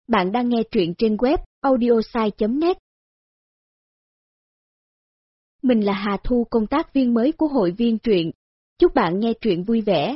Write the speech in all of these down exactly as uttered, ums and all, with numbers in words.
Bạn đang nghe truyện trên web audiosai chấm net. Mình là Hà Thu, công tác viên mới của hội viên truyện. Chúc bạn nghe truyện vui vẻ.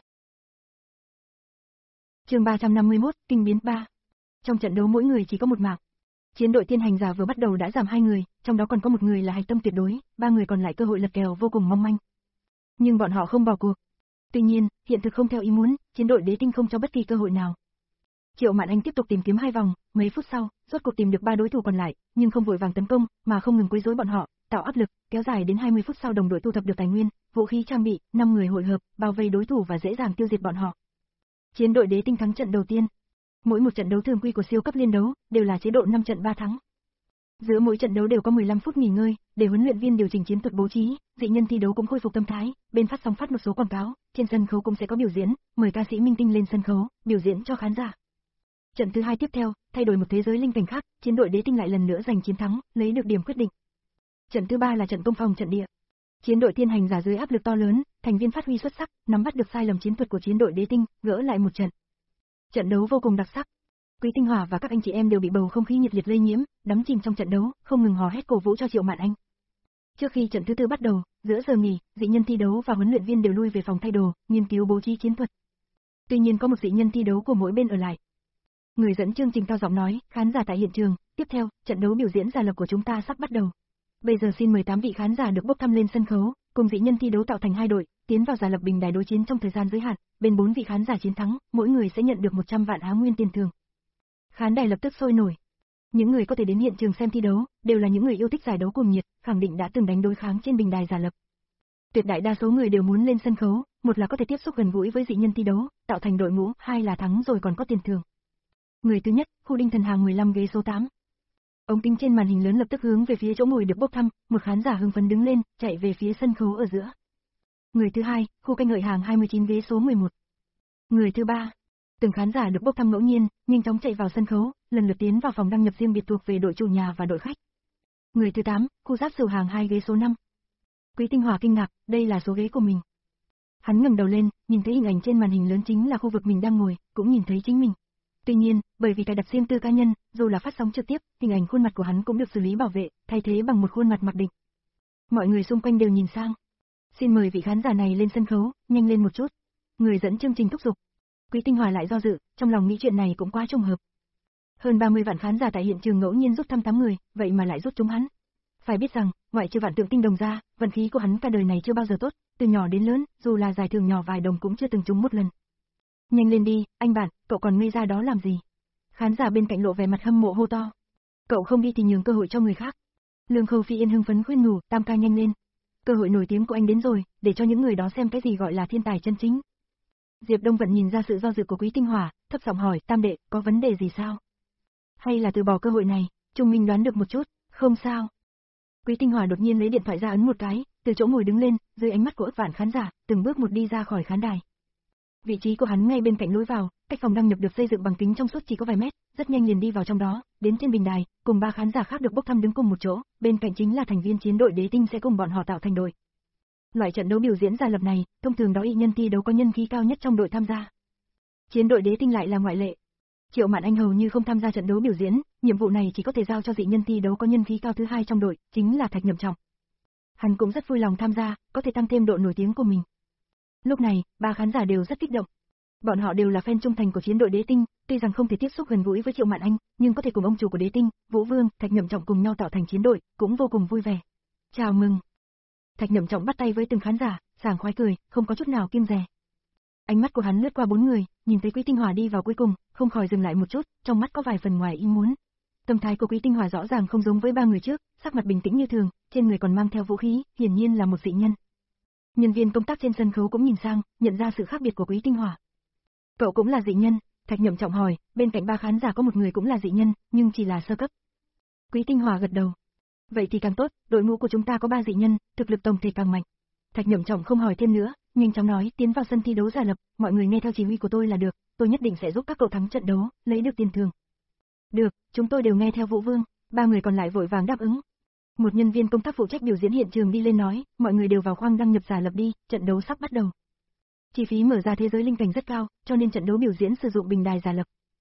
Chương ba trăm năm mươi mốt, Kinh biến ba. Trong trận đấu mỗi người chỉ có một mạng. Chiến đội tiên hành giả vừa bắt đầu đã giảm hai người, trong đó còn có một người là hạch tâm tuyệt đối, ba người còn lại cơ hội lật kèo vô cùng mong manh. Nhưng bọn họ không bỏ cuộc. Tuy nhiên, hiện thực không theo ý muốn, chiến đội đế tinh không cho bất kỳ cơ hội nào. Triệu Mạn Anh tiếp tục tìm kiếm hai vòng, mấy phút sau, rốt cuộc tìm được ba đối thủ còn lại, nhưng không vội vàng tấn công, mà không ngừng quấy rối bọn họ, tạo áp lực, kéo dài đến hai mươi phút sau đồng đội thu thập được tài nguyên, vũ khí trang bị, năm người hội hợp, bao vây đối thủ và dễ dàng tiêu diệt bọn họ. Chiến đội đế tinh thắng trận đầu tiên. Mỗi một trận đấu thường quy của siêu cấp liên đấu đều là chế độ năm trận ba thắng. Giữa mỗi trận đấu đều có mười lăm phút nghỉ ngơi, để huấn luyện viên điều chỉnh chiến thuật bố trí, dị nhân thi đấu cũng khôi phục tâm thái, bên phát sóng phát một số quảng cáo, trên sân khấu cũng sẽ có biểu diễn, mời ca sĩ minh tinh lên sân khấu, biểu diễn cho khán giả. Trận thứ hai tiếp theo, thay đổi một thế giới linh cảnh khác, chiến đội đế tinh lại lần nữa giành chiến thắng, lấy được điểm quyết định. Trận thứ ba là trận công phòng trận địa. Chiến đội thiên hành giả dưới áp lực to lớn, thành viên phát huy xuất sắc, nắm bắt được sai lầm chiến thuật của chiến đội đế tinh, gỡ lại một trận. Trận đấu vô cùng đặc sắc. Quý Tinh Hỏa và các anh chị em đều bị bầu không khí nhiệt liệt lây nhiễm, đắm chìm trong trận đấu, không ngừng hò hét cổ vũ cho Triệu Mạn Anh. Trước khi trận thứ tư bắt đầu, giữa giờ nghỉ, dị nhân thi đấu và huấn luyện viên đều lui về phòng thay đồ, nghiên cứu bố trí chiến thuật. Tuy nhiên có một dị nhân thi đấu của mỗi bên ở lại. Người dẫn chương trình cao giọng nói, khán giả tại hiện trường, tiếp theo, trận đấu biểu diễn giả lập của chúng ta sắp bắt đầu. Bây giờ xin mời tám vị khán giả được bốc thăm lên sân khấu, cùng dị nhân thi đấu tạo thành hai đội, tiến vào giả lập bình đài đối chiến trong thời gian giới hạn, bên bốn vị khán giả chiến thắng, mỗi người sẽ nhận được một trăm vạn á nguyên tiền thưởng. Khán đài lập tức sôi nổi. Những người có thể đến hiện trường xem thi đấu, đều là những người yêu thích giải đấu cuồng nhiệt, khẳng định đã từng đánh đối kháng trên bình đài giả lập. Tuyệt đại đa số người đều muốn lên sân khấu, một là có thể tiếp xúc gần gũi với dị nhân thi đấu, tạo thành đội ngũ, hai là thắng rồi còn có tiền thưởng. Người thứ nhất, khu đinh thần hàng mười lăm ghế số tám. Ống kính trên màn hình lớn lập tức hướng về phía chỗ ngồi được bốc thăm, một khán giả hưng phấn đứng lên, chạy về phía sân khấu ở giữa. Người thứ hai, khu canh ngợi hàng hai mươi chín ghế số mười một. Người thứ ba, từng khán giả được bốc thăm ngẫu nhiên, nhanh chóng chạy vào sân khấu, lần lượt tiến vào phòng đăng nhập riêng biệt thuộc về đội chủ nhà và đội khách. Người thứ tám, khu giáp sửu hàng hai ghế số năm. Quý Tinh Hỏa kinh ngạc, đây là số ghế của mình. Hắn ngẩng đầu lên, nhìn thấy hình ảnh trên màn hình lớn chính là khu vực mình đang ngồi, cũng nhìn thấy chính mình. Tuy nhiên, bởi vì cài đặt riêng tư cá nhân, dù là phát sóng trực tiếp, hình ảnh khuôn mặt của hắn cũng được xử lý bảo vệ, thay thế bằng một khuôn mặt mặc định. Mọi người xung quanh đều nhìn sang. Xin mời vị khán giả này lên sân khấu, nhanh lên một chút. Người dẫn chương trình thúc giục. Quý Tinh Hỏa lại do dự, trong lòng nghĩ chuyện này cũng quá trùng hợp. Hơn ba mươi vạn khán giả tại hiện trường ngẫu nhiên rút thăm tám người, vậy mà lại rút chúng hắn. Phải biết rằng, ngoại trừ Vạn Tượng Tinh Đồng ra, vận khí của hắn cả đời này chưa bao giờ tốt, từ nhỏ đến lớn, dù là giải thưởng nhỏ vài đồng cũng chưa từng trúng một lần. Nhanh lên đi, anh bạn, cậu còn ngây ra đó làm gì? Khán giả bên cạnh lộ vẻ mặt hâm mộ hô to. Cậu không đi thì nhường cơ hội cho người khác. Lương Khâu Phi Yên hưng phấn khuyên nhủ, Tam ca nhanh lên. Cơ hội nổi tiếng của anh đến rồi, để cho những người đó xem cái gì gọi là thiên tài chân chính. Diệp Đông Vận nhìn ra sự do dự của Quý Tinh Hỏa, thấp giọng hỏi, Tam đệ, có vấn đề gì sao? Hay là từ bỏ cơ hội này? Trung Minh đoán được một chút, không sao. Quý Tinh Hỏa đột nhiên lấy điện thoại ra ấn một cái, từ chỗ ngồi đứng lên, dưới ánh mắt của ức vạn khán giả, từng bước một đi ra khỏi khán đài. Vị trí của hắn ngay bên cạnh lối vào, cách phòng đăng nhập được xây dựng bằng kính trong suốt chỉ có vài mét, rất nhanh liền đi vào trong đó, đến trên bình đài, cùng ba khán giả khác được bốc thăm đứng cùng một chỗ, bên cạnh chính là thành viên chiến đội đế tinh sẽ cùng bọn họ tạo thành đội. Loại trận đấu biểu diễn giả lập này, thông thường đó y nhân thi đấu có nhân khí cao nhất trong đội tham gia. Chiến đội đế tinh lại là ngoại lệ. Triệu Mạn Anh hầu như không tham gia trận đấu biểu diễn, nhiệm vụ này chỉ có thể giao cho dị nhân thi đấu có nhân khí cao thứ hai trong đội, chính là Thạch Nhậm Trọng. Hắn cũng rất vui lòng tham gia, có thể tăng thêm độ nổi tiếng của mình. Lúc này, ba khán giả đều rất kích động. Bọn họ đều là fan trung thành của chiến đội đế tinh, tuy rằng không thể tiếp xúc gần gũi với Triệu Mạn Anh, nhưng có thể cùng ông chủ của đế tinh, Vũ Vương, Thạch Nhậm Trọng cùng nhau tạo thành chiến đội, cũng vô cùng vui vẻ. Chào mừng. Thạch Nhậm Trọng bắt tay với từng khán giả, sảng khoái cười, không có chút nào kiêng dè. Ánh mắt của hắn lướt qua bốn người, nhìn thấy Quý Tinh Hỏa đi vào cuối cùng, không khỏi dừng lại một chút, trong mắt có vài phần ngoài ý muốn. Tâm thái của Quý Tinh Hỏa rõ ràng không giống với ba người trước, sắc mặt bình tĩnh như thường, trên người còn mang theo vũ khí, hiển nhiên là một dị nhân. Nhân viên công tác trên sân khấu cũng nhìn sang, nhận ra sự khác biệt của Quý Tinh Hỏa. Cậu cũng là dị nhân? Thạch Nhậm Trọng hỏi, bên cạnh ba khán giả có một người cũng là dị nhân, nhưng chỉ là sơ cấp. Quý Tinh Hỏa gật đầu. Vậy thì càng tốt, đội ngũ của chúng ta có ba dị nhân, thực lực tổng thể càng mạnh. Thạch Nhậm Trọng không hỏi thêm nữa, nhanh chóng nói, tiến vào sân thi đấu giả lập, mọi người nghe theo chỉ huy của tôi là được, tôi nhất định sẽ giúp các cậu thắng trận đấu, lấy được tiền thưởng. Được, chúng tôi đều nghe theo Vũ Vương. Ba người còn lại vội vàng đáp ứng. Một nhân viên công tác phụ trách biểu diễn hiện trường đi lên nói, mọi người đều vào khoang đăng nhập giả lập đi, trận đấu sắp bắt đầu. Chi phí mở ra thế giới linh cảnh rất cao, cho nên trận đấu biểu diễn sử dụng bình đài giả lập.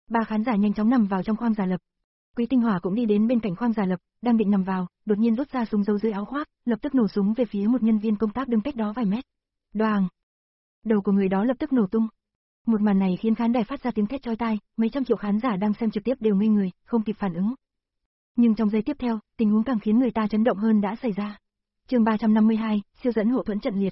Ba khán giả nhanh chóng nằm vào trong khoang giả lập. Quý Tinh Hỏa cũng đi đến bên cạnh khoang giả lập, đang định nằm vào, đột nhiên rút ra súng giấu dưới áo khoác, lập tức nổ súng về phía một nhân viên công tác đứng cách đó vài mét. Đoàng! Đầu của người đó lập tức nổ tung. Một màn này khiến khán đài phát ra tiếng thét chói tai, mấy trăm triệu khán giả đang xem trực tiếp đều ngây người, không kịp phản ứng. Nhưng trong giây tiếp theo, tình huống càng khiến người ta chấn động hơn đã xảy ra. Chương ba trăm năm mươi hai, siêu dẫn hộ thuẫn trận liệt.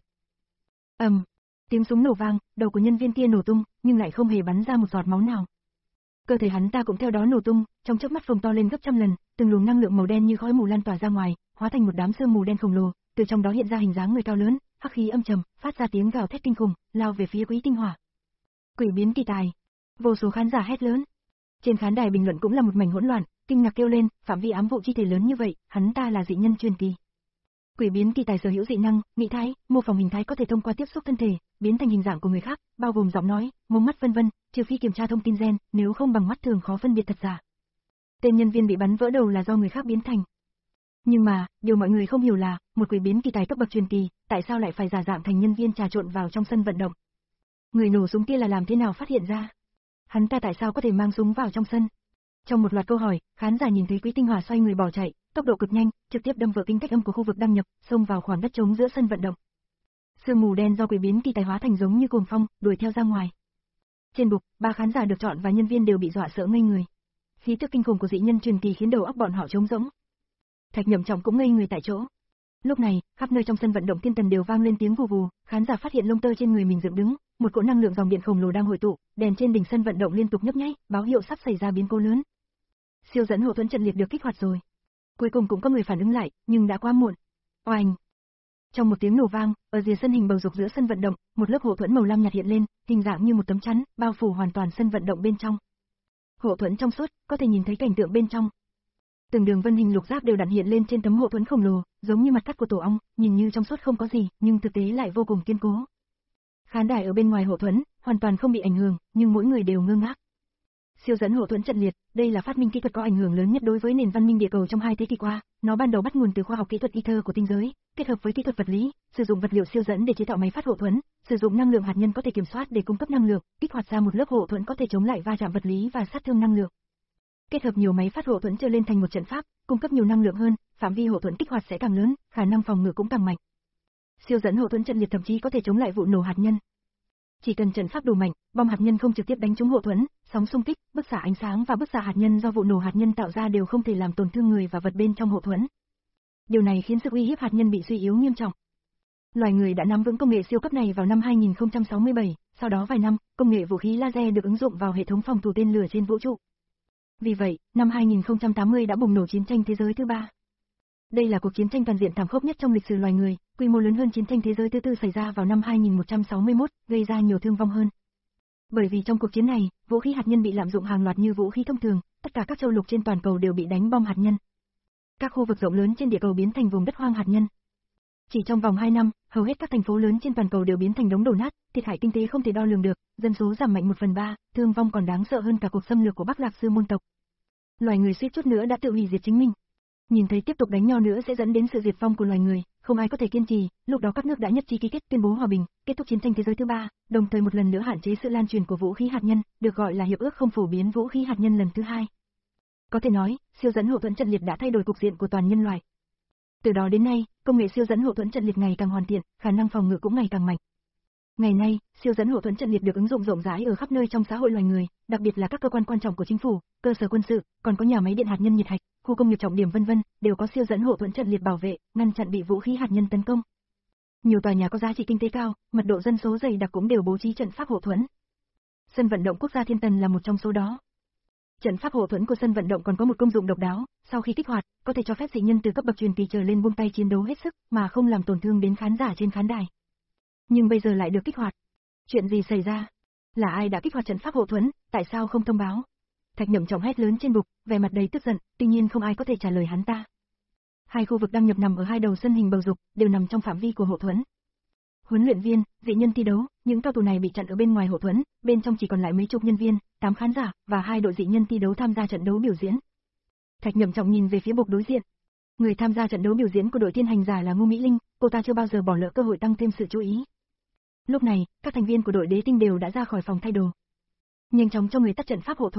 Ầm, um, tiếng súng nổ vang, đầu của nhân viên kia nổ tung, nhưng lại không hề bắn ra một giọt máu nào. Cơ thể hắn ta cũng theo đó nổ tung, trong chớp mắt phồng to lên gấp trăm lần, từng luồng năng lượng màu đen như khói mù lan tỏa ra ngoài, hóa thành một đám sương mù đen khổng lồ, từ trong đó hiện ra hình dáng người cao lớn, hắc khí âm trầm, phát ra tiếng gào thét kinh khủng, lao về phía Quý Tinh Hỏa. Quỷ biến kỳ tài! Vô số khán giả hét lớn. Trên khán đài bình luận cũng là một mảnh hỗn loạn, kinh ngạc kêu lên, phạm vi ám vụ chi thể lớn như vậy, hắn ta là dị nhân truyền kỳ. Quỷ biến kỳ tài sở hữu dị năng, nghị thái, mô phỏng hình thái có thể thông qua tiếp xúc thân thể, biến thành hình dạng của người khác, bao gồm giọng nói, mống mắt vân vân, trừ phi kiểm tra thông tin gen, nếu không bằng mắt thường khó phân biệt thật giả. Tên nhân viên bị bắn vỡ đầu là do người khác biến thành. Nhưng mà, điều mọi người không hiểu là, một quỷ biến kỳ tài cấp bậc truyền kỳ, tại sao lại phải giả dạng thành nhân viên trà trộn vào trong sân vận động? Người nổ súng kia là làm thế nào phát hiện ra? Hắn ta tại sao có thể mang súng vào trong sân? Trong một loạt câu hỏi, khán giả nhìn thấy Quý Tinh Hỏa xoay người bỏ chạy, tốc độ cực nhanh, trực tiếp đâm vỡ kính cách âm của khu vực đăng nhập, xông vào khoảng đất trống giữa sân vận động. Sương mù đen do quỷ biến kỳ tài hóa thành giống như cuồng phong, đuổi theo ra ngoài. Trên bục, ba khán giả được chọn và nhân viên đều bị dọa sợ ngây người. Khí tức kinh khủng của dị nhân truyền kỳ khiến đầu óc bọn họ trống rỗng. Thạch Nhậm Trọng cũng ngây người tại chỗ. Lúc này, khắp nơi trong sân vận động Thiên Tần đều vang lên tiếng vù vù, khán giả phát hiện lông tơ trên người mình dựng đứng, một cỗ năng lượng dòng điện khổng lồ đang hội tụ, đèn trên đỉnh sân vận động liên tục nhấp nháy, báo hiệu sắp xảy ra biến cố lớn. Siêu dẫn hộ thuẫn trận liệt được kích hoạt rồi. Cuối cùng cũng có người phản ứng lại, nhưng đã quá muộn. Oanh! Trong một tiếng nổ vang, ở rìa sân hình bầu dục giữa sân vận động, một lớp hộ thuẫn màu lam nhạt hiện lên, hình dạng như một tấm chắn, bao phủ hoàn toàn sân vận động bên trong. Hộ thuẫn trong suốt, có thể nhìn thấy cảnh tượng bên trong. Từng đường vân hình lục giác đều đặn hiện lên trên tấm hộ thuẫn khổng lồ, giống như mặt cắt của tổ ong, nhìn như trong suốt không có gì, nhưng thực tế lại vô cùng kiên cố. Khán đài ở bên ngoài hộ thuẫn, hoàn toàn không bị ảnh hưởng, nhưng mỗi người đều ngơ ngác. Siêu dẫn hộ thuẫn trận liệt, đây là phát minh kỹ thuật có ảnh hưởng lớn nhất đối với nền văn minh địa cầu trong hai thế kỷ qua, nó ban đầu bắt nguồn từ khoa học kỹ thuật ether của tinh giới, kết hợp với kỹ thuật vật lý, sử dụng vật liệu siêu dẫn để chế tạo máy phát hộ thuẫn, sử dụng năng lượng hạt nhân có thể kiểm soát để cung cấp năng lượng, kích hoạt ra một lớp hộ thuẫn có thể chống lại va chạm vật lý và sát thương năng lượng. Kết hợp nhiều máy phát hộ thuẫn trở lên thành một trận pháp, cung cấp nhiều năng lượng hơn, phạm vi hộ thuẫn kích hoạt sẽ càng lớn, khả năng phòng ngự cũng càng mạnh. Siêu dẫn hộ thuẫn trận liệt thậm chí có thể chống lại vụ nổ hạt nhân. Chỉ cần trận pháp đủ mạnh, bom hạt nhân không trực tiếp đánh trúng hộ thuẫn, sóng xung kích, bức xạ ánh sáng và bức xạ hạt nhân do vụ nổ hạt nhân tạo ra đều không thể làm tổn thương người và vật bên trong hộ thuẫn. Điều này khiến sức uy hiếp hạt nhân bị suy yếu nghiêm trọng. Loài người đã nắm vững công nghệ siêu cấp này vào năm hai nghìn không trăm sáu mươi bảy, sau đó vài năm, công nghệ vũ khí laser được ứng dụng vào hệ thống phòng thủ tên lửa trên vũ trụ. Vì vậy, năm hai nghìn không trăm tám mươi đã bùng nổ chiến tranh thế giới thứ ba. Đây là cuộc chiến tranh toàn diện thảm khốc nhất trong lịch sử loài người, quy mô lớn hơn chiến tranh thế giới thứ tư xảy ra vào năm hai nghìn một trăm sáu mươi mốt, gây ra nhiều thương vong hơn. Bởi vì trong cuộc chiến này, vũ khí hạt nhân bị lạm dụng hàng loạt như vũ khí thông thường, tất cả các châu lục trên toàn cầu đều bị đánh bom hạt nhân. Các khu vực rộng lớn trên địa cầu biến thành vùng đất hoang hạt nhân. Chỉ trong vòng hai năm, hầu hết các thành phố lớn trên toàn cầu đều biến thành đống đổ nát, thiệt hại kinh tế không thể đo lường được, dân số giảm mạnh một phần ba, thương vong còn đáng sợ hơn cả cuộc xâm lược của Bắc Lạc Sư môn tộc. Loài người suýt chút nữa đã tự hủy diệt chính mình. Nhìn thấy tiếp tục đánh nhau nữa sẽ dẫn đến sự diệt vong của loài người, không ai có thể kiên trì, lúc đó các nước đã nhất trí ký kết tuyên bố hòa bình, kết thúc chiến tranh thế giới thứ ba, đồng thời một lần nữa hạn chế sự lan truyền của vũ khí hạt nhân, được gọi là hiệp ước không phổ biến vũ khí hạt nhân lần thứ hai. Có thể nói, siêu dẫn hộ thuẫn trận liệt đã thay đổi cục diện của toàn nhân loại. Từ đó đến nay, công nghệ siêu dẫn hộ thuẫn trận liệt ngày càng hoàn thiện, khả năng phòng ngự cũng ngày càng mạnh. Ngày nay, siêu dẫn hộ thuẫn trận liệt được ứng dụng rộng rãi ở khắp nơi trong xã hội loài người, đặc biệt là các cơ quan quan trọng của chính phủ, cơ sở quân sự, còn có nhà máy điện hạt nhân nhiệt hạch, khu công nghiệp trọng điểm vân vân, đều có siêu dẫn hộ thuẫn trận liệt bảo vệ, ngăn chặn bị vũ khí hạt nhân tấn công. Nhiều tòa nhà có giá trị kinh tế cao, mật độ dân số dày đặc cũng đều bố trí trận pháp hộ thuẫn. Sân vận động quốc gia Thiên Tần là một trong số đó. Trận pháp hộ thuẫn của sân vận động còn có một công dụng độc đáo, sau khi kích hoạt, có thể cho phép dị nhân từ cấp bậc truyền kỳ trở lên buông tay chiến đấu hết sức, mà không làm tổn thương đến khán giả trên khán đài. Nhưng bây giờ lại được kích hoạt. Chuyện gì xảy ra? Là ai đã kích hoạt trận pháp hộ thuẫn, tại sao không thông báo? Thạch Nhậm Trọng hét lớn trên bục, vẻ mặt đầy tức giận, tuy nhiên không ai có thể trả lời hắn ta. Hai khu vực đăng nhập nằm ở hai đầu sân hình bầu dục, đều nằm trong phạm vi của hộ thuẫn. Huấn luyện viên, dị nhân thi đấu, những cao thủ này bị chặn ở bên ngoài hộ thuẫn, bên trong chỉ còn lại mấy chục nhân viên, tám khán giả và hai đội dị nhân thi đấu tham gia trận đấu biểu diễn. Thạch Nhậm Trọng nhìn về phía bục đối diện. Người tham gia trận đấu biểu diễn của đội thiên hành giả là Ngô Mỹ Linh, cô ta chưa bao giờ bỏ lỡ cơ hội tăng thêm sự chú ý. Lúc này, các thành viên của đội đế tinh đều đã ra khỏi phòng thay đồ. Nhanh chóng cho người tắt trận pháp hộ thuẫn,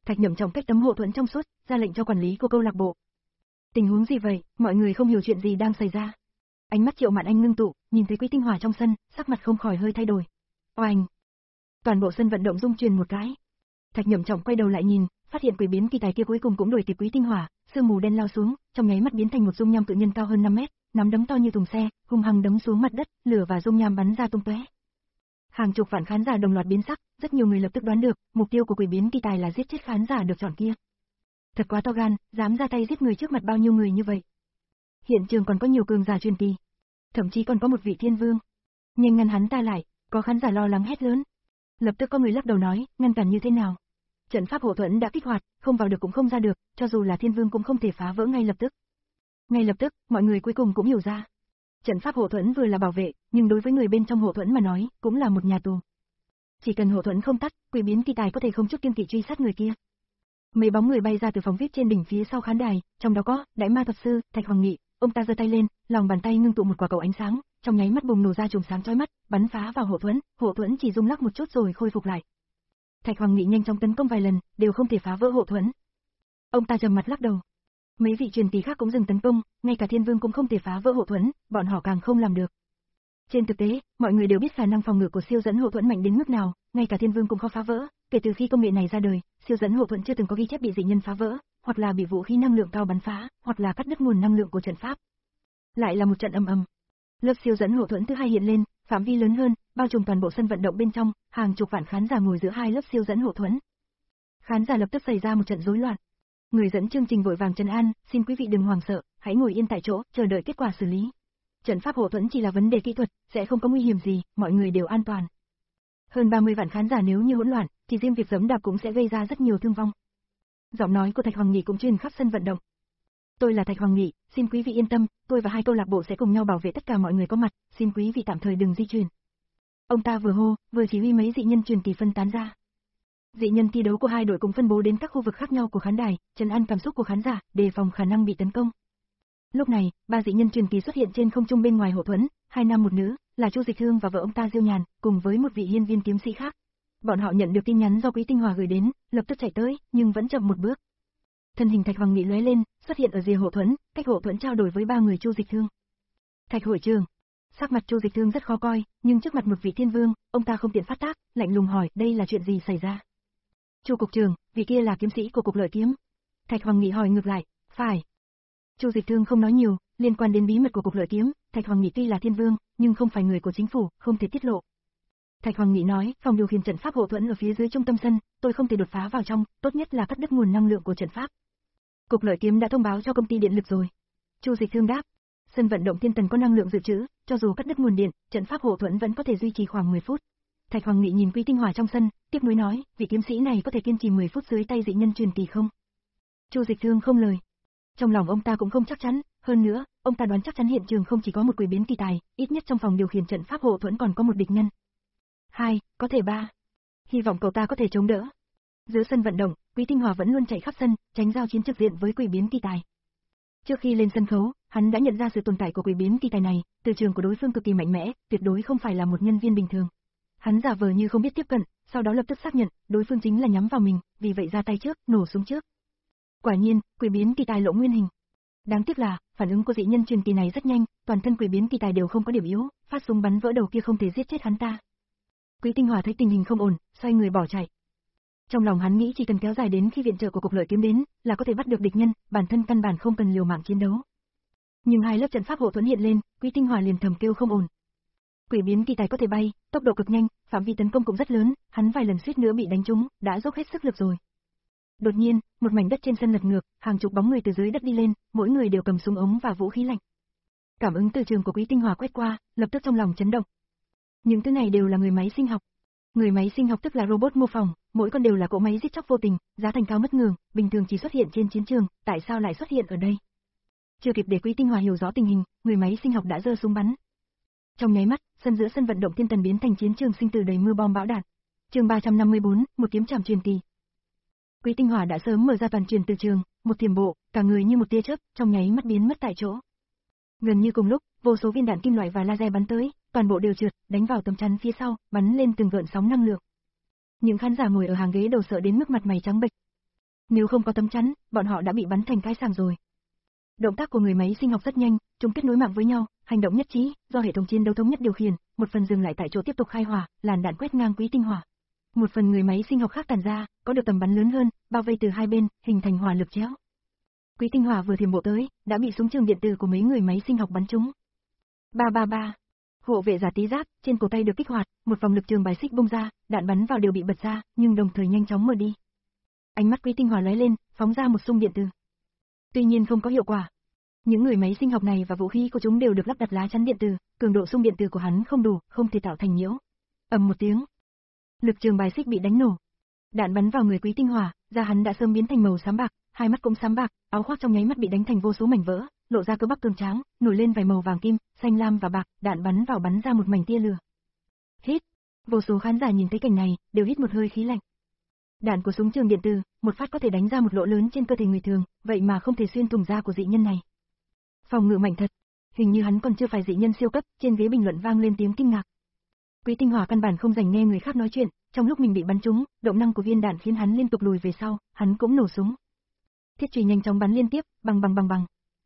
Thạch Nhậm Trọng cách tấm hộ thuẫn trong suốt, ra lệnh cho quản lý của câu lạc bộ. Tình huống gì vậy? Mọi người không hiểu chuyện gì đang xảy ra. Ánh mắt Triệu Mạn Anh ngưng tụ, nhìn thấy Quý Tinh Hỏa trong sân, sắc mặt không khỏi hơi thay đổi. Oanh! Toàn bộ sân vận động rung chuyển một cái. Thạch Nhậm Trọng quay đầu lại nhìn, phát hiện quỷ biến kỳ tài kia cuối cùng cũng đuổi kịp Quý Tinh Hỏa, sương mù đen lao xuống, trong nháy mắt biến thành một dung nham cự nhân cao hơn năm mét, nắm đấm to như thùng xe, hung hăng đấm xuống mặt đất, lửa và dung nham bắn ra tung tóe. Hàng chục vạn khán giả đồng loạt biến sắc, rất nhiều người lập tức đoán được, mục tiêu của quỷ biến kỳ tài là giết chết khán giả được chọn kia. Thật quá to gan, dám ra tay giết người trước mặt bao nhiêu người như vậy. Hiện trường còn có nhiều cường giả truyền kỳ, thậm chí còn có một vị thiên vương. Nhanh ngăn hắn ta lại, có khán giả lo lắng hét lớn. Lập tức có người lắc đầu nói, ngăn cản như thế nào? Trận pháp hộ thuẫn đã kích hoạt, không vào được cũng không ra được, cho dù là thiên vương cũng không thể phá vỡ ngay lập tức. Ngay lập tức, mọi người cuối cùng cũng hiểu ra. Trận pháp hộ thuẫn vừa là bảo vệ, nhưng đối với người bên trong hộ thuẫn mà nói, cũng là một nhà tù. Chỉ cần hộ thuẫn không tắt, quỷ biến kỳ tài có thể không chút kiêng kỵ truy sát người kia. Mấy bóng người bay ra từ phòng vê i pê trên đỉnh phía sau khán đài, trong đó có Đại Ma thuật sư Thạch Hoàng Nghị, ông ta giơ tay lên, lòng bàn tay ngưng tụ một quả cầu ánh sáng, trong nháy mắt bùng nổ ra chùm sáng chói mắt, bắn phá vào hộ thuẫn, hộ thuẫn chỉ rung lắc một chút rồi khôi phục lại. Thạch Hoàng Nghị nhanh chóng tấn công vài lần, đều không thể phá vỡ hộ thuẫn. Ông ta trầm mặt lắc đầu. Mấy vị truyền kỳ khác cũng dừng tấn công, ngay cả thiên vương cũng không thể phá vỡ hộ thuẫn, bọn họ càng không làm được. Trên thực tế, mọi người đều biết khả năng phòng ngự của siêu dẫn hộ thuẫn mạnh đến mức nào, ngay cả thiên vương cũng khó phá vỡ. Kể từ khi công nghệ này ra đời, siêu dẫn hộ thuẫn chưa từng có ghi chép bị dị nhân phá vỡ, hoặc là bị vũ khí năng lượng cao bắn phá, hoặc là cắt đứt nguồn năng lượng của trận pháp. Lại là một trận ầm ầm. Lớp siêu dẫn hộ thuẫn thứ hai hiện lên, phạm vi lớn hơn, bao trùm toàn bộ sân vận động bên trong, hàng chục vạn khán giả ngồi giữa hai lớp siêu dẫn hộ thuẫn. Khán giả lập tức xảy ra một trận rối loạn. Người dẫn chương trình vội vàng trấn an, xin quý vị đừng hoảng sợ, hãy ngồi yên tại chỗ, chờ đợi kết quả xử lý. Trận pháp hộ thuẫn chỉ là vấn đề kỹ thuật, sẽ không có nguy hiểm gì, mọi người đều an toàn. Hơn ba mươi vạn khán giả nếu như hỗn loạn, chỉ riêng việc giẫm đạp cũng sẽ gây ra rất nhiều thương vong. Giọng nói của Thạch Hoàng Nghị cũng truyền khắp sân vận động. Tôi là Thạch Hoàng Nghị, xin quý vị yên tâm, tôi và hai câu lạc bộ sẽ cùng nhau bảo vệ tất cả mọi người có mặt, xin quý vị tạm thời đừng di chuyển. Ông ta vừa hô, vừa chỉ huy mấy dị nhân truyền kỳ phân tán ra. Dị nhân thi đấu của hai đội cũng phân bố đến các khu vực khác nhau của khán đài, trấn an cảm xúc của khán giả, đề phòng khả năng bị tấn công. Lúc này, ba dị nhân truyền kỳ xuất hiện trên không trung bên ngoài hộ thuẫn, hai nam một nữ, là Chu Dịch Thương và vợ ông ta Diêu Nhàn, cùng với một vị hiên viên kiếm sĩ khác. Bọn họ nhận được tin nhắn do Quý Tinh Hòa gửi đến, lập tức chạy tới, nhưng vẫn chậm một bước. Thân hình Thạch Hoàng Nghị lóe lên, xuất hiện ở rìa hộ thuẫn, cách hộ thuẫn trao đổi với ba người Chu Dịch Thương. Thạch hội trưởng, sắc mặt Chu Dịch Thương rất khó coi, nhưng trước mặt một vị thiên vương, ông ta không tiện phát tác, lạnh lùng hỏi, đây là chuyện gì xảy ra? Chu cục trưởng, vị kia là kiếm sĩ của cục Lợi Kiếm. Thạch Hoàng Nghị hỏi ngược lại, phải. Chu Dịch Thương không nói nhiều, liên quan đến bí mật của cục Lợi Kiếm, Thạch Hoàng Nghị tuy là thiên vương, nhưng không phải người của chính phủ, không thể tiết lộ. Thạch Hoàng Nghị nói, phòng điều khiển trận pháp hộ thuẫn ở phía dưới trung tâm sân, tôi không thể đột phá vào trong, tốt nhất là cắt đứt nguồn năng lượng của trận pháp. Cục Lợi Kiếm đã thông báo cho công ty điện lực rồi. Chu Dịch Thương đáp, sân vận động Thiên Tần có năng lượng dự trữ, cho dù cắt đứt nguồn điện, trận pháp hộ thuẫn vẫn có thể duy trì khoảng mười phút. Thạch Hoàng Nghị nhìn Quý Tinh Hỏa trong sân, tiếp nối nói, vị kiếm sĩ này có thể kiên trì mười phút dưới tay dị nhân truyền kỳ không? Chu Dịch Thương không lời. Trong lòng ông ta cũng không chắc chắn, hơn nữa, ông ta đoán chắc chắn hiện trường không chỉ có một quỷ biến kỳ tài, ít nhất trong phòng điều khiển trận pháp hộ thuẫn còn có một địch nhân. Hai, có thể ba. Hy vọng cậu ta có thể chống đỡ. Giữa sân vận động, Quý Tinh Hỏa vẫn luôn chạy khắp sân, tránh giao chiến trực diện với quỷ biến kỳ tài. Trước khi lên sân khấu, hắn đã nhận ra sự tồn tại của quỷ biến kỳ tài này, từ trường của đối phương cực kỳ mạnh mẽ, tuyệt đối không phải là một nhân viên bình thường. Hắn giả vờ như không biết tiếp cận, sau đó lập tức xác nhận, đối phương chính là nhắm vào mình, vì vậy ra tay trước, nổ súng trước. Quả nhiên, quỷ biến kỳ tài lộ nguyên hình. Đáng tiếc là, phản ứng của dị nhân truyền kỳ này rất nhanh, toàn thân quỷ biến kỳ tài đều không có điểm yếu, phát súng bắn vỡ đầu kia không thể giết chết hắn ta. Quý Tinh Hỏa thấy tình hình không ổn, xoay người bỏ chạy. Trong lòng hắn nghĩ chỉ cần kéo dài đến khi viện trợ của cục Lợi Kiếm đến, là có thể bắt được địch nhân, bản thân căn bản không cần liều mạng chiến đấu. Nhưng hai lớp trận pháp hộ thuẫn hiện lên, Quý Tinh Hỏa liền thầm kêu không ổn. Quỷ biến kỳ tài có thể bay, tốc độ cực nhanh, phạm vi tấn công cũng rất lớn, hắn vài lần suýt nữa bị đánh trúng, đã dốc hết sức lực rồi. Đột nhiên, một mảnh đất trên sân lật ngược, hàng chục bóng người từ dưới đất đi lên, mỗi người đều cầm súng ống và vũ khí lạnh. Cảm ứng từ trường của Quý Tinh Hỏa quét qua, lập tức trong lòng chấn động. Những thứ này đều là người máy sinh học. Người máy sinh học tức là robot mô phỏng, mỗi con đều là cỗ máy giết chóc vô tình, giá thành cao mất ngường, bình thường chỉ xuất hiện trên chiến trường, tại sao lại xuất hiện ở đây? Chưa kịp để Quý Tinh Hỏa hiểu rõ tình hình, người máy sinh học đã giơ súng bắn. Trong nháy mắt, sân giữa sân vận động Thiên Tần biến thành chiến trường sinh tử đầy mưa bom bão đạn. Chương ba trăm năm mươi bốn, một kiếm chạm truyền kỳ. Quý Tinh Hỏa đã sớm mở ra toàn truyền từ trường, một thiểm bộ, cả người như một tia chớp, trong nháy mắt biến mất tại chỗ. Gần như cùng lúc, vô số viên đạn kim loại và laser bắn tới, toàn bộ đều trượt, đánh vào tấm chắn phía sau, bắn lên từng gợn sóng năng lượng. Những khán giả ngồi ở hàng ghế đầu sợ đến mức mặt mày trắng bệch. Nếu không có tấm chắn, bọn họ đã bị bắn thành cái sàng rồi. Động tác của người máy sinh học rất nhanh, chúng kết nối mạng với nhau, hành động nhất trí, do hệ thống chiến đấu thống nhất điều khiển, một phần dừng lại tại chỗ tiếp tục khai hỏa, làn đạn quét ngang Quý Tinh Hỏa. Một phần người máy sinh học khác tản ra, có được tầm bắn lớn hơn, bao vây từ hai bên, hình thành hỏa lực chéo. Quý Tinh Hỏa vừa thiểm bộ tới, đã bị súng trường điện tử của mấy người máy sinh học bắn trúng. Ba ba ba. Hộ vệ giả tí giáp, trên cổ tay được kích hoạt, một vòng lực trường bài xích bung ra, đạn bắn vào đều bị bật ra, nhưng đồng thời nhanh chóng mở đi. Ánh mắt Quý Tinh Hỏa lóe lên, phóng ra một xung điện tử. Tuy nhiên không có hiệu quả. Những người máy sinh học này và vũ khí của chúng đều được lắp đặt lá chắn điện tử, cường độ xung điện tử của hắn không đủ, không thể tạo thành nhiễu. Ầm một tiếng, lực trường bài xích bị đánh nổ. Đạn bắn vào người Quý Tinh Hỏa, da hắn đã sớm biến thành màu xám bạc, hai mắt cũng xám bạc, áo khoác trong nháy mắt bị đánh thành vô số mảnh vỡ, lộ ra cơ bắp cường tráng, nổi lên vài màu vàng kim, xanh lam và bạc, đạn bắn vào bắn ra một mảnh tia lửa. Hít, vô số khán giả nhìn thấy cảnh này, đều hít một hơi khí lạnh. Đạn của súng trường điện tử, một phát có thể đánh ra một lỗ lớn trên cơ thể người thường, vậy mà không thể xuyên thủng da của dị nhân này. Phòng ngự mạnh thật, hình như hắn còn chưa phải dị nhân siêu cấp, trên ghế bình luận vang lên tiếng kinh ngạc. Quý Tinh Hỏa căn bản không dành nghe người khác nói chuyện, trong lúc mình bị bắn trúng, động năng của viên đạn khiến hắn liên tục lùi về sau, hắn cũng nổ súng. Thiết chùy nhanh chóng bắn liên tiếp, bằng bằng bằng bằng.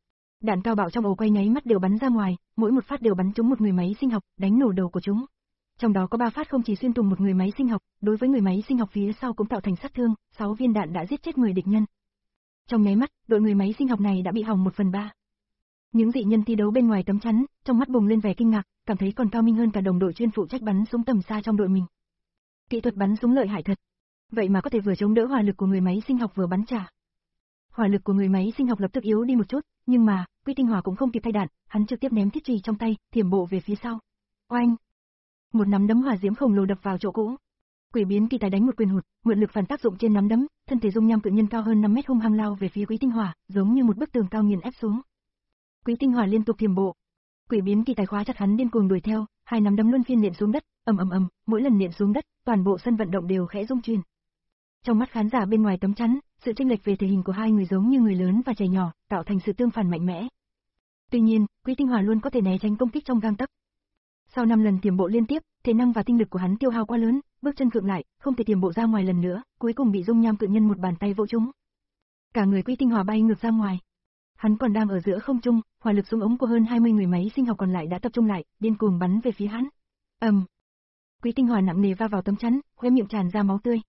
Đạn cao bạo trong ổ quay nháy mắt đều bắn ra ngoài, mỗi một phát đều bắn trúng một người máy sinh học, đánh nổ đầu của chúng. Trong đó có ba phát không chỉ xuyên thủng một người máy sinh học, đối với người máy sinh học phía sau cũng tạo thành sát thương, sáu viên đạn đã giết chết mười địch nhân. Trong nháy mắt, đội người máy sinh học này đã bị hỏng một phần ba. Những dị nhân thi đấu bên ngoài tấm chắn, trong mắt bùng lên vẻ kinh ngạc, cảm thấy còn cao minh hơn cả đồng đội chuyên phụ trách bắn súng tầm xa trong đội mình. Kỹ thuật bắn súng lợi hại thật, vậy mà có thể vừa chống đỡ hỏa lực của người máy sinh học vừa bắn trả. Hỏa lực của người máy sinh học lập tức yếu đi một chút, nhưng mà Quý Tinh Hỏa cũng không kịp thay đạn, hắn trực tiếp ném thiết chùy trong tay, thiểm bộ về phía sau. Oanh! Một nắm đấm hỏa diễm khổng lồ đập vào chỗ cũ. Quỷ biến kỳ tài đánh một quyền hụt, mượn lực phản tác dụng trên nắm đấm, thân thể dung nham cự nhân cao hơn năm mét hung hăng lao về phía Quý Tinh Hỏa, giống như một bức tường cao nghiền ép xuống. Quý Tinh Hỏa liên tục thiểm bộ. Quỷ biến kỳ tài khóa chặt hắn điên cuồng đuổi theo, hai nắm đấm luân phiên nện xuống đất, ầm ầm ầm, mỗi lần nện xuống đất, toàn bộ sân vận động đều khẽ rung chuyển. Trong mắt khán giả bên ngoài tấm chắn, sự chênh lệch về thể hình của hai người giống như người lớn và trẻ nhỏ, tạo thành sự tương phản mạnh mẽ. Tuy nhiên, Quý Tinh Hỏa luôn có thể né tránh công kích trong gang tấc. Sau năm lần tiềm bộ liên tiếp, thể năng và tinh lực của hắn tiêu hao quá lớn, bước chân khựng lại, không thể tiềm bộ ra ngoài lần nữa, cuối cùng bị dung nham cự nhân một bàn tay vỗ trúng. Cả người Quý Tinh Hỏa bay ngược ra ngoài. Hắn còn đang ở giữa không trung, hỏa lực súng ống của hơn hai mươi người máy sinh học còn lại đã tập trung lại, điên cuồng bắn về phía hắn. Ầm. Um. Quý Tinh Hỏa nặng nề va vào tấm chắn, khóe miệng tràn ra máu tươi.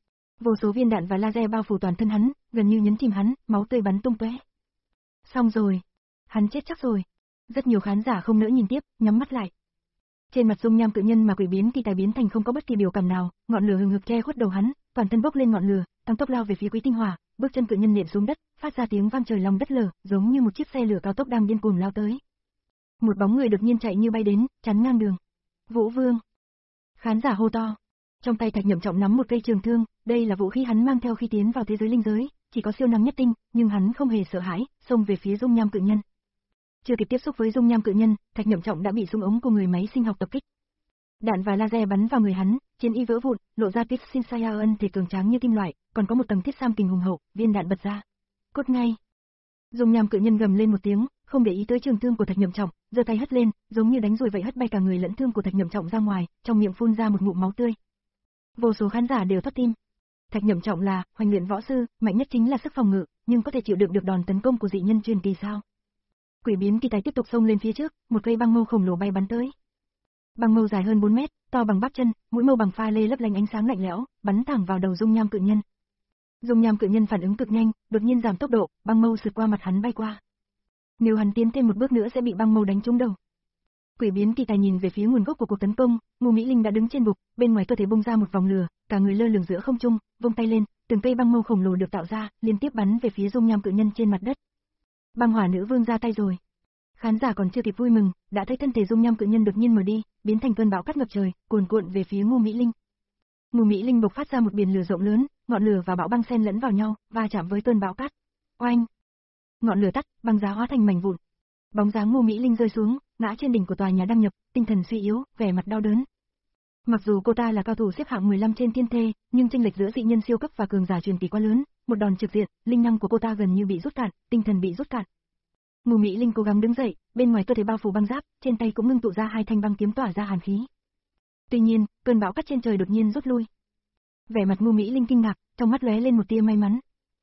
Vô số viên đạn và laser bao phủ toàn thân hắn, gần như nhấn chìm hắn, máu tươi bắn tung tóe. Xong rồi, hắn chết chắc rồi. Rất nhiều khán giả không nỡ nhìn tiếp, nhắm mắt lại. Trên mặt dung nham cự nhân mà quỷ biến kỳ tài biến thành không có bất kỳ biểu cảm nào, ngọn lửa hừng hực che khuất đầu hắn, toàn thân bốc lên ngọn lửa, tăng tốc lao về phía Quý Tinh Hỏa, bước chân cự nhân nện xuống đất, phát ra tiếng vang trời long đất lở, giống như một chiếc xe lửa cao tốc đang điên cuồng lao tới. Một bóng người đột nhiên chạy như bay đến, chắn ngang đường. Vũ Vương. Khán giả hô to. Trong tay Thạch Nhậm Trọng nắm một cây trường thương, đây là vũ khí hắn mang theo khi tiến vào thế giới linh giới, chỉ có siêu năng nhất tinh, nhưng hắn không hề sợ hãi, xông về phía dung nham cự nhân. Chưa kịp tiếp xúc với dung nham cự nhân, Thạch Nhậm Trọng đã bị súng ống của người máy sinh học tập kích. Đạn và laser bắn vào người hắn, chiến y vỡ vụn, lộ ra Tiết Xin Sayaon thể cường tráng như kim loại, còn có một tầng thiết sam kình hùng hậu, viên đạn bật ra. Cốt ngay. Dung nham cự nhân gầm lên một tiếng, không để ý tới trường thương của Thạch Nhậm Trọng, giơ tay hất lên, giống như đánh rồi vậy hất bay cả người lẫn thương của Thạch Nhậm Trọng ra ngoài, trong miệng phun ra một ngụm máu tươi. Vô số khán giả đều thót tim. Thạch Nhậm Trọng là hoành luyện võ sư, mạnh nhất chính là sức phòng ngự, nhưng có thể chịu đựng được đòn tấn công của dị nhân truyền kỳ sao? Quỷ biến kỳ tài tiếp tục xông lên phía trước, một cây băng mâu khổng lồ bay bắn tới. Băng mâu dài hơn bốn mét, to bằng bắp chân, mũi mâu bằng pha lê lấp lánh ánh sáng lạnh lẽo, bắn thẳng vào đầu dung nham cự nhân. Dung nham cự nhân phản ứng cực nhanh, đột nhiên giảm tốc độ, băng mâu sượt qua mặt hắn bay qua. Nếu hắn tiến thêm một bước nữa sẽ bị băng mâu đánh trúng đầu. Quỷ biến kỳ tài nhìn về phía nguồn gốc của cuộc tấn công, Ngô Mỹ Linh đã đứng trên bục, bên ngoài cơ thể bung ra một vòng lửa, cả người lơ lửng giữa không trung, vung tay lên, từng cây băng mâu khổng lồ được tạo ra, liên tiếp bắn về phía dung nham cự nhân trên mặt đất. Băng hỏa nữ vương ra tay rồi. Khán giả còn chưa kịp vui mừng, đã thấy thân thể dung nham cự nhân đột nhiên mở đi, biến thành cơn bão cát ngập trời, cuồn cuộn về phía Ngô Mỹ Linh. Ngô Mỹ Linh bộc phát ra một biển lửa rộng lớn, ngọn lửa và bão băng xen lẫn vào nhau, va chạm với cơn bão cát. Oanh! Ngọn lửa tắt, băng giá hóa thành mảnh vụn. Bóng dáng Ngô Mỹ Linh rơi xuống, ngã trên đỉnh của tòa nhà đăng nhập, tinh thần suy yếu, vẻ mặt đau đớn. Mặc dù cô ta là cao thủ xếp hạng mười lăm trên thiên thê, nhưng chênh lệch giữa dị nhân siêu cấp và cường giả truyền kỳ quá lớn, một đòn trực diện, linh năng của cô ta gần như bị rút cạn, tinh thần bị rút cạn. Ngô Mỹ Linh cố gắng đứng dậy, bên ngoài cơ thể bao phủ băng giáp, trên tay cũng ngưng tụ ra hai thanh băng kiếm tỏa ra hàn khí. Tuy nhiên, cơn bão cát trên trời đột nhiên rút lui. Vẻ mặt Ngô Mỹ Linh kinh ngạc, trong mắt lóe lên một tia may mắn.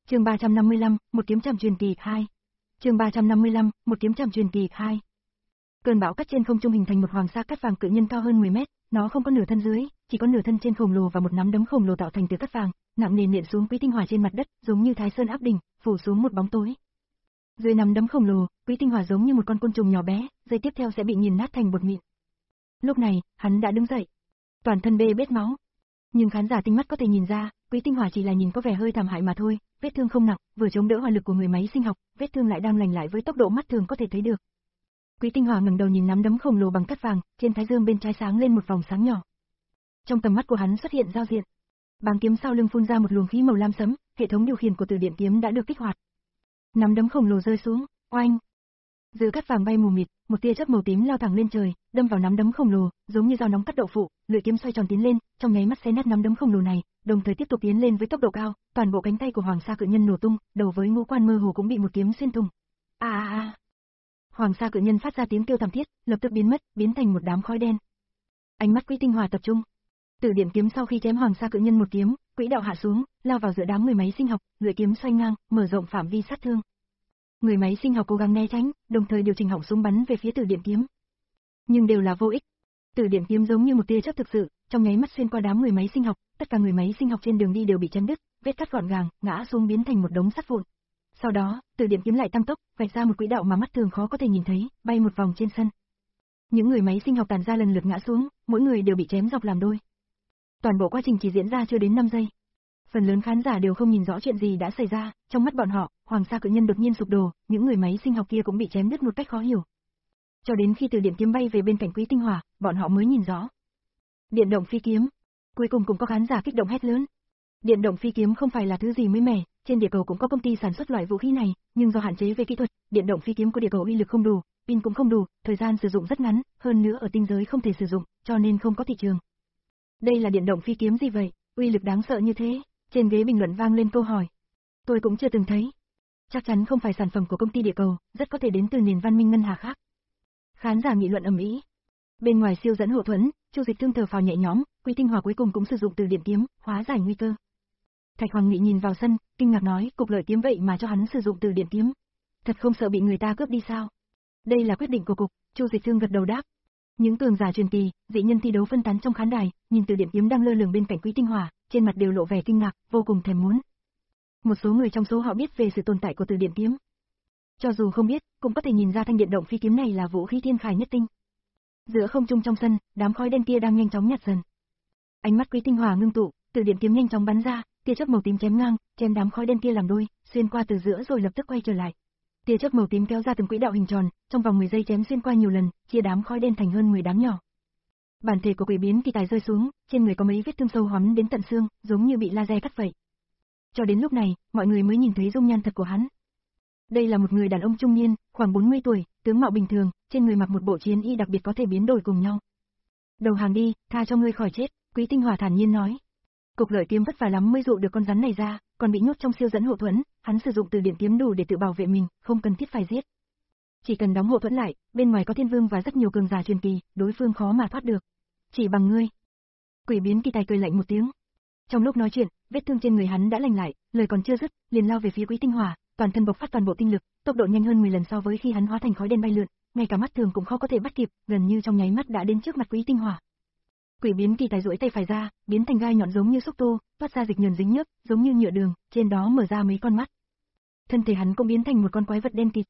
Chương ba trăm năm mươi lăm, một kiếm trảm truyền kỳ hai. Chương ba trăm năm mươi lăm, một kiếm trảm truyền kỳ hai. Cơn bão cắt trên không trung hình thành một hoàng sa cát vàng cự nhân cao hơn mười mét, nó không có nửa thân dưới, chỉ có nửa thân trên khổng lồ và một nắm đấm khổng lồ tạo thành từ cát vàng, nặng nề nện xuống Quý Tinh Hỏa trên mặt đất, giống như Thái Sơn áp đỉnh, phủ xuống một bóng tối. Dưới nắm đấm khổng lồ, Quý Tinh Hỏa giống như một con côn trùng nhỏ bé, giây tiếp theo sẽ bị nghiền nát thành bột mịn. Lúc này, hắn đã đứng dậy, toàn thân bê bết máu. Nhưng khán giả tinh mắt có thể nhìn ra, Quý Tinh Hỏa chỉ là nhìn có vẻ hơi thảm hại mà thôi, vết thương không nặng, vừa chống đỡ hỏa lực của người máy sinh học, vết thương lại đang lành lại với tốc độ mắt thường có thể thấy được. Quý Tinh Hỏa ngẩng đầu nhìn nắm đấm khổng lồ bằng cát vàng, trên thái dương bên trái sáng lên một vòng sáng nhỏ. Trong tầm mắt của hắn xuất hiện giao diện. Báng kiếm sau lưng phun ra một luồng khí màu lam sẫm, hệ thống điều khiển của Từ Điện kiếm đã được kích hoạt. Nắm đấm khổng lồ rơi xuống, oanh. Giữa cát vàng bay mù mịt, một tia chớp màu tím lao thẳng lên trời, đâm vào nắm đấm khổng lồ, giống như dao nóng cắt đậu phụ, lưỡi kiếm xoay tròn tiến lên, trong nháy mắt xé nát nắm đấm khổng lồ này, đồng thời tiếp tục tiến lên với tốc độ cao, toàn bộ cánh tay của Hoàng Sa cự nhân nổ tung, đầu với ngũ quan mơ hồ cũng bị một kiếm xuyên thủng. A a a. Hoàng Sa cự nhân phát ra tiếng kêu thảm thiết, lập tức biến mất, biến thành một đám khói đen. Ánh mắt Quý Tinh Hỏa tập trung. Từ Điện kiếm sau khi chém Hoàng Sa cự nhân một kiếm, quỹ đạo hạ xuống, lao vào giữa đám người máy sinh học, lưỡi kiếm xoay ngang, mở rộng phạm vi sát thương. Người máy sinh học cố gắng né tránh, đồng thời điều chỉnh họng súng bắn về phía Từ Điện kiếm. Nhưng đều là vô ích. Từ Điện kiếm giống như một tia chớp thực sự, trong nháy mắt xuyên qua đám người máy sinh học, tất cả người máy sinh học trên đường đi đều bị chấn đứt, vết cắt gọn gàng, ngã xuống biến thành một đống sắt vụn. Sau đó, Từ Điện kiếm lại tăng tốc, vạch ra một quỹ đạo mà mắt thường khó có thể nhìn thấy, bay một vòng trên sân. Những người máy sinh học tàn ra lần lượt ngã xuống, mỗi người đều bị chém dọc làm đôi. Toàn bộ quá trình chỉ diễn ra chưa đến năm giây. Phần lớn khán giả đều không nhìn rõ chuyện gì đã xảy ra, trong mắt bọn họ, Hoàng Sa cự nhân đột nhiên sụp đổ, những người máy sinh học kia cũng bị chém đứt một cách khó hiểu. Cho đến khi Từ Điện kiếm bay về bên cạnh Quý Tinh Hỏa, bọn họ mới nhìn rõ. Điện động phi kiếm. Cuối cùng cũng có khán giả kích động hét lớn. Điện động phi kiếm không phải là thứ gì mới mẻ, trên địa cầu cũng có công ty sản xuất loại vũ khí này, nhưng do hạn chế về kỹ thuật, điện động phi kiếm của địa cầu uy lực không đủ, pin cũng không đủ, thời gian sử dụng rất ngắn, hơn nữa ở tinh giới không thể sử dụng, cho nên không có thị trường. Đây là điện động phi kiếm gì vậy, uy lực đáng sợ như thế? Trên ghế bình luận vang lên câu hỏi. Tôi cũng chưa từng thấy. Chắc chắn không phải sản phẩm của công ty địa cầu, rất có thể đến từ nền văn minh ngân hà khác. Khán giả nghị luận ầm ĩ. Bên ngoài siêu dẫn hộ thuẫn, Chu Dịch Thương thở phào nhẹ nhõm, Quý Tinh Hỏa cuối cùng cũng sử dụng Từ Điện kiếm, hóa giải nguy cơ. Thạch Hoàng Nghị nhìn vào sân, kinh ngạc nói, cục lợi kiếm vậy mà cho hắn sử dụng Từ Điện kiếm. Thật không sợ bị người ta cướp đi sao? Đây là quyết định của cục, Chu Dịch Thương gật đầu đáp. Những cường giả truyền kỳ, dị nhân thi đấu phân tán trong khán đài, nhìn Từ Điện kiếm đang lơ lửng bên cạnh Quý Tinh Hỏa, trên mặt đều lộ vẻ kinh ngạc, vô cùng thèm muốn. Một số người trong số họ biết về sự tồn tại của Từ Điện kiếm. Cho dù không biết, cũng có thể nhìn ra thanh điện động phi kiếm này là vũ khí thiên khải nhất tinh. Giữa không trung trong sân, đám khói đen kia đang nhanh chóng nhạt dần. Ánh mắt Quý Tinh Hỏa ngưng tụ, Từ Điện kiếm nhanh chóng bắn ra, tia chớp màu tím chém ngang, chém đám khói đen kia làm đôi, xuyên qua từ giữa rồi lập tức quay trở lại. Tia chớp màu tím kéo ra từng quỹ đạo hình tròn, trong vòng mười giây chém xuyên qua nhiều lần, chia đám khói đen thành hơn mười đám nhỏ. Bản thể của Quỷ Biến Kỳ Tài rơi xuống, trên người có mấy vết thương sâu hoắm đến tận xương, giống như bị laser cắt vậy. Cho đến lúc này, mọi người mới nhìn thấy dung nhan thật của hắn. Đây là một người đàn ông trung niên, khoảng bốn mươi tuổi, tướng mạo bình thường, trên người mặc một bộ chiến y đặc biệt có thể biến đổi cùng nhau. Đầu hàng đi, tha cho ngươi khỏi chết, Quý Tinh Hỏa thản nhiên nói. Cục lợi kiếm vất vả lắm mới dụ được con rắn này ra, còn bị nhốt trong siêu dẫn hộ thuẫn, hắn sử dụng Từ Điện kiếm đủ để tự bảo vệ mình, không cần thiết phải giết. Chỉ cần đóng hộ thuẫn lại, bên ngoài có Thiên Vương và rất nhiều cường giả truyền kỳ, đối phương khó mà thoát được. Chỉ bằng ngươi. Quỷ Biến Kỳ Tài cười lạnh một tiếng. Trong lúc nói chuyện, vết thương trên người hắn đã lành lại, lời còn chưa dứt, liền lao về phía Quý Tinh Hỏa, toàn thân bộc phát toàn bộ tinh lực, tốc độ nhanh hơn mười lần so với khi hắn hóa thành khói đen bay lượn, ngay cả mắt thường cũng khó có thể bắt kịp, gần như trong nháy mắt đã đến trước mặt Quý Tinh Hỏa. Quỷ Biến Kỳ Tài duỗi tay phải ra, biến thành gai nhọn giống như xúc tu, toát ra dịch nhờn dính nhớp, giống như nhựa đường, trên đó mở ra mấy con mắt. Thân thể hắn cũng biến thành một con quái vật đen kịt.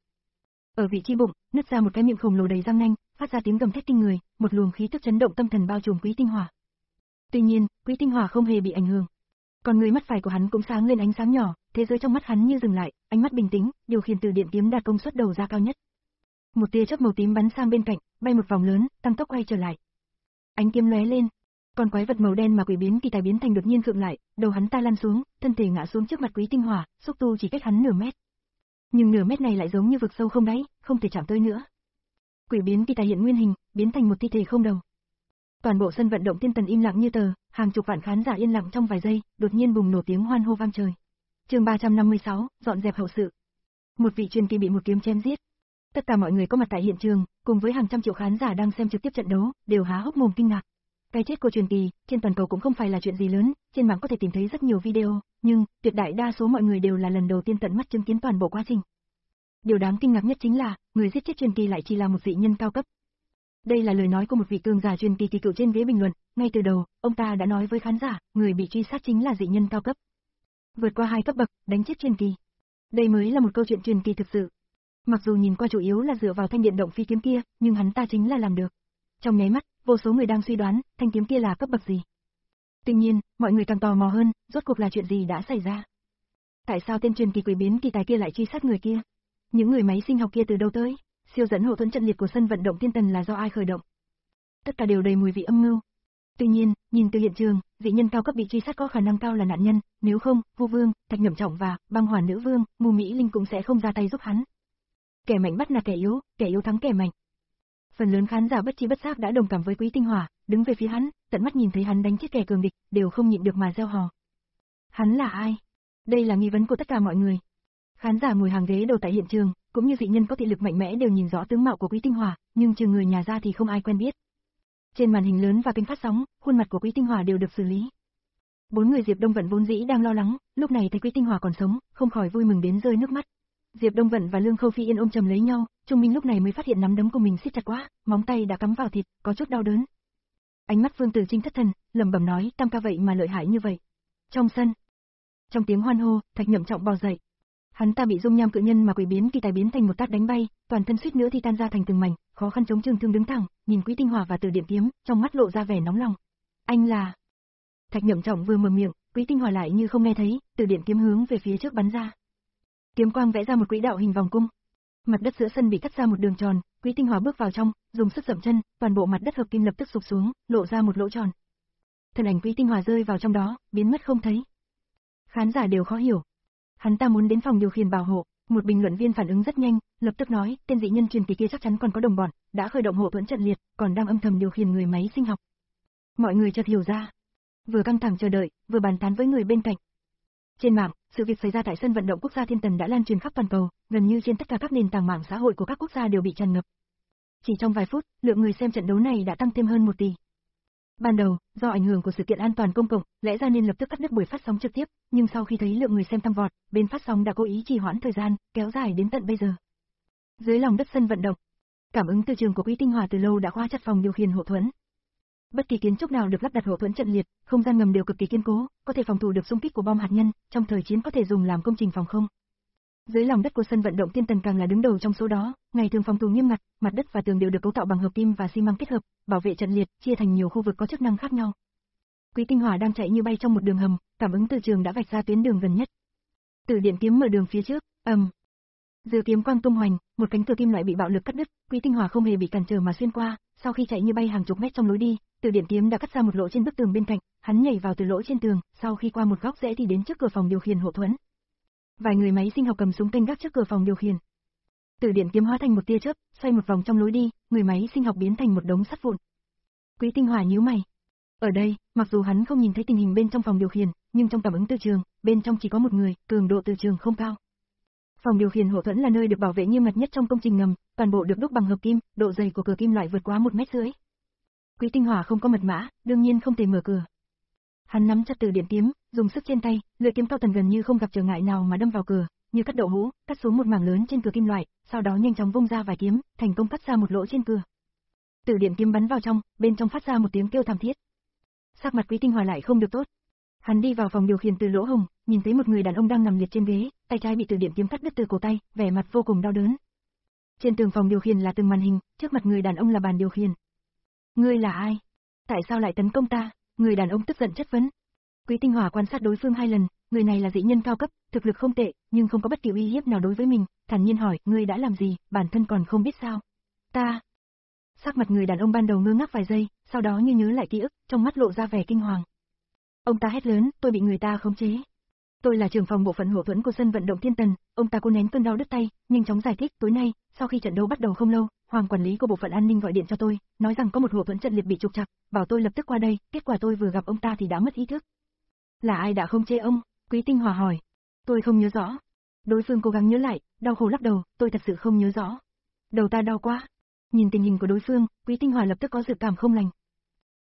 Ở vị trí bụng, nứt ra một cái miệng khổng lồ đầy răng nanh, phát ra tiếng gầm thét kinh người, một luồng khí tức chấn động tâm thần bao trùm Quý Tinh Hỏa. Tuy nhiên, Quý Tinh Hỏa không hề bị ảnh hưởng. Còn người mắt phải của hắn cũng sáng lên ánh sáng nhỏ, thế giới trong mắt hắn như dừng lại, ánh mắt bình tĩnh, điều khiển Từ Điện kiếm đạt công suất đầu ra cao nhất. Một tia chớp màu tím bắn sang bên cạnh, bay một vòng lớn, tăng tốc quay trở lại. Ánh kiếm lóe lên, con quái vật màu đen mà Quỷ Biến Kỳ Tài biến thành đột nhiên khựng lại, đầu hắn ta lăn xuống, thân thể ngã xuống trước mặt Quý Tinh Hỏa, xúc tu chỉ cách hắn nửa mét. Nhưng nửa mét này lại giống như vực sâu không đáy, không thể chạm tới nữa. Quỷ Biến Kỳ Tài hiện nguyên hình, biến thành một thi thể không đầu. Toàn bộ sân vận động Thiên Tần im lặng như tờ, hàng chục vạn khán giả yên lặng trong vài giây, đột nhiên bùng nổ tiếng hoan hô vang trời. Chương ba trăm năm mươi sáu, dọn dẹp hậu sự. Một vị truyền kỳ bị một kiếm chém giết. Tất cả mọi người có mặt tại hiện trường, cùng với hàng trăm triệu khán giả đang xem trực tiếp trận đấu, đều há hốc mồm kinh ngạc. Cái chết của Truyền Kỳ, trên toàn cầu cũng không phải là chuyện gì lớn, trên mạng có thể tìm thấy rất nhiều video, nhưng, tuyệt đại đa số mọi người đều là lần đầu tiên tận mắt chứng kiến toàn bộ quá trình. Điều đáng kinh ngạc nhất chính là, người giết chết Truyền Kỳ lại chỉ là một dị nhân cao cấp. Đây là lời nói của một vị cường giả Truyền Kỳ kỳ cựu trên ghế bình luận, ngay từ đầu, ông ta đã nói với khán giả, người bị truy sát chính là dị nhân cao cấp. Vượt qua hai cấp bậc, đánh chết Truyền Kỳ. Đây mới là một câu chuyện truyền kỳ thực sự. Mặc dù nhìn qua chủ yếu là dựa vào thanh điện động phi kiếm kia, nhưng hắn ta chính là làm được. Trong nháy mắt, vô số người đang suy đoán, thanh kiếm kia là cấp bậc gì. Tuy nhiên, mọi người càng tò mò hơn, rốt cuộc là chuyện gì đã xảy ra. Tại sao tên truyền kỳ quỷ biến kỳ tài kia lại truy sát người kia? Những người máy sinh học kia từ đâu tới? Siêu dẫn hộ thuẫn trận liệt của sân vận động Thiên Tần là do ai khởi động? Tất cả đều đầy mùi vị âm mưu. Tuy nhiên, nhìn từ hiện trường, dị nhân cao cấp bị truy sát có khả năng cao là nạn nhân, nếu không, Vu Vương, Thạch Nhậm Trọng và Băng Hỏa Nữ Vương, Mù Mỹ Linh cũng sẽ không ra tay giúp hắn. Kẻ mạnh bắt nạt kẻ yếu, kẻ yếu thắng kẻ mạnh. Phần lớn khán giả bất chi bất giác đã đồng cảm với Quý Tinh Hỏa, đứng về phía hắn, tận mắt nhìn thấy hắn đánh chết kẻ cường địch, đều không nhịn được mà reo hò. Hắn là ai? Đây là nghi vấn của tất cả mọi người. Khán giả ngồi hàng ghế đầu tại hiện trường, cũng như dị nhân có thị lực mạnh mẽ đều nhìn rõ tướng mạo của Quý Tinh Hỏa, nhưng trừ người nhà ra thì không ai quen biết. Trên màn hình lớn và kênh phát sóng, khuôn mặt của Quý Tinh Hỏa đều được xử lý. Bốn người Diệp Đông Vận vốn dĩ đang lo lắng, lúc này thấy Quý Tinh Hỏa còn sống, không khỏi vui mừng đến rơi nước mắt. Diệp Đông Vận và Lương Khâu Phi Yên ôm chầm lấy nhau, Trung Minh lúc này mới phát hiện nắm đấm của mình siết chặt quá, móng tay đã cắm vào thịt, có chút đau đớn. Ánh mắt Vương Tử Trinh thất thần, lẩm bẩm nói, Tam ca vậy mà lợi hại như vậy. Trong sân, trong tiếng hoan hô, Thạch Nhậm Trọng bò dậy. Hắn ta bị dung nham cự nhân mà quỷ biến kỳ tài biến thành một tát đánh bay, toàn thân suýt nữa thì tan ra thành từng mảnh, khó khăn chống trường thương đứng thẳng, nhìn Quý Tinh Hỏa và Từ Điện Kiếm, trong mắt lộ ra vẻ nóng lòng. Anh là? Thạch Nhậm Trọng vừa mở miệng, Quý Tinh Hỏa lại như không nghe thấy, Từ Điện Kiếm hướng về phía trước bắn ra. Kiếm quang vẽ ra một quỹ đạo hình vòng cung. Mặt đất giữa sân bị cắt ra một đường tròn, Quý Tinh Hỏa bước vào trong, dùng sức dậm chân, toàn bộ mặt đất hợp kim lập tức sụp xuống, lộ ra một lỗ tròn. Thân ảnh Quý Tinh Hỏa rơi vào trong đó, biến mất không thấy. Khán giả đều khó hiểu. Hắn ta muốn đến phòng điều khiển bảo hộ, một bình luận viên phản ứng rất nhanh, lập tức nói, tên dị nhân truyền kỳ kia chắc chắn còn có đồng bọn, đã khởi động hộ thuẫn trận liệt, còn đang âm thầm điều khiển người máy sinh học. Mọi người chợt hiểu ra, vừa căng thẳng chờ đợi, vừa bàn tán với người bên cạnh. Trên mạng, sự việc xảy ra tại sân vận động quốc gia Thiên Tần đã lan truyền khắp toàn cầu, gần như trên tất cả các nền tảng mạng xã hội của các quốc gia đều bị tràn ngập. Chỉ trong vài phút, lượng người xem trận đấu này đã tăng thêm hơn một tỷ. Ban đầu, do ảnh hưởng của sự kiện an toàn công cộng, lẽ ra nên lập tức cắt đứt buổi phát sóng trực tiếp, nhưng sau khi thấy lượng người xem tăng vọt, bên phát sóng đã cố ý trì hoãn thời gian, kéo dài đến tận bây giờ. Dưới lòng đất sân vận động, cảm ứng từ trường của Quý Tinh Hỏa từ lâu đã khóa chặt phòng điều khiển hộ thuẫn. Bất kỳ kiến trúc nào được lắp đặt hộ thuẫn trận liệt, không gian ngầm đều cực kỳ kiên cố, có thể phòng thủ được xung kích của bom hạt nhân, trong thời chiến có thể dùng làm công trình phòng không. Dưới lòng đất của sân vận động Thiên Tần càng là đứng đầu trong số đó, ngày thường phòng thủ nghiêm ngặt, mặt đất và tường đều được cấu tạo bằng hợp kim và xi măng kết hợp, bảo vệ trận liệt, chia thành nhiều khu vực có chức năng khác nhau. Quý Tinh Hỏa đang chạy như bay trong một đường hầm, cảm ứng từ trường đã vạch ra tuyến đường gần nhất. Từ Điện Kiếm mở đường phía trước, ầm. Um. Dư kiếm quang tung hoành, một cánh cửa kim loại bị bạo lực cắt đứt, Quý Tinh Hỏa không hề bị cản trở mà xuyên qua, sau khi chạy như bay hàng chục mét trong lối đi, Từ Điện Kiếm đã cắt ra một lỗ trên bức tường bên cạnh, hắn nhảy vào từ lỗ trên tường, sau khi qua một góc rẽ thì đến trước cửa phòng điều khiển hộ thuẫn. Vài người máy sinh học cầm súng canh gác trước cửa phòng điều khiển. Từ Điện Kiếm hóa thành một tia chớp, xoay một vòng trong lối đi, người máy sinh học biến thành một đống sắt vụn. Quý Tinh Hỏa nhíu mày. Ở đây, mặc dù hắn không nhìn thấy tình hình bên trong phòng điều khiển, nhưng trong cảm ứng từ trường, bên trong chỉ có một người, cường độ từ trường không cao. Phòng điều khiển hộ thuẫn là nơi được bảo vệ nghiêm ngặt nhất trong công trình ngầm, toàn bộ được đúc bằng hợp kim, độ dày của cửa kim loại vượt quá một mét rưỡi. Quý Tinh Hỏa không có mật mã, đương nhiên không thể mở cửa. Hắn nắm chặt Từ Điện Kiếm, dùng sức trên tay, lưỡi kiếm cao tần gần như không gặp trở ngại nào mà đâm vào cửa, như cắt đậu hũ, cắt xuống một mảng lớn trên cửa kim loại, sau đó nhanh chóng vung ra vài kiếm, thành công cắt ra một lỗ trên cửa. Từ Điện Kiếm bắn vào trong, bên trong phát ra một tiếng kêu thảm thiết. Sắc mặt Quý Tinh Hỏa lại không được tốt. Hắn đi vào phòng điều khiển từ lỗ hổng, nhìn thấy một người đàn ông đang nằm liệt trên ghế, tay trái bị Từ Điện Kiếm cắt đứt từ cổ tay, vẻ mặt vô cùng đau đớn. Trên tường phòng điều khiển là từng màn hình, trước mặt người đàn ông là bàn điều khiển. Ngươi là ai? Tại sao lại tấn công ta? Người đàn ông tức giận chất vấn. Quý Tinh Hỏa quan sát đối phương hai lần, người này là dị nhân cao cấp, thực lực không tệ, nhưng không có bất kỳ uy hiếp nào đối với mình, thản nhiên hỏi, ngươi đã làm gì, bản thân còn không biết sao? Ta. Sắc mặt người đàn ông ban đầu ngơ ngác vài giây, sau đó như nhớ lại ký ức, trong mắt lộ ra vẻ kinh hoàng. Ông ta hét lớn, tôi bị người ta khống chế. Tôi là trưởng phòng bộ phận hộ thuẫn của sân vận động Thiên Tần, ông ta cố nén cơn đau đứt tay, nhanh chóng giải thích, tối nay, sau khi trận đấu bắt đầu không lâu, Hoàng quản lý của bộ phận an ninh gọi điện cho tôi, nói rằng có một hộ thuẫn trận liệt bị trục trặc, bảo tôi lập tức qua đây, kết quả tôi vừa gặp ông ta thì đã mất ý thức. Là ai đã khống chế ông? Quý Tinh Hỏa hỏi. Tôi không nhớ rõ. Đối phương cố gắng nhớ lại, đau khổ lắc đầu, tôi thật sự không nhớ rõ. Đầu ta đau quá. Nhìn tình hình của đối phương, Quý Tinh Hỏa lập tức có dự cảm không lành.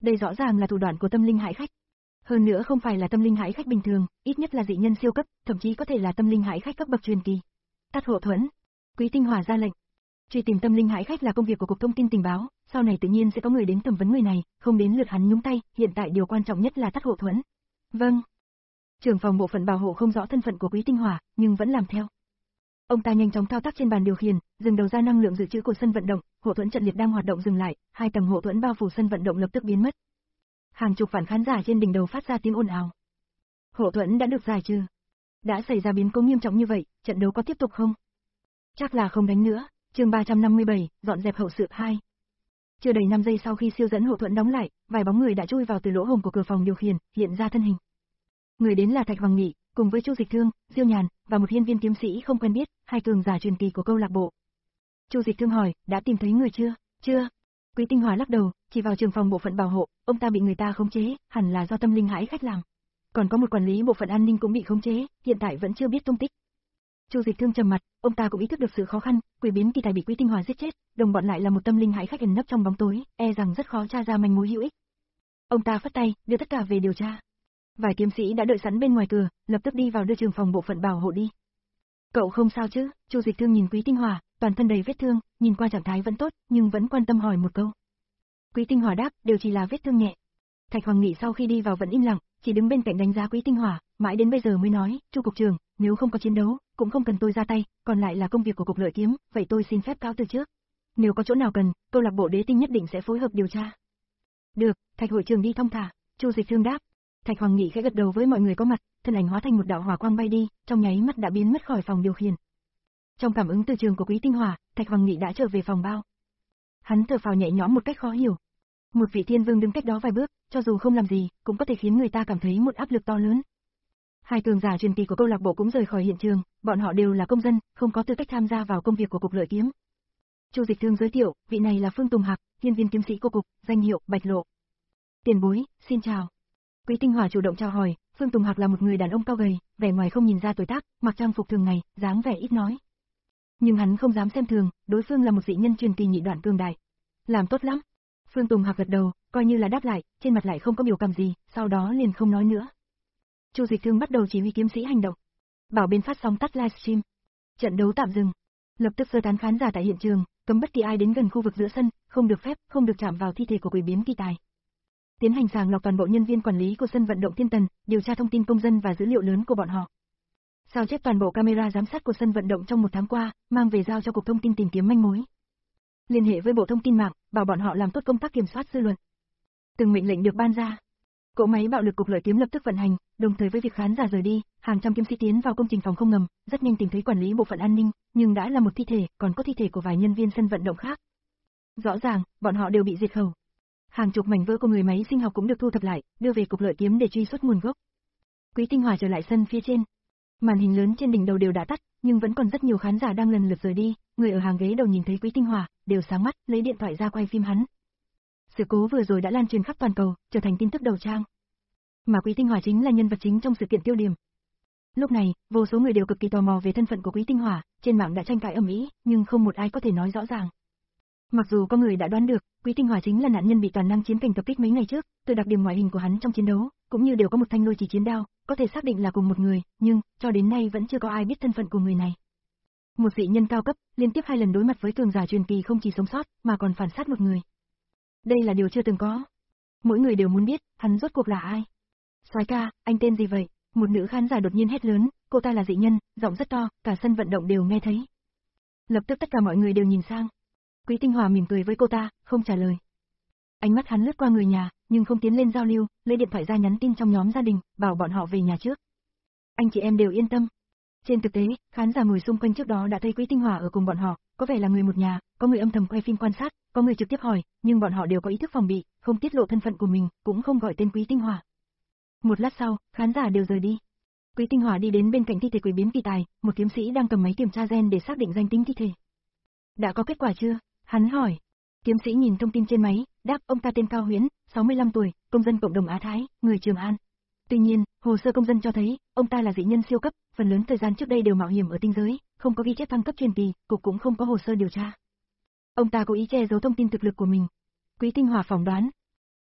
Đây rõ ràng là thủ đoạn của tâm linh hại khách. Hơn nữa không phải là tâm linh hại khách bình thường, ít nhất là dị nhân siêu cấp, thậm chí có thể là tâm linh hại khách cấp bậc truyền kỳ. Tắt hộ thuẫn. Quý Tinh Hỏa ra lệnh. Truy tìm tâm linh hại khách là công việc của Cục Thông tin Tình báo, sau này tự nhiên sẽ có người đến thẩm vấn người này, không đến lượt hắn nhúng tay, hiện tại điều quan trọng nhất là tắt hộ thuẫn. Vâng. Trưởng phòng bộ phận bảo hộ không rõ thân phận của Quý Tinh Hỏa, nhưng vẫn làm theo. Ông ta nhanh chóng thao tác trên bàn điều khiển, dừng đầu ra năng lượng dự trữ của sân vận động, hộ thuẫn trận liệt đang hoạt động dừng lại, hai tầng hộ thuẫn bao phủ sân vận động lập tức biến mất. Hàng chục vạn khán giả trên đỉnh đầu phát ra tiếng ồn ào. Hộ thuẫn đã được giải trừ. Đã xảy ra biến cố nghiêm trọng như vậy, trận đấu có tiếp tục không? Chắc là không đánh nữa. Chương ba trăm năm mươi bảy, dọn dẹp hậu sự hai. Chưa đầy năm giây sau khi siêu dẫn hộ thuẫn đóng lại, vài bóng người đã chui vào từ lỗ hổng của cửa phòng điều khiển, hiện ra thân hình. Người đến là Thạch Hoàng Nghị, cùng với Chu Dịch Thương, Diêu Nhàn và một hiên viên kiếm sĩ không quen biết, hai cường giả truyền kỳ của câu lạc bộ. Chu Dịch Thương hỏi, đã tìm thấy người chưa? Chưa. Quý Tinh Hỏa lắc đầu, chỉ vào trưởng phòng bộ phận bảo hộ, ông ta bị người ta khống chế, hẳn là do tâm linh hãi khách làm. Còn có một quản lý bộ phận an ninh cũng bị khống chế, hiện tại vẫn chưa biết tung tích. Chu Dịch Thương trầm mặt, ông ta cũng ý thức được sự khó khăn, Quỷ biến kỳ tài bị Quý Tinh Hỏa giết chết, đồng bọn lại là một tâm linh hãi khách ẩn nấp trong bóng tối, e rằng rất khó tra ra manh mối hữu ích. Ông ta phất tay, đưa tất cả về điều tra. Vài kiếm sĩ đã đợi sẵn bên ngoài cửa, lập tức đi vào đưa trưởng phòng bộ phận bảo hộ đi. Cậu không sao chứ? Chu Dịch Thương nhìn Quý Tinh Hỏa, toàn thân đầy vết thương, nhìn qua trạng thái vẫn tốt, nhưng vẫn quan tâm hỏi một câu. Quý Tinh Hỏa đáp, đều chỉ là vết thương nhẹ. Thạch Hoàng Nghị sau khi đi vào vẫn im lặng, chỉ đứng bên cạnh đánh giá Quý Tinh Hỏa, mãi đến bây giờ mới nói, Chu cục trưởng, nếu không có chiến đấu, cũng không cần tôi ra tay, còn lại là công việc của cục lợi kiếm, vậy tôi xin phép cáo từ trước. Nếu có chỗ nào cần, câu lạc bộ Đế Tinh nhất định sẽ phối hợp điều tra. Được, Thạch hội trưởng đi thong thả. Chu Dịch Thương đáp. Thạch Hoàng Nghị khẽ gật đầu với mọi người có mặt, thân ảnh hóa thành một đạo hỏa quang bay đi, trong nháy mắt đã biến mất khỏi phòng điều khiển. Trong cảm ứng từ trường của Quý Tinh Hỏa, Thạch Hoàng Nghị đã trở về phòng bao. Hắn thở phào nhẹ nhõm một cách khó hiểu. Một vị thiên vương đứng cách đó vài bước, cho dù không làm gì, cũng có thể khiến người ta cảm thấy một áp lực to lớn. Hai cường giả truyền kỳ của câu lạc bộ cũng rời khỏi hiện trường, bọn họ đều là công dân, không có tư cách tham gia vào công việc của cục lợi kiếm. Chu Dịch Thương giới thiệu, vị này là Phương Tùng Hạc, hiên viên kiếm sĩ của cục, danh hiệu Bạch Lộ. Tiền bối, xin chào. Quý Tinh Hỏa chủ động chào hỏi, Phương Tùng Hạc là một người đàn ông cao gầy, vẻ ngoài không nhìn ra tuổi tác, mặc trang phục thường ngày, dáng vẻ ít nói. Nhưng hắn không dám xem thường, đối phương là một dị nhân truyền kỳ nhị đoạn cường đại. Làm tốt lắm. Phương Tùng Hạc gật đầu, coi như là đáp lại, trên mặt lại không có biểu cảm gì, sau đó liền không nói nữa. Chu Dịch Thương bắt đầu chỉ huy kiếm sĩ hành động. Bảo bên phát sóng tắt livestream. Trận đấu tạm dừng. Lập tức sơ tán khán giả tại hiện trường, cấm bất kỳ ai đến gần khu vực giữa sân, không được phép, không được chạm vào thi thể của quỷ biến kỳ tài. Tiến hành sàng lọc toàn bộ nhân viên quản lý của sân vận động Thiên Tần, điều tra thông tin công dân và dữ liệu lớn của bọn họ. Sao chép toàn bộ camera giám sát của sân vận động trong một tháng qua, mang về giao cho cục thông tin tìm kiếm manh mối. Liên hệ với bộ thông tin mạng, bảo bọn họ làm tốt công tác kiểm soát dư luận. Từng mệnh lệnh được ban ra. Cỗ máy bạo lực cục lợi kiếm lập tức vận hành, đồng thời với việc khán giả rời đi, hàng trăm kiếm sĩ tiến vào công trình phòng không ngầm, rất nhanh tìm thấy quản lý bộ phận an ninh, nhưng đã là một thi thể, còn có thi thể của vài nhân viên sân vận động khác. Rõ ràng, bọn họ đều bị diệt khẩu. Hàng chục mảnh vỡ của người máy sinh học cũng được thu thập lại, đưa về cục lợi kiếm để truy xuất nguồn gốc. Quý Tinh Hỏa trở lại sân phía trên. Màn hình lớn trên đỉnh đầu đều đã tắt, nhưng vẫn còn rất nhiều khán giả đang lần lượt rời đi, người ở hàng ghế đầu nhìn thấy Quý Tinh Hỏa, đều sáng mắt, lấy điện thoại ra quay phim hắn. Sự cố vừa rồi đã lan truyền khắp toàn cầu, trở thành tin tức đầu trang. Mà Quý Tinh Hỏa chính là nhân vật chính trong sự kiện tiêu điểm. Lúc này, vô số người đều cực kỳ tò mò về thân phận của Quý Tinh Hỏa, trên mạng đã tranh cãi ầm ĩ, nhưng không một ai có thể nói rõ ràng. Mặc dù có người đã đoán được, Quý Tinh Hỏa chính là nạn nhân bị toàn năng chiến cảnh tập kích mấy ngày trước, từ đặc điểm ngoại hình của hắn trong chiến đấu, cũng như đều có một thanh lôi chỉ chiến đao, có thể xác định là cùng một người, nhưng cho đến nay vẫn chưa có ai biết thân phận của người này. Một dị nhân cao cấp, liên tiếp hai lần đối mặt với cường giả truyền kỳ không chỉ sống sót, mà còn phản sát một người. Đây là điều chưa từng có. Mỗi người đều muốn biết, hắn rốt cuộc là ai. Soái ca, anh tên gì vậy? Một nữ khán giả đột nhiên hét lớn, cô ta là dị nhân, giọng rất to, cả sân vận động đều nghe thấy. Lập tức tất cả mọi người đều nhìn sang. Quý Tinh Hỏa mỉm cười với cô ta, không trả lời. Ánh mắt hắn lướt qua người nhà, nhưng không tiến lên giao lưu, lấy điện thoại ra nhắn tin trong nhóm gia đình, bảo bọn họ về nhà trước. Anh chị em đều yên tâm. Trên thực tế, khán giả ngồi xung quanh trước đó đã thấy Quý Tinh Hỏa ở cùng bọn họ, có vẻ là người một nhà, có người âm thầm quay phim quan sát, có người trực tiếp hỏi, nhưng bọn họ đều có ý thức phòng bị, không tiết lộ thân phận của mình, cũng không gọi tên Quý Tinh Hỏa. Một lát sau, khán giả đều rời đi. Quý Tinh Hỏa đi đến bên cạnh thi thể quỷ biến kỳ tài, một kiếm sĩ đang cầm máy kiểm tra gen để xác định danh tính thi thể. Đã có kết quả chưa? Hắn hỏi. Kiếm sĩ nhìn thông tin trên máy, đáp ông ta tên Cao Huyễn, sáu mươi lăm tuổi, công dân cộng đồng Á Thái, người Trường An. Tuy nhiên, hồ sơ công dân cho thấy, ông ta là dị nhân siêu cấp, phần lớn thời gian trước đây đều mạo hiểm ở tinh giới, không có ghi chép thăng cấp truyền kỳ, cục cũng không có hồ sơ điều tra. Ông ta cố ý che giấu thông tin thực lực của mình. Quý Tinh Hỏa phỏng đoán.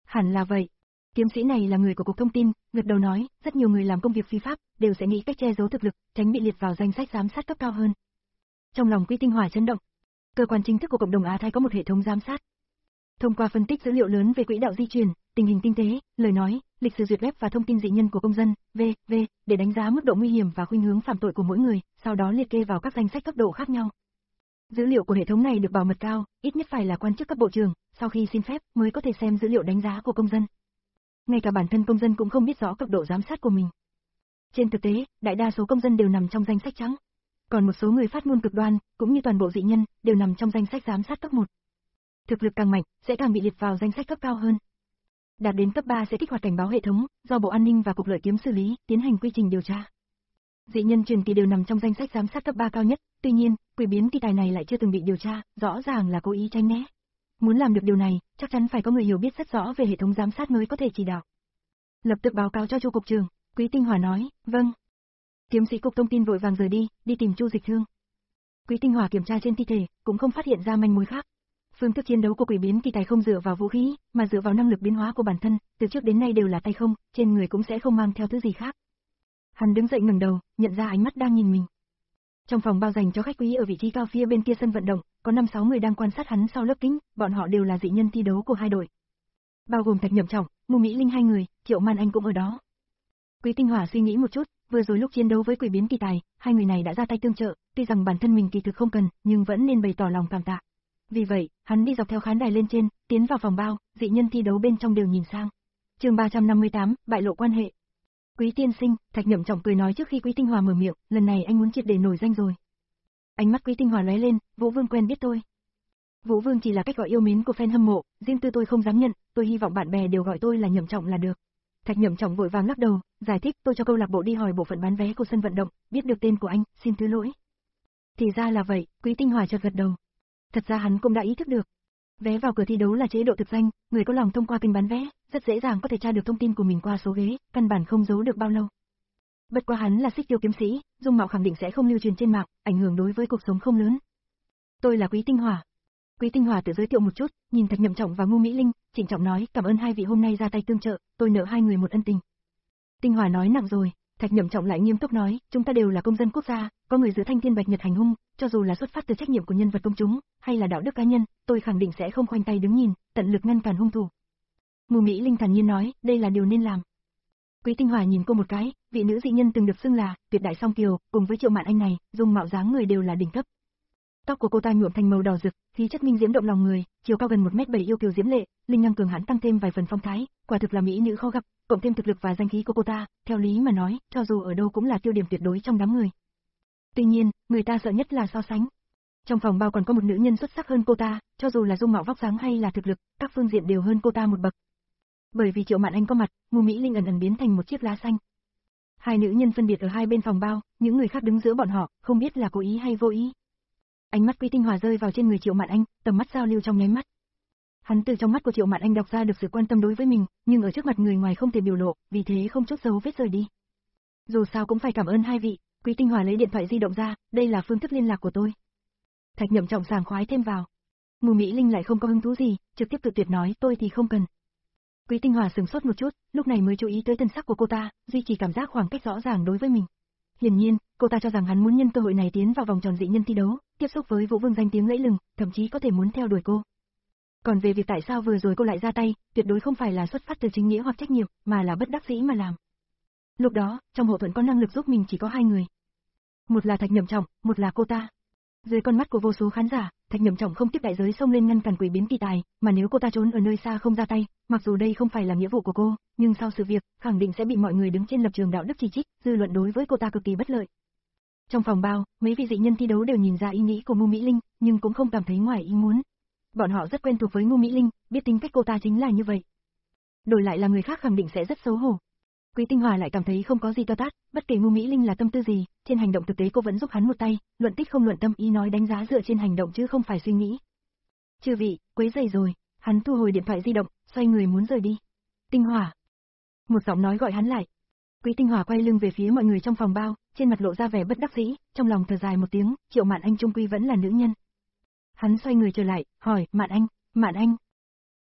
Hẳn là vậy. Kiếm sĩ này là người của Cục Thông tin, gật đầu nói, rất nhiều người làm công việc phi pháp, đều sẽ nghĩ cách che giấu thực lực, tránh bị liệt vào danh sách giám sát cấp cao hơn. Trong lòng Quý Tinh Hỏa chấn động. Cơ quan chính thức của cộng đồng Á Thái có một hệ thống giám sát. Thông qua phân tích dữ liệu lớn về quỹ đạo di chuyển, tình hình kinh tế, lời nói, lịch sử duyệt web và thông tin dị nhân của công dân, vân vân, để đánh giá mức độ nguy hiểm và khuynh hướng phạm tội của mỗi người, sau đó liệt kê vào các danh sách cấp độ khác nhau. Dữ liệu của hệ thống này được bảo mật cao, ít nhất phải là quan chức cấp bộ trưởng, sau khi xin phép mới có thể xem dữ liệu đánh giá của công dân. Ngay cả bản thân công dân cũng không biết rõ cấp độ giám sát của mình. Trên thực tế, đại đa số công dân đều nằm trong danh sách trắng. Còn một số người phát ngôn cực đoan, cũng như toàn bộ dị nhân, đều nằm trong danh sách giám sát cấp một. Thực lực càng mạnh, sẽ càng bị liệt vào danh sách cấp cao hơn. Đạt đến cấp ba sẽ kích hoạt cảnh báo hệ thống, do Bộ An ninh và Cục Lợi kiếm xử lý, tiến hành quy trình điều tra. Dị nhân truyền kỳ đều nằm trong danh sách giám sát cấp ba cao nhất, tuy nhiên, quỷ biến kỳ tài này lại chưa từng bị điều tra, rõ ràng là cố ý tránh né. Muốn làm được điều này, chắc chắn phải có người hiểu biết rất rõ về hệ thống giám sát mới có thể chỉ đạo. Lập tức báo cáo cho Chu cục trưởng, Quý Tinh Hỏa nói, vâng. Kiếm sĩ Cục Thông tin vội vàng rời đi, đi tìm Chu Dịch Thương. Quý Tinh Hỏa kiểm tra trên thi thể, cũng không phát hiện ra manh mối khác. Phương thức chiến đấu của quỷ biến kỳ tài không dựa vào vũ khí, mà dựa vào năng lực biến hóa của bản thân, từ trước đến nay đều là tay không, trên người cũng sẽ không mang theo thứ gì khác. Hắn đứng dậy ngẩng đầu, nhận ra ánh mắt đang nhìn mình. Trong phòng bao dành cho khách quý ở vị trí cao phía bên kia sân vận động, có năm sáu người đang quan sát hắn sau lớp kính, bọn họ đều là dị nhân thi đấu của hai đội. Bao gồm Thạch Nhậm Trọng, Ngô Mỹ Linh hai người, Triệu Man Anh cũng ở đó. Quý Tinh Hỏa suy nghĩ một chút, vừa rồi lúc chiến đấu với quỷ biến kỳ tài, hai người này đã ra tay tương trợ, tuy rằng bản thân mình kỳ thực không cần, nhưng vẫn nên bày tỏ lòng cảm tạ. Vì vậy, hắn đi dọc theo khán đài lên trên, tiến vào phòng bao, dị nhân thi đấu bên trong đều nhìn sang. Chương ba trăm năm mươi tám, bại lộ quan hệ. Quý tiên sinh, Thạch Nhậm Trọng cười nói trước khi Quý Tinh Hỏa mở miệng, lần này anh muốn triệt để nổi danh rồi. Ánh mắt Quý Tinh Hỏa lóe lên, Vũ Vương quen biết tôi. Vũ Vương chỉ là cách gọi yêu mến của fan hâm mộ, riêng tư tôi không dám nhận, tôi hy vọng bạn bè đều gọi tôi là Nhậm Trọng là được. Thạch Nhậm Trọng vội vàng lắc đầu, giải thích, tôi cho câu lạc bộ đi hỏi bộ phận bán vé của sân vận động, biết được tên của anh, xin thứ lỗi. Thì ra là vậy, Quý Tinh Hỏa chợt gật đầu. Thật ra hắn cũng đã ý thức được. Vé vào cửa thi đấu là chế độ thực danh, người có lòng thông qua kênh bán vé, rất dễ dàng có thể tra được thông tin của mình qua số ghế, căn bản không giấu được bao lâu. Bất quá hắn là Xích Tiêu kiếm sĩ, dung mạo khẳng định sẽ không lưu truyền trên mạng, ảnh hưởng đối với cuộc sống không lớn. Tôi là Quý Tinh Hỏa. Quý Tinh Hỏa tự giới thiệu một chút, nhìn Thạch Nhậm Trọng và Ngô Mỹ Linh, trịnh trọng nói, cảm ơn hai vị hôm nay ra tay tương trợ, tôi nợ hai người một ân tình. Tinh Hỏa nói nặng rồi, Thạch Nhậm Trọng lại nghiêm túc nói, chúng ta đều là công dân quốc gia, có người giữ Thanh Thiên Bạch Nhật hành hung, cho dù là xuất phát từ trách nhiệm của nhân vật công chúng, hay là đạo đức cá nhân, tôi khẳng định sẽ không khoanh tay đứng nhìn, tận lực ngăn cản hung thủ. Ngô Mỹ Linh thản nhiên nói, đây là điều nên làm. Quý Tinh Hỏa nhìn cô một cái, vị nữ dị nhân từng được xưng là tuyệt đại song kiều, cùng với Triệu Mạn Anh này, dung mạo dáng người đều là đỉnh cấp. Tóc của cô ta nhuộm thành màu đỏ rực, khí chất minh diễm động lòng người, chiều cao gần một mét bảy yêu kiều diễm lệ, linh năng cường hãn tăng thêm vài phần phong thái, quả thực là mỹ nữ khó gặp, cộng thêm thực lực và danh khí của cô ta, theo lý mà nói, cho dù ở đâu cũng là tiêu điểm tuyệt đối trong đám người. Tuy nhiên, người ta sợ nhất là so sánh. Trong phòng bao còn có một nữ nhân xuất sắc hơn cô ta, cho dù là dung mạo vóc dáng hay là thực lực, các phương diện đều hơn cô ta một bậc. Bởi vì Triệu Mạn Anh có mặt, Ngô Mỹ Linh ẩn ẩn biến thành một chiếc lá xanh. Hai nữ nhân phân biệt ở hai bên phòng bao, những người khác đứng giữa bọn họ, không biết là cố ý hay vô ý. Ánh mắt Quý Tinh Hỏa rơi vào trên người Triệu Mạn Anh, tầm mắt giao lưu trong nháy mắt. Hắn từ trong mắt của Triệu Mạn Anh đọc ra được sự quan tâm đối với mình, nhưng ở trước mặt người ngoài không thể biểu lộ, vì thế không chút dấu vết rời đi. Dù sao cũng phải cảm ơn hai vị. Quý Tinh Hỏa lấy điện thoại di động ra, đây là phương thức liên lạc của tôi. Thạch Nhậm Trọng sảng khoái thêm vào. Ngô Mỹ Linh lại không có hứng thú gì, trực tiếp tự tuyệt nói, tôi thì không cần. Quý Tinh Hỏa sừng sốt một chút, lúc này mới chú ý tới thân sắc của cô ta, duy trì cảm giác khoảng cách rõ ràng đối với mình. Hiển nhiên, cô ta cho rằng hắn muốn nhân cơ hội này tiến vào vòng tròn dị nhân thi đấu, tiếp xúc với Vũ Vương danh tiếng lẫy lừng, thậm chí có thể muốn theo đuổi cô. Còn về việc tại sao vừa rồi cô lại ra tay, tuyệt đối không phải là xuất phát từ chính nghĩa hoặc trách nhiệm, mà là bất đắc dĩ mà làm. Lúc đó, trong hộ thuẫn có năng lực giúp mình chỉ có hai người. Một là Thạch Nhậm Trọng, một là cô ta. Dưới con mắt của vô số khán giả, Thạch Nhậm Trọng không tiếp đại giới xông lên ngăn cản quỷ biến kỳ tài, mà nếu cô ta trốn ở nơi xa không ra tay, mặc dù đây không phải là nghĩa vụ của cô, nhưng sau sự việc, khẳng định sẽ bị mọi người đứng trên lập trường đạo đức chỉ trích, dư luận đối với cô ta cực kỳ bất lợi. Trong phòng bao, mấy vị dị nhân thi đấu đều nhìn ra ý nghĩ của Ngô Mỹ Linh, nhưng cũng không cảm thấy ngoài ý muốn. Bọn họ rất quen thuộc với Ngô Mỹ Linh, biết tính cách cô ta chính là như vậy. Đổi lại là người khác khẳng định sẽ rất xấu hổ. Quý Tinh Hỏa lại cảm thấy không có gì to tát, bất kể Ngô Mỹ Linh là tâm tư gì, trên hành động thực tế cô vẫn giúp hắn một tay, luận tích không luận tâm, ý nói đánh giá dựa trên hành động chứ không phải suy nghĩ. Chư vị, quấy rầy rồi, hắn thu hồi điện thoại di động, xoay người muốn rời đi. Tinh Hỏa. Một giọng nói gọi hắn lại. Quý Tinh Hỏa quay lưng về phía mọi người trong phòng bao, trên mặt lộ ra vẻ bất đắc dĩ, trong lòng thở dài một tiếng, Triệu Mạn Anh trung quy vẫn là nữ nhân. Hắn xoay người trở lại, hỏi, Mạn Anh, Mạn Anh.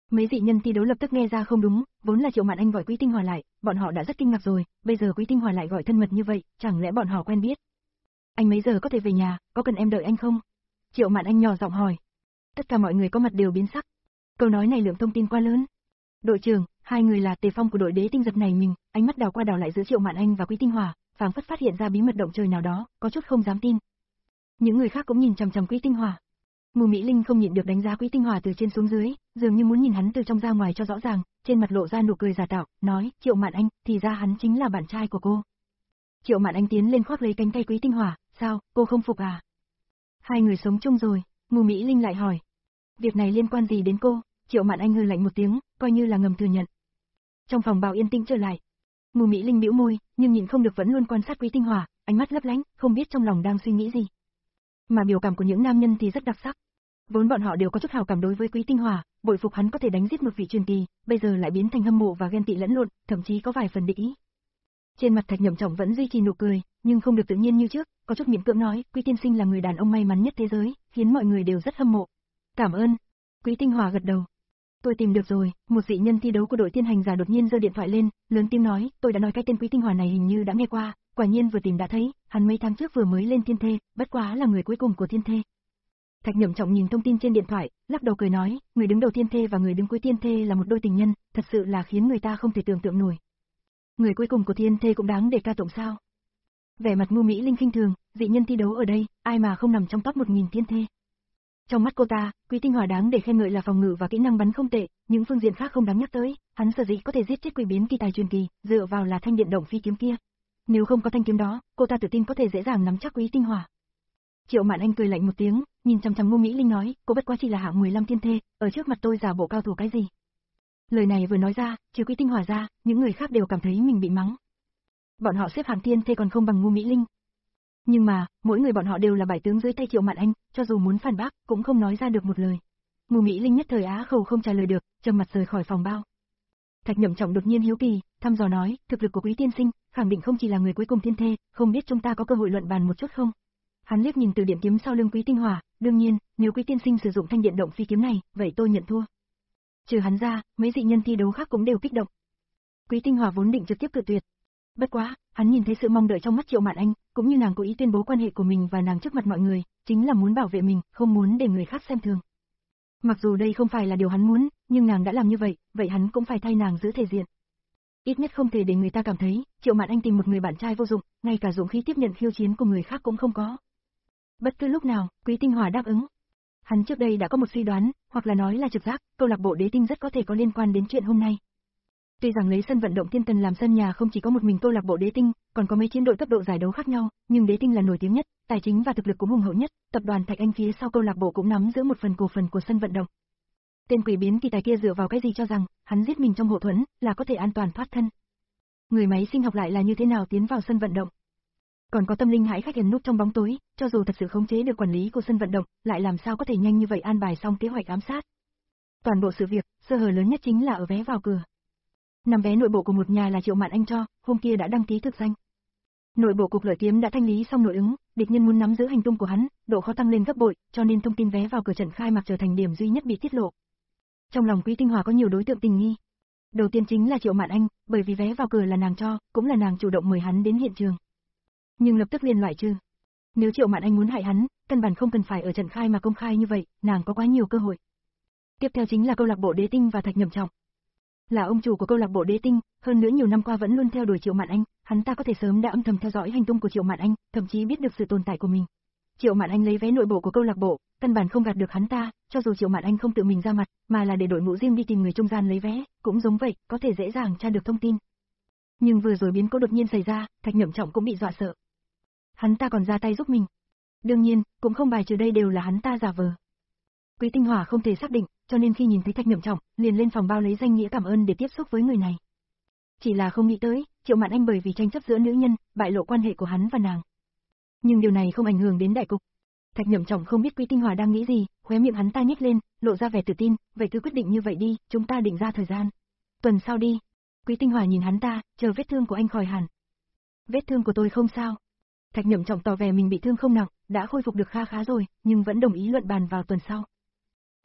Mấy dị nhân thi đấu lập tức nghe ra không đúng, vốn là Triệu Mạn Anh gọi Quý Tinh Hòa lại, bọn họ đã rất kinh ngạc rồi, bây giờ Quý Tinh Hòa lại gọi thân mật như vậy, chẳng lẽ bọn họ quen biết? Anh mấy giờ có thể về nhà, có cần em đợi anh không? Triệu Mạn Anh nhỏ giọng hỏi. Tất cả mọi người có mặt đều biến sắc. Câu nói này lượng thông tin quá lớn. Đội trưởng, hai người là Tề Phong của đội Đế Tinh giật này mình, ánh mắt đảo qua đảo lại giữa Triệu Mạn Anh và Quý Tinh Hòa, phảng phất phát hiện ra bí mật động trời nào đó, có chút không dám tin. Những người khác cũng nhìn chằm chằm Quý Tinh Hòa. Ngô Mỹ Linh không nhịn được đánh giá Quý Tinh Hòa từ trên xuống dưới, dường như muốn nhìn hắn từ trong ra ngoài cho rõ ràng, trên mặt lộ ra nụ cười giả tạo, nói, Triệu Mạn Anh, thì ra hắn chính là bạn trai của cô. Triệu Mạn Anh tiến lên khoác lấy cánh tay Quý Tinh Hòa, sao, cô không phục à? Hai người sống chung rồi, Ngô Mỹ Linh lại hỏi. Việc này liên quan gì đến cô? Triệu Mạn Anh hừ lạnh một tiếng, coi như là ngầm thừa nhận. Trong phòng bào yên tĩnh trở lại. Ngô Mỹ Linh bĩu môi, nhưng nhìn không được vẫn luôn quan sát Quý Tinh Hòa, ánh mắt lấp lánh, không biết trong lòng đang suy nghĩ gì. Mà biểu cảm của những nam nhân thì rất đặc sắc. Vốn bọn họ đều có chút hào cảm đối với Quý Tinh Hòa, bội phục hắn có thể đánh giết một vị truyền kỳ, bây giờ lại biến thành hâm mộ và ghen tị lẫn lộn, thậm chí có vài phần địch ý. Trên mặt Thạch Nhậm Trọng vẫn duy trì nụ cười, nhưng không được tự nhiên như trước, có chút miễn cưỡng nói, Quý tiên sinh là người đàn ông may mắn nhất thế giới, khiến mọi người đều rất hâm mộ. Cảm ơn. Quý Tinh Hòa gật đầu. Tôi tìm được rồi, một dị nhân thi đấu của đội tiên hành giả đột nhiên giơ điện thoại lên, lớn tiếng nói, tôi đã nói cái tên Quý Tinh Hòa này hình như đã nghe qua, quả nhiên vừa tìm đã thấy, hắn mấy tháng trước vừa mới lên thiên thê, bất quá là người cuối cùng của thiên thê. Thạch Nhậm Trọng nhìn thông tin trên điện thoại, lắc đầu cười nói, người đứng đầu thiên thê và người đứng cuối thiên thê là một đôi tình nhân, thật sự là khiến người ta không thể tưởng tượng nổi. Người cuối cùng của thiên thê cũng đáng để ca tụng sao? Vẻ mặt Ngô Mỹ Linh khinh thường, dị nhân thi đấu ở đây, ai mà không nằm trong top một nghìn thiên thê. Trong mắt cô ta, Quý Tinh Hòa đáng để khen ngợi là phòng ngự và kỹ năng bắn không tệ, những phương diện khác không đáng nhắc tới, hắn sở dĩ có thể giết chết Quỷ biến kỳ tài truyền kỳ, dựa vào là thanh điện động phi kiếm kia. Nếu không có thanh kiếm đó, cô ta tự tin có thể dễ dàng nắm chắc Quý Tinh Hòa. Triệu Mạn Anh cười lạnh một tiếng, nhìn chằm chằm Ngô Mỹ Linh nói, cô bất quá chỉ là hạng mười lăm thiên thê, ở trước mặt tôi giả bộ cao thủ cái gì? Lời này vừa nói ra, trừ Quý Tinh Hòa ra, những người khác đều cảm thấy mình bị mắng. Bọn họ xếp hạng thiên thê còn không bằng Ngô Mỹ Linh. Nhưng mà, mỗi người bọn họ đều là bại tướng dưới tay Triệu Mạn Anh, cho dù muốn phản bác, cũng không nói ra được một lời. Ngô Mỹ Linh nhất thời á khẩu không trả lời được, trầm mặt rời khỏi phòng bao. Thạch Nhậm Trọng đột nhiên hiếu kỳ, thăm dò nói, thực lực của Quý tiên sinh, khẳng định không chỉ là người cuối cùng thiên thê, không biết chúng ta có cơ hội luận bàn một chút không? Hắn liếc nhìn từ điện kiếm sau lưng Quý Tinh Hòa, đương nhiên, nếu Quý tiên sinh sử dụng thanh điện động phi kiếm này, vậy tôi nhận thua. Trừ hắn ra, mấy dị nhân thi đấu khác cũng đều kích động. Quý Tinh Hòa vốn định trực tiếp cự tuyệt. Bất quá, hắn nhìn thấy sự mong đợi trong mắt Triệu Mạn Anh, cũng như nàng cố ý tuyên bố quan hệ của mình và nàng trước mặt mọi người, chính là muốn bảo vệ mình, không muốn để người khác xem thường. Mặc dù đây không phải là điều hắn muốn, nhưng nàng đã làm như vậy, vậy hắn cũng phải thay nàng giữ thể diện. Ít nhất không thể để người ta cảm thấy, Triệu Mạn Anh tìm một người bạn trai vô dụng, ngay cả dũng khí tiếp nhận khiêu chiến của người khác cũng không có. Bất cứ lúc nào, Quý Tinh Hòa đáp ứng. Hắn trước đây đã có một suy đoán, hoặc là nói là trực giác, câu lạc bộ Đế Tinh rất có thể có liên quan đến chuyện hôm nay. Tuy rằng lấy sân vận động Thiên Tần làm sân nhà không chỉ có một mình câu lạc bộ Đế Tinh, còn có mấy chiến đội cấp độ giải đấu khác nhau, nhưng Đế Tinh là nổi tiếng nhất, tài chính và thực lực cũng hùng hậu nhất, tập đoàn Thạch Anh phía sau câu lạc bộ cũng nắm giữ một phần cổ phần của sân vận động. Tên Quỷ biến kỳ tài kia dựa vào cái gì cho rằng, hắn giết mình trong hộ thuẫn, là có thể an toàn thoát thân. Người máy sinh học lại là như thế nào tiến vào sân vận động? Còn có tâm linh hãi khách ẩn núp trong bóng tối, cho dù thật sự khống chế được quản lý của sân vận động, lại làm sao có thể nhanh như vậy an bài xong kế hoạch ám sát? Toàn bộ sự việc, sơ hở lớn nhất chính là ở vé vào cửa. Năm vé nội bộ của một nhà là Triệu Mạn Anh cho, hôm kia đã đăng ký thực danh. Nội bộ cục lợi kiếm đã thanh lý xong nội ứng, địch nhân muốn nắm giữ hành tung của hắn, độ khó tăng lên gấp bội, cho nên thông tin vé vào cửa trận khai mạc trở thành điểm duy nhất bị tiết lộ. Trong lòng Quý Tinh Hòa có nhiều đối tượng tình nghi. Đầu tiên chính là Triệu Mạn Anh, bởi vì vé vào cửa là nàng cho, cũng là nàng chủ động mời hắn đến hiện trường. Nhưng lập tức liền loại trừ. Nếu Triệu Mạn Anh muốn hại hắn, căn bản không cần phải ở trận khai mà công khai như vậy, nàng có quá nhiều cơ hội. Tiếp theo chính là câu lạc bộ Đế Tinh và Thạch Nhậm Trọng. Là ông chủ của câu lạc bộ Đế Tinh, hơn nữa nhiều năm qua vẫn luôn theo đuổi Triệu Mạn Anh, hắn ta có thể sớm đã âm thầm theo dõi hành tung của Triệu Mạn Anh, thậm chí biết được sự tồn tại của mình. Triệu Mạn Anh lấy vé nội bộ của câu lạc bộ, căn bản không gạt được hắn ta, cho dù Triệu Mạn Anh không tự mình ra mặt, mà là để đội ngũ riêng đi tìm người trung gian lấy vé, cũng giống vậy, có thể dễ dàng tra được thông tin. Nhưng vừa rồi biến cố đột nhiên xảy ra, Thạch Nhậm Trọng cũng bị dọa sợ. Hắn ta còn ra tay giúp mình. Đương nhiên, cũng không bài trừ đây đều là hắn ta giả vờ. Quý Tinh Hòa không thể xác định, cho nên khi nhìn thấy Thạch Nhậm Trọng, liền lên phòng bao lấy danh nghĩa cảm ơn để tiếp xúc với người này. Chỉ là không nghĩ tới, Triệu Mạn Anh bởi vì tranh chấp giữa nữ nhân, bại lộ quan hệ của hắn và nàng. Nhưng điều này không ảnh hưởng đến đại cục. Thạch Nhậm Trọng không biết Quý Tinh Hòa đang nghĩ gì, khóe miệng hắn ta nhếch lên, lộ ra vẻ tự tin, vậy cứ quyết định như vậy đi, chúng ta định ra thời gian. Tuần sau đi. Quý Tinh Hòa nhìn hắn ta, chờ vết thương của anh khỏi hẳn. Vết thương của tôi không sao. Thạch Nhậm Trọng tỏ vẻ mình bị thương không nặng, đã khôi phục được kha khá rồi, nhưng vẫn đồng ý luận bàn vào tuần sau.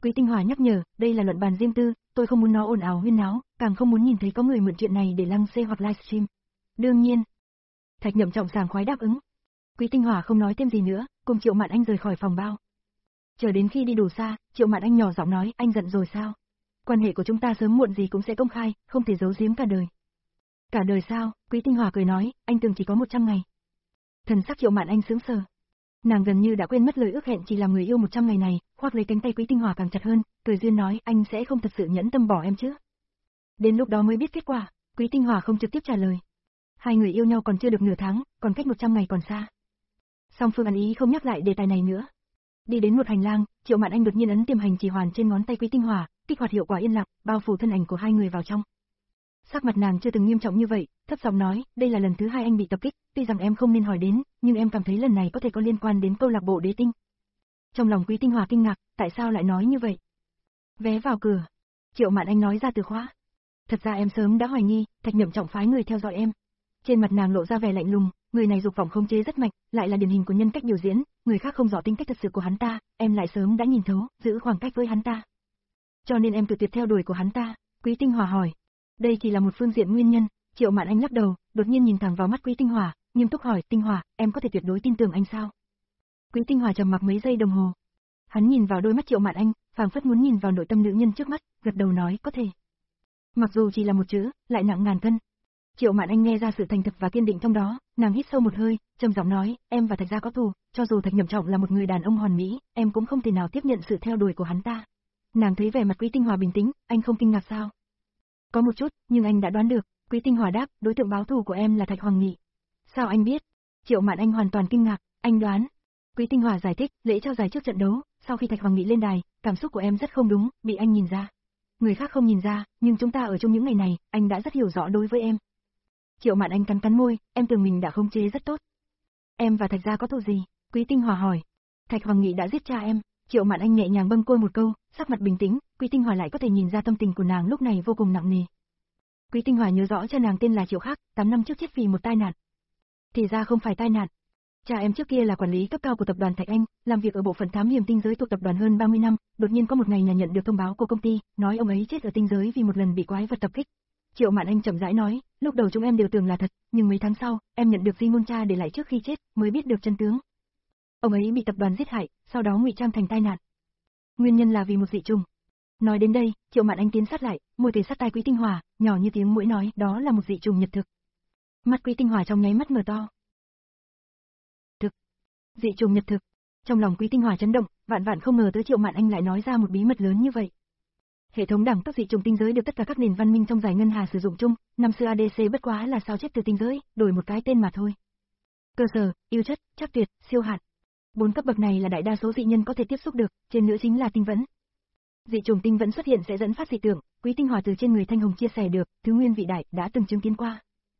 Quý Tinh Hòa nhắc nhở, đây là luận bàn riêng tư, tôi không muốn nó ồn ào huyên náo, càng không muốn nhìn thấy có người mượn chuyện này để lăng xê hoặc livestream. Đương nhiên. Thạch Nhậm Trọng sảng khoái đáp ứng. Quý Tinh Hòa không nói thêm gì nữa, cùng Triệu Mạn Anh rời khỏi phòng bao. Chờ đến khi đi đủ xa, Triệu Mạn Anh nhỏ giọng nói, anh giận rồi sao? Quan hệ của chúng ta sớm muộn gì cũng sẽ công khai, không thể giấu giếm cả đời. Cả đời sao? Quý Tinh Hòa cười nói, anh từng chỉ có một trăm ngày. Thần sắc Triệu Mạn Anh sững sờ. Nàng gần như đã quên mất lời ước hẹn chỉ làm người yêu một trăm ngày này, khoác lấy cánh tay Quý Tinh Hòa càng chặt hơn, cười duyên nói, anh sẽ không thật sự nhẫn tâm bỏ em chứ? Đến lúc đó mới biết kết quả. Quý Tinh Hòa không trực tiếp trả lời. Hai người yêu nhau còn chưa được nửa tháng, còn cách một trăm ngày còn xa. Song phương ăn ý không nhắc lại đề tài này nữa. Đi đến một hành lang, Triệu Mạn Anh đột nhiên ấn tiềm hành chỉ hoàn trên ngón tay Quý Tinh Hòa, kích hoạt hiệu quả yên lặng, bao phủ thân ảnh của hai người vào trong. Sắc mặt nàng chưa từng nghiêm trọng như vậy, thấp giọng nói, đây là lần thứ hai anh bị tập kích, tuy rằng em không nên hỏi đến, nhưng em cảm thấy lần này có thể có liên quan đến câu lạc bộ Đế Tinh. Trong lòng Quý Tinh Hòa kinh ngạc, tại sao lại nói như vậy? Vé vào cửa. Triệu Mạn Anh nói ra từ khóa. Thật ra em sớm đã hoài nghi, Thạch Nhậm Trọng phái người theo dõi em. Trên mặt nàng lộ ra vẻ lạnh lùng, người này dục vọng khống chế rất mạnh, lại là điển hình của nhân cách biểu diễn, người khác không rõ tính cách thật sự của hắn ta, em lại sớm đã nhìn thấu, giữ khoảng cách với hắn ta. Cho nên em cự tuyệt theo đuổi của hắn ta. Quý Tinh Hòa hỏi. Đây chỉ là một phương diện nguyên nhân. Triệu Mạn Anh lắc đầu, đột nhiên nhìn thẳng vào mắt Quý Tinh Hòa, nghiêm túc hỏi, Tinh Hòa, em có thể tuyệt đối tin tưởng anh sao? Quý Tinh Hòa trầm mặc mấy giây đồng hồ. Hắn nhìn vào đôi mắt Triệu Mạn Anh, phảng phất muốn nhìn vào nội tâm nữ nhân trước mắt, gật đầu nói, có thể. Mặc dù chỉ là một chữ, lại nặng ngàn cân. Triệu Mạn Anh nghe ra sự thành thật và kiên định trong đó, nàng hít sâu một hơi, trầm giọng nói, em và Thạch gia có thù, cho dù Thạch Nhậm Trọng là một người đàn ông hoàn mỹ, em cũng không thể nào tiếp nhận sự theo đuổi của hắn ta. Nàng thấy vẻ mặt Quý Tinh Hòa bình tĩnh, anh không kinh ngạc sao? Có một chút, nhưng anh đã đoán được. Quý Tinh Hòa đáp, đối tượng báo thù của em là Thạch Hoàng Nghị. Sao anh biết? Triệu Mạn Anh hoàn toàn kinh ngạc, anh đoán. Quý Tinh Hòa giải thích, lễ trao giải trước trận đấu, sau khi Thạch Hoàng Nghị lên đài, cảm xúc của em rất không đúng, bị anh nhìn ra. Người khác không nhìn ra, nhưng chúng ta ở chung những ngày này, anh đã rất hiểu rõ đối với em. Triệu Mạn Anh cắn cắn môi, em tưởng mình đã khống chế rất tốt. Em và Thạch gia có thù gì? Quý Tinh Hòa hỏi. Thạch Hoàng Nghị đã giết cha em. Triệu Mạn Anh nhẹ nhàng bâng côi một câu, sắc mặt bình tĩnh, Quý Tinh Hòa lại có thể nhìn ra tâm tình của nàng lúc này vô cùng nặng nề. Quý Tinh Hòa nhớ rõ cha nàng tên là Triệu Khác, tám năm trước chết vì một tai nạn. Thì ra không phải tai nạn. Cha em trước kia là quản lý cấp cao của tập đoàn Thạch Anh, làm việc ở bộ phận thám hiểm tinh giới thuộc tập đoàn hơn ba mươi năm, đột nhiên có một ngày nhà nhận được thông báo của công ty, nói ông ấy chết ở tinh giới vì một lần bị quái vật tập kích. Triệu Mạn Anh chậm rãi nói, lúc đầu chúng em đều tưởng là thật, nhưng mấy tháng sau, em nhận được di ngôn cha để lại trước khi chết, mới biết được chân tướng. Ông ấy bị tập đoàn giết hại, sau đó ngụy trang thành tai nạn. Nguyên nhân là vì một dị trùng. Nói đến đây, Triệu Mạn Anh tiến sát lại, môi kề sát tai Quý Tinh Hòa, nhỏ như tiếng muỗi nói, đó là một dị trùng nhật thực. Mắt Quý Tinh Hòa trong nháy mắt mở to. Thực. Dị trùng nhật thực. Trong lòng Quý Tinh Hòa chấn động, vạn vạn không ngờ tới Triệu Mạn Anh lại nói ra một bí mật lớn như vậy. Hệ thống đẳng cấp dị trùng tinh giới được tất cả các nền văn minh trong giải ngân hà sử dụng chung, năm xưa a đê xê bất quá là sao chép từ tinh giới, đổi một cái tên mà thôi. Cơ sở, ưu chất, chắc tuyệt, siêu hạn. Bốn cấp bậc này là đại đa số dị nhân có thể tiếp xúc được, trên nữa chính là tinh vẫn. Dị trùng tinh vẫn xuất hiện sẽ dẫn phát dị tượng, Quý Tinh Hòa từ trên người Thanh Hồng chia sẻ được, thứ nguyên vị đại đã từng chứng kiến qua.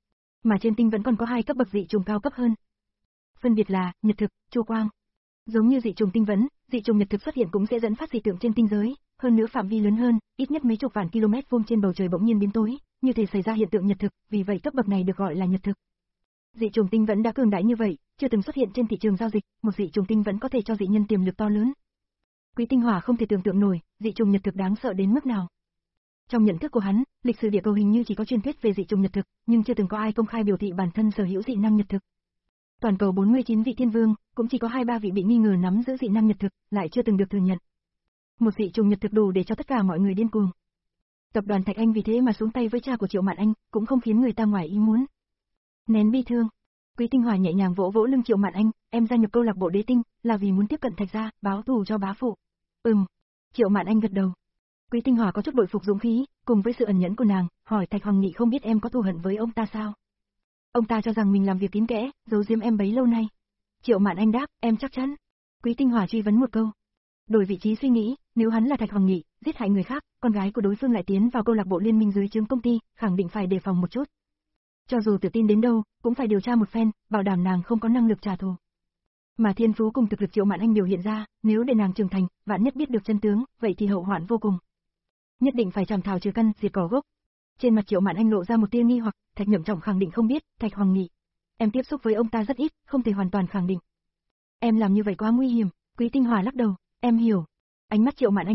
Mà trên tinh vẫn còn có hai cấp bậc dị trùng cao cấp hơn. Phân biệt là nhật thực, chu quang. Giống như dị trùng tinh vẫn, dị trùng nhật thực xuất hiện cũng sẽ dẫn phát dị tượng trên tinh giới, hơn nữa phạm vi lớn hơn, ít nhất mấy chục vạn km vuông trên bầu trời bỗng nhiên biến tối, như thể xảy ra hiện tượng nhật thực, vì vậy cấp bậc này được gọi là nhật thực. Dị trùng tinh vẫn đã cường đại như vậy, chưa từng xuất hiện trên thị trường giao dịch, một dị trùng tinh vẫn có thể cho dị nhân tiềm lực to lớn. Quý Tinh Hòa không thể tưởng tượng nổi, dị trùng nhật thực đáng sợ đến mức nào. Trong nhận thức của hắn, lịch sử địa cầu hình như chỉ có truyền thuyết về dị trùng nhật thực, nhưng chưa từng có ai công khai biểu thị bản thân sở hữu dị năng nhật thực. Toàn cầu bốn mươi chín vị thiên vương, cũng chỉ có hai ba vị bị nghi ngờ nắm giữ dị năng nhật thực, lại chưa từng được thừa nhận. Một dị trùng nhật thực đủ để cho tất cả mọi người điên cuồng. Tập đoàn Thạch Anh vì thế mà xuống tay với cha của Triệu Mạn Anh, cũng không khiến người ta ngoài ý muốn. Nén bi thương, Quý Tinh Hòa nhẹ nhàng vỗ vỗ lưng Triệu Mạn Anh, em gia nhập câu lạc bộ Đế Tinh, là vì muốn tiếp cận Thạch gia, báo thù cho bá phụ. Ừm. Triệu Mạn Anh gật đầu. Quý Tinh Hòa có chút bội phục dũng khí, cùng với sự ẩn nhẫn của nàng, hỏi Thạch Hoàng Nghị không biết em có thù hận với ông ta sao? Ông ta cho rằng mình làm việc kín kẽ, giấu giếm em bấy lâu nay. Triệu Mạn Anh đáp, em chắc chắn. Quý Tinh Hòa truy vấn một câu. Đổi vị trí suy nghĩ, nếu hắn là Thạch Hoàng Nghị, giết hại người khác, con gái của đối phương lại tiến vào câu lạc bộ liên minh dưới trướng công ty, khẳng định phải đề phòng một chút. Cho dù tự tin đến đâu, cũng phải điều tra một phen, bảo đảm nàng không có năng lực trả thù. Mà thiên phú cùng thực lực Triệu Mạn Anh biểu hiện ra, nếu để nàng trưởng thành, vạn nhất biết được chân tướng, vậy thì hậu hoạn vô cùng. Nhất định phải chằm thảo trừ căn, diệt cỏ gốc. Trên mặt Triệu Mạn Anh lộ ra một tia nghi hoặc, Thạch Nhậm Trọng khẳng định không biết, Thạch Hoàng Nghị. Em tiếp xúc với ông ta rất ít, không thể hoàn toàn khẳng định. Em làm như vậy quá nguy hiểm, Quý Tinh Hòa lắc đầu, em hiểu. Ánh mắt Triệu Mạn Anh kiên định,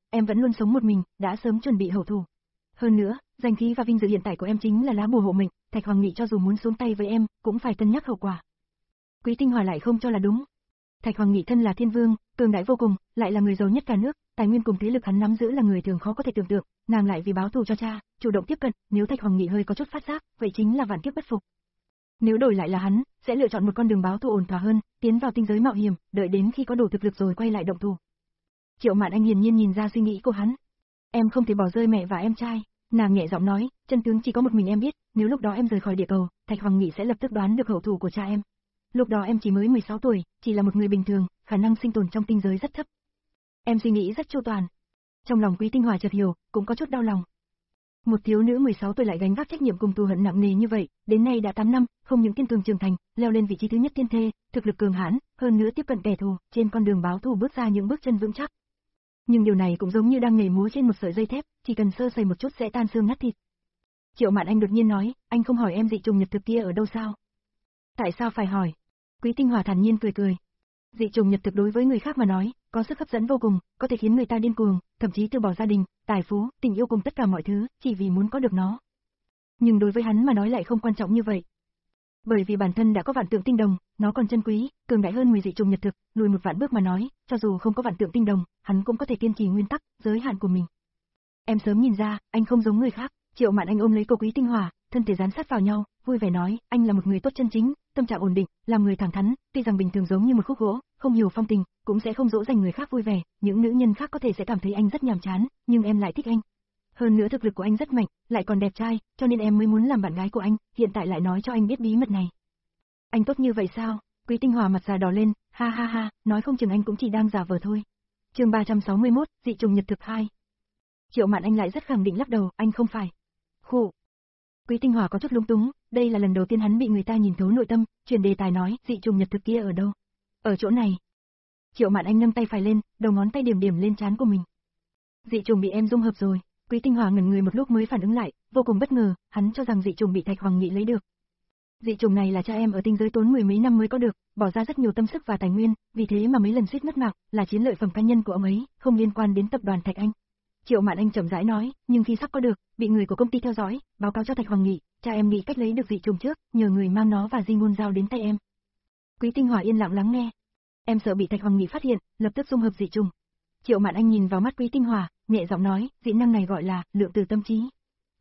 em vẫn luôn sống một mình, đã sớm chuẩn bị hậu thủ. Hơn nữa, danh khí và vinh dự hiện tại của em chính là lá bùa hộ mệnh, Thạch Hoàng Nghị cho dù muốn xuống tay với em, cũng phải cân nhắc hậu quả. Quý Tinh Hòa lại không cho là đúng. Thạch Hoàng Nghị thân là thiên vương, cường đại vô cùng, lại là người giàu nhất cả nước, tài nguyên cùng thế lực hắn nắm giữ là người thường khó có thể tưởng tượng, nàng lại vì báo thù cho cha, chủ động tiếp cận, nếu Thạch Hoàng Nghị hơi có chút phát giác, vậy chính là vạn kiếp bất phục. Nếu đổi lại là hắn, sẽ lựa chọn một con đường báo thù ổn thỏa hơn, tiến vào tinh giới mạo hiểm, đợi đến khi có đủ thực lực rồi quay lại động thủ. Triệu Mạn Anh hiển nhiên nhìn ra suy nghĩ của hắn. Em không thể bỏ rơi mẹ và em trai, nàng nhẹ giọng nói, chân tướng chỉ có một mình em biết, nếu lúc đó em rời khỏi địa cầu, Thạch Hoàng Nghị sẽ lập tức đoán được hậu thủ của cha em. Lúc đó em chỉ mới mười sáu tuổi, chỉ là một người bình thường, khả năng sinh tồn trong tinh giới rất thấp. Em suy nghĩ rất chu toàn. Trong lòng Quý Tinh Hòa chợt hiểu, cũng có chút đau lòng. Một thiếu nữ mười sáu tuổi lại gánh vác trách nhiệm cùng thù hận nặng nề như vậy, đến nay đã tám năm, không những kiên cường trưởng thành, leo lên vị trí thứ nhất thiên thê, thực lực cường hãn, hơn nữa tiếp cận kẻ thù, trên con đường báo thù bước ra những bước chân vững chắc. Nhưng điều này cũng giống như đang nhảy múa trên một sợi dây thép, chỉ cần sơ sẩy một chút sẽ tan xương nát thịt. Triệu Mạn Anh đột nhiên nói, anh không hỏi em dị trùng nhật thực kia ở đâu sao? Tại sao phải hỏi? Quý Tinh Hòa thản nhiên cười cười. Dị trùng nhật thực đối với người khác mà nói, có sức hấp dẫn vô cùng, có thể khiến người ta điên cuồng, thậm chí từ bỏ gia đình, tài phú, tình yêu cùng tất cả mọi thứ, chỉ vì muốn có được nó. Nhưng đối với hắn mà nói lại không quan trọng như vậy. Bởi vì bản thân đã có vạn tượng tinh đồng, nó còn chân quý, cường đại hơn mười dị trùng nhật thực, lùi một vạn bước mà nói, cho dù không có vạn tượng tinh đồng, hắn cũng có thể kiên trì nguyên tắc, giới hạn của mình. Em sớm nhìn ra, anh không giống người khác. Triệu Mạn Anh ôm lấy cô Quý Tinh Hòa, thân thể dán sát vào nhau, vui vẻ nói, anh là một người tốt chân chính, tâm trạng ổn định, làm người thẳng thắn, tuy rằng bình thường giống như một khúc gỗ, không hiểu phong tình, cũng sẽ không dỗ dành người khác vui vẻ, những nữ nhân khác có thể sẽ cảm thấy anh rất nhàm chán, nhưng em lại thích anh. Hơn nữa thực lực của anh rất mạnh, lại còn đẹp trai, cho nên em mới muốn làm bạn gái của anh, hiện tại lại nói cho anh biết bí mật này. Anh tốt như vậy sao? Quý Tinh Hòa mặt già đỏ lên, ha ha ha, nói không chừng anh cũng chỉ đang giả vờ thôi. Chương ba trăm sáu mươi mốt, dị trùng nhật thực hai. Triệu Mạn Anh lại rất khẳng định lắc đầu, anh không phải. Khụ. Quý Tinh Hòa có chút lung túng, đây là lần đầu tiên hắn bị người ta nhìn thấu nội tâm, chuyển đề tài nói, dị trùng nhật thực kia ở đâu? Ở chỗ này. Triệu Mạn Anh nâng tay phải lên, đầu ngón tay điểm điểm lên trán của mình. Dị trùng bị em dung hợp rồi. Quý Tinh Hòa ngẩn người một lúc mới phản ứng lại, vô cùng bất ngờ, hắn cho rằng dị trùng bị Thạch Hoàng Nghị lấy được. Dị trùng này là cha em ở tinh giới tốn mười mấy năm mới có được, bỏ ra rất nhiều tâm sức và tài nguyên, vì thế mà mấy lần suýt mất mạng, là chiến lợi phẩm cá nhân của ông ấy, không liên quan đến tập đoàn Thạch Anh. Triệu Mạn Anh chậm rãi nói, nhưng khi sắp có được, bị người của công ty theo dõi, báo cáo cho Thạch Hoàng Nghị, cha em nghĩ cách lấy được dị trùng trước, nhờ người mang nó và di ngôn giao đến tay em. Quý Tinh Hòa yên lặng lắng nghe. Em sợ bị Thạch Hoàng Nghị phát hiện, lập tức dung hợp dị trùng. Triệu Mạn Anh nhìn vào mắt Quý Tinh Hòa, nhẹ giọng nói, dị năng này gọi là lượng tử tâm trí.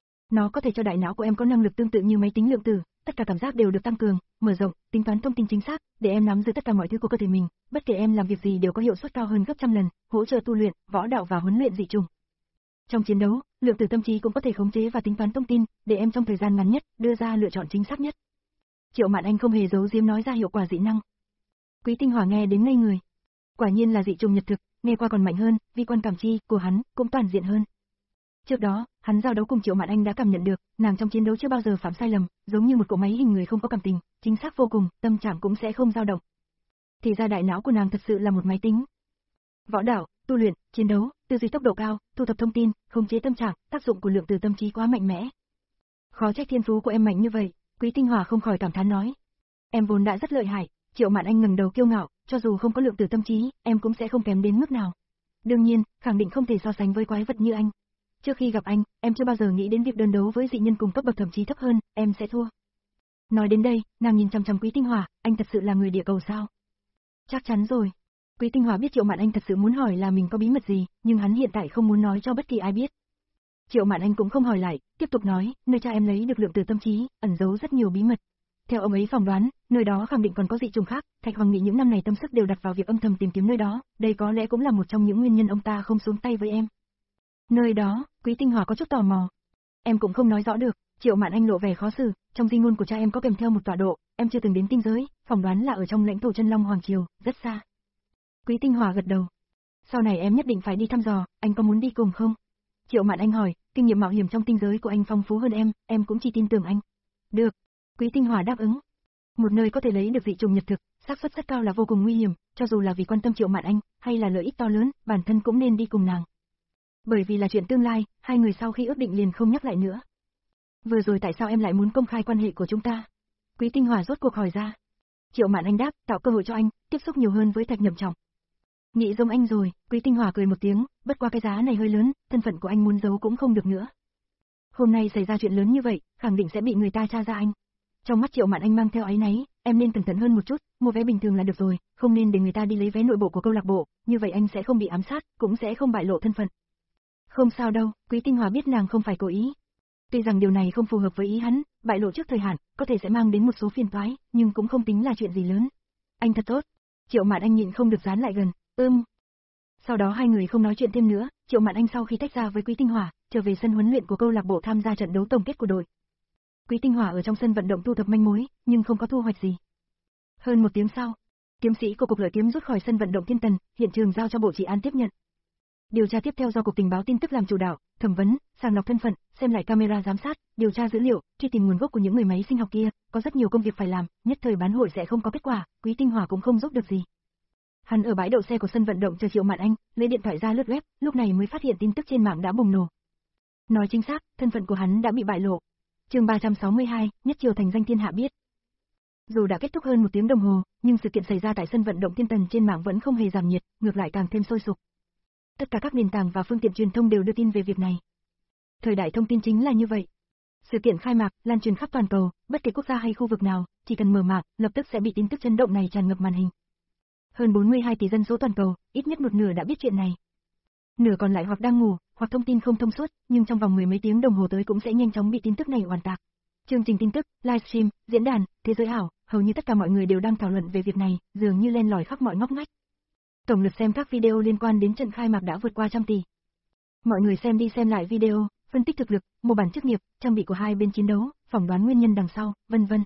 Nó có thể cho đại não của em có năng lực tương tự như máy tính lượng tử, tất cả cảm giác đều được tăng cường, mở rộng, tính toán thông tin chính xác, để em nắm giữ tất cả mọi thứ của cơ thể mình, bất kể em làm việc gì đều có hiệu suất cao hơn gấp trăm lần, hỗ trợ tu luyện, võ đạo và huấn luyện dị trùng. Trong chiến đấu, lượng tử tâm trí cũng có thể khống chế và tính toán thông tin, để em trong thời gian ngắn nhất đưa ra lựa chọn chính xác nhất. Triệu Mạn Anh không hề giấu giếm nói ra hiệu quả dị năng. Quý Tinh Hòa nghe đến ngây người. Quả nhiên là dị trùng nhật thực, nghe qua còn mạnh hơn, vi quan cảm chi của hắn cũng toàn diện hơn. Trước đó, hắn giao đấu cùng Triệu Mạn Anh đã cảm nhận được, nàng trong chiến đấu chưa bao giờ phạm sai lầm, giống như một cỗ máy hình người không có cảm tình, chính xác vô cùng, tâm trạng cũng sẽ không dao động. Thì ra đại não của nàng thật sự là một máy tính. Võ đạo, tu luyện, chiến đấu, tư duy tốc độ cao, thu thập thông tin, khống chế tâm trạng, tác dụng của lượng tử tâm trí quá mạnh mẽ. Khó trách thiên phú của em mạnh như vậy, Quý Tinh Hòa không khỏi cảm thán nói. Em vốn đã rất lợi hại. Triệu Mạn Anh ngẩng đầu kiêu ngạo, cho dù không có lượng tử tâm trí, em cũng sẽ không kém đến mức nào. Đương nhiên, khẳng định không thể so sánh với quái vật như anh. Trước khi gặp anh, em chưa bao giờ nghĩ đến việc đơn đấu với dị nhân cùng cấp bậc thậm chí thấp hơn, em sẽ thua. Nói đến đây, nàng nhìn chằm chằm Quý Tinh Hòa, anh thật sự là người địa cầu sao? Chắc chắn rồi. Quý Tinh Hòa biết Triệu Mạn Anh thật sự muốn hỏi là mình có bí mật gì, nhưng hắn hiện tại không muốn nói cho bất kỳ ai biết. Triệu Mạn Anh cũng không hỏi lại, tiếp tục nói, nơi cha em lấy được lượng tử tâm trí, ẩn giấu rất nhiều bí mật. Theo ông ấy phỏng đoán, nơi đó khẳng định còn có dị trùng khác, Thạch Hoàng Nghị những năm này tâm sức đều đặt vào việc âm thầm tìm kiếm nơi đó, đây có lẽ cũng là một trong những nguyên nhân ông ta không xuống tay với em. Nơi đó, Quý Tinh Hòa có chút tò mò. Em cũng không nói rõ được, Triệu Mạn Anh lộ vẻ khó xử, trong di ngôn của cha em có kèm theo một tọa độ, em chưa từng đến tinh giới, phỏng đoán là ở trong lãnh thổ Chân Long Hoàng Triều, rất xa. Quý Tinh Hòa gật đầu. Sau này em nhất định phải đi thăm dò, anh có muốn đi cùng không? Triệu Mạn Anh hỏi, kinh nghiệm mạo hiểm trong tinh giới của anh phong phú hơn em, em cũng chỉ tin tưởng anh. Được. Quý Tinh Hòa đáp ứng. Một nơi có thể lấy được dị trùng nhật thực, xác suất rất cao là vô cùng nguy hiểm, cho dù là vì quan tâm Triệu Mạn Anh, hay là lợi ích to lớn, bản thân cũng nên đi cùng nàng. Bởi vì là chuyện tương lai, hai người sau khi ước định liền không nhắc lại nữa. Vừa rồi tại sao em lại muốn công khai quan hệ của chúng ta? Quý Tinh Hòa rốt cuộc hỏi ra. Triệu Mạn Anh đáp, tạo cơ hội cho anh, tiếp xúc nhiều hơn với Thạch Nhậm Trọng. Nghĩ giống anh rồi, Quý Tinh Hòa cười một tiếng, bất qua cái giá này hơi lớn, thân phận của anh muốn giấu cũng không được nữa. Hôm nay xảy ra chuyện lớn như vậy, khẳng định sẽ bị người ta tra ra anh. Trong mắt Triệu Mạn Anh mang theo áy náy, em nên cẩn thận hơn một chút, mua vé bình thường là được rồi, không nên để người ta đi lấy vé nội bộ của câu lạc bộ, như vậy anh sẽ không bị ám sát, cũng sẽ không bại lộ thân phận. Không sao đâu, Quý Tinh Hòa biết nàng không phải cố ý. Tuy rằng điều này không phù hợp với ý hắn, bại lộ trước thời hạn, có thể sẽ mang đến một số phiền toái, nhưng cũng không tính là chuyện gì lớn. Anh thật tốt. Triệu Mạn Anh nhịn không được dán lại gần, ưm. Sau đó hai người không nói chuyện thêm nữa, Triệu Mạn Anh sau khi tách ra với Quý Tinh Hòa, trở về sân huấn luyện của câu lạc bộ tham gia trận đấu tổng kết của đội. Quý Tinh Hòa ở trong sân vận động thu thập manh mối, nhưng không có thu hoạch gì. Hơn một tiếng sau, kiếm sĩ của cục lợi kiếm rút khỏi sân vận động Thiên Tần, hiện trường giao cho bộ trị an tiếp nhận. Điều tra tiếp theo do cục tình báo tin tức làm chủ đạo, thẩm vấn, sàng lọc thân phận, xem lại camera giám sát, điều tra dữ liệu, truy tìm nguồn gốc của những người máy sinh học kia, có rất nhiều công việc phải làm, nhất thời bán hội sẽ không có kết quả, Quý Tinh Hòa cũng không giúp được gì. Hắn ở bãi đậu xe của sân vận động chờ Triệu Mạn Anh, lấy điện thoại ra lướt web, lúc này mới phát hiện tin tức trên mạng đã bùng nổ. Nói chính xác, thân phận của hắn đã bị bại lộ. Chương ba trăm sáu mươi hai, nhất triều thành danh thiên hạ biết. Dù đã kết thúc hơn một tiếng đồng hồ, nhưng sự kiện xảy ra tại sân vận động Thiên Tần trên mạng vẫn không hề giảm nhiệt, ngược lại càng thêm sôi sục. Tất cả các nền tảng và phương tiện truyền thông đều đưa tin về việc này. Thời đại thông tin chính là như vậy. Sự kiện khai mạc, lan truyền khắp toàn cầu, bất kể quốc gia hay khu vực nào, chỉ cần mở mạng, lập tức sẽ bị tin tức chấn động này tràn ngập màn hình. Hơn bốn mươi hai tỷ dân số toàn cầu, ít nhất một nửa đã biết chuyện này. Nửa còn lại hoặc đang ngủ, hoặc thông tin không thông suốt, nhưng trong vòng mười mấy tiếng đồng hồ tới cũng sẽ nhanh chóng bị tin tức này oàn tạc. Chương trình tin tức, livestream, diễn đàn, thế giới ảo, hầu như tất cả mọi người đều đang thảo luận về việc này, dường như len lỏi khắp mọi ngóc ngách. Tổng lượt xem các video liên quan đến trận khai mạc đã vượt qua trăm tỷ. Mọi người xem đi xem lại video, phân tích thực lực, mô bản chức nghiệp, trang bị của hai bên chiến đấu, phỏng đoán nguyên nhân đằng sau, vân vân.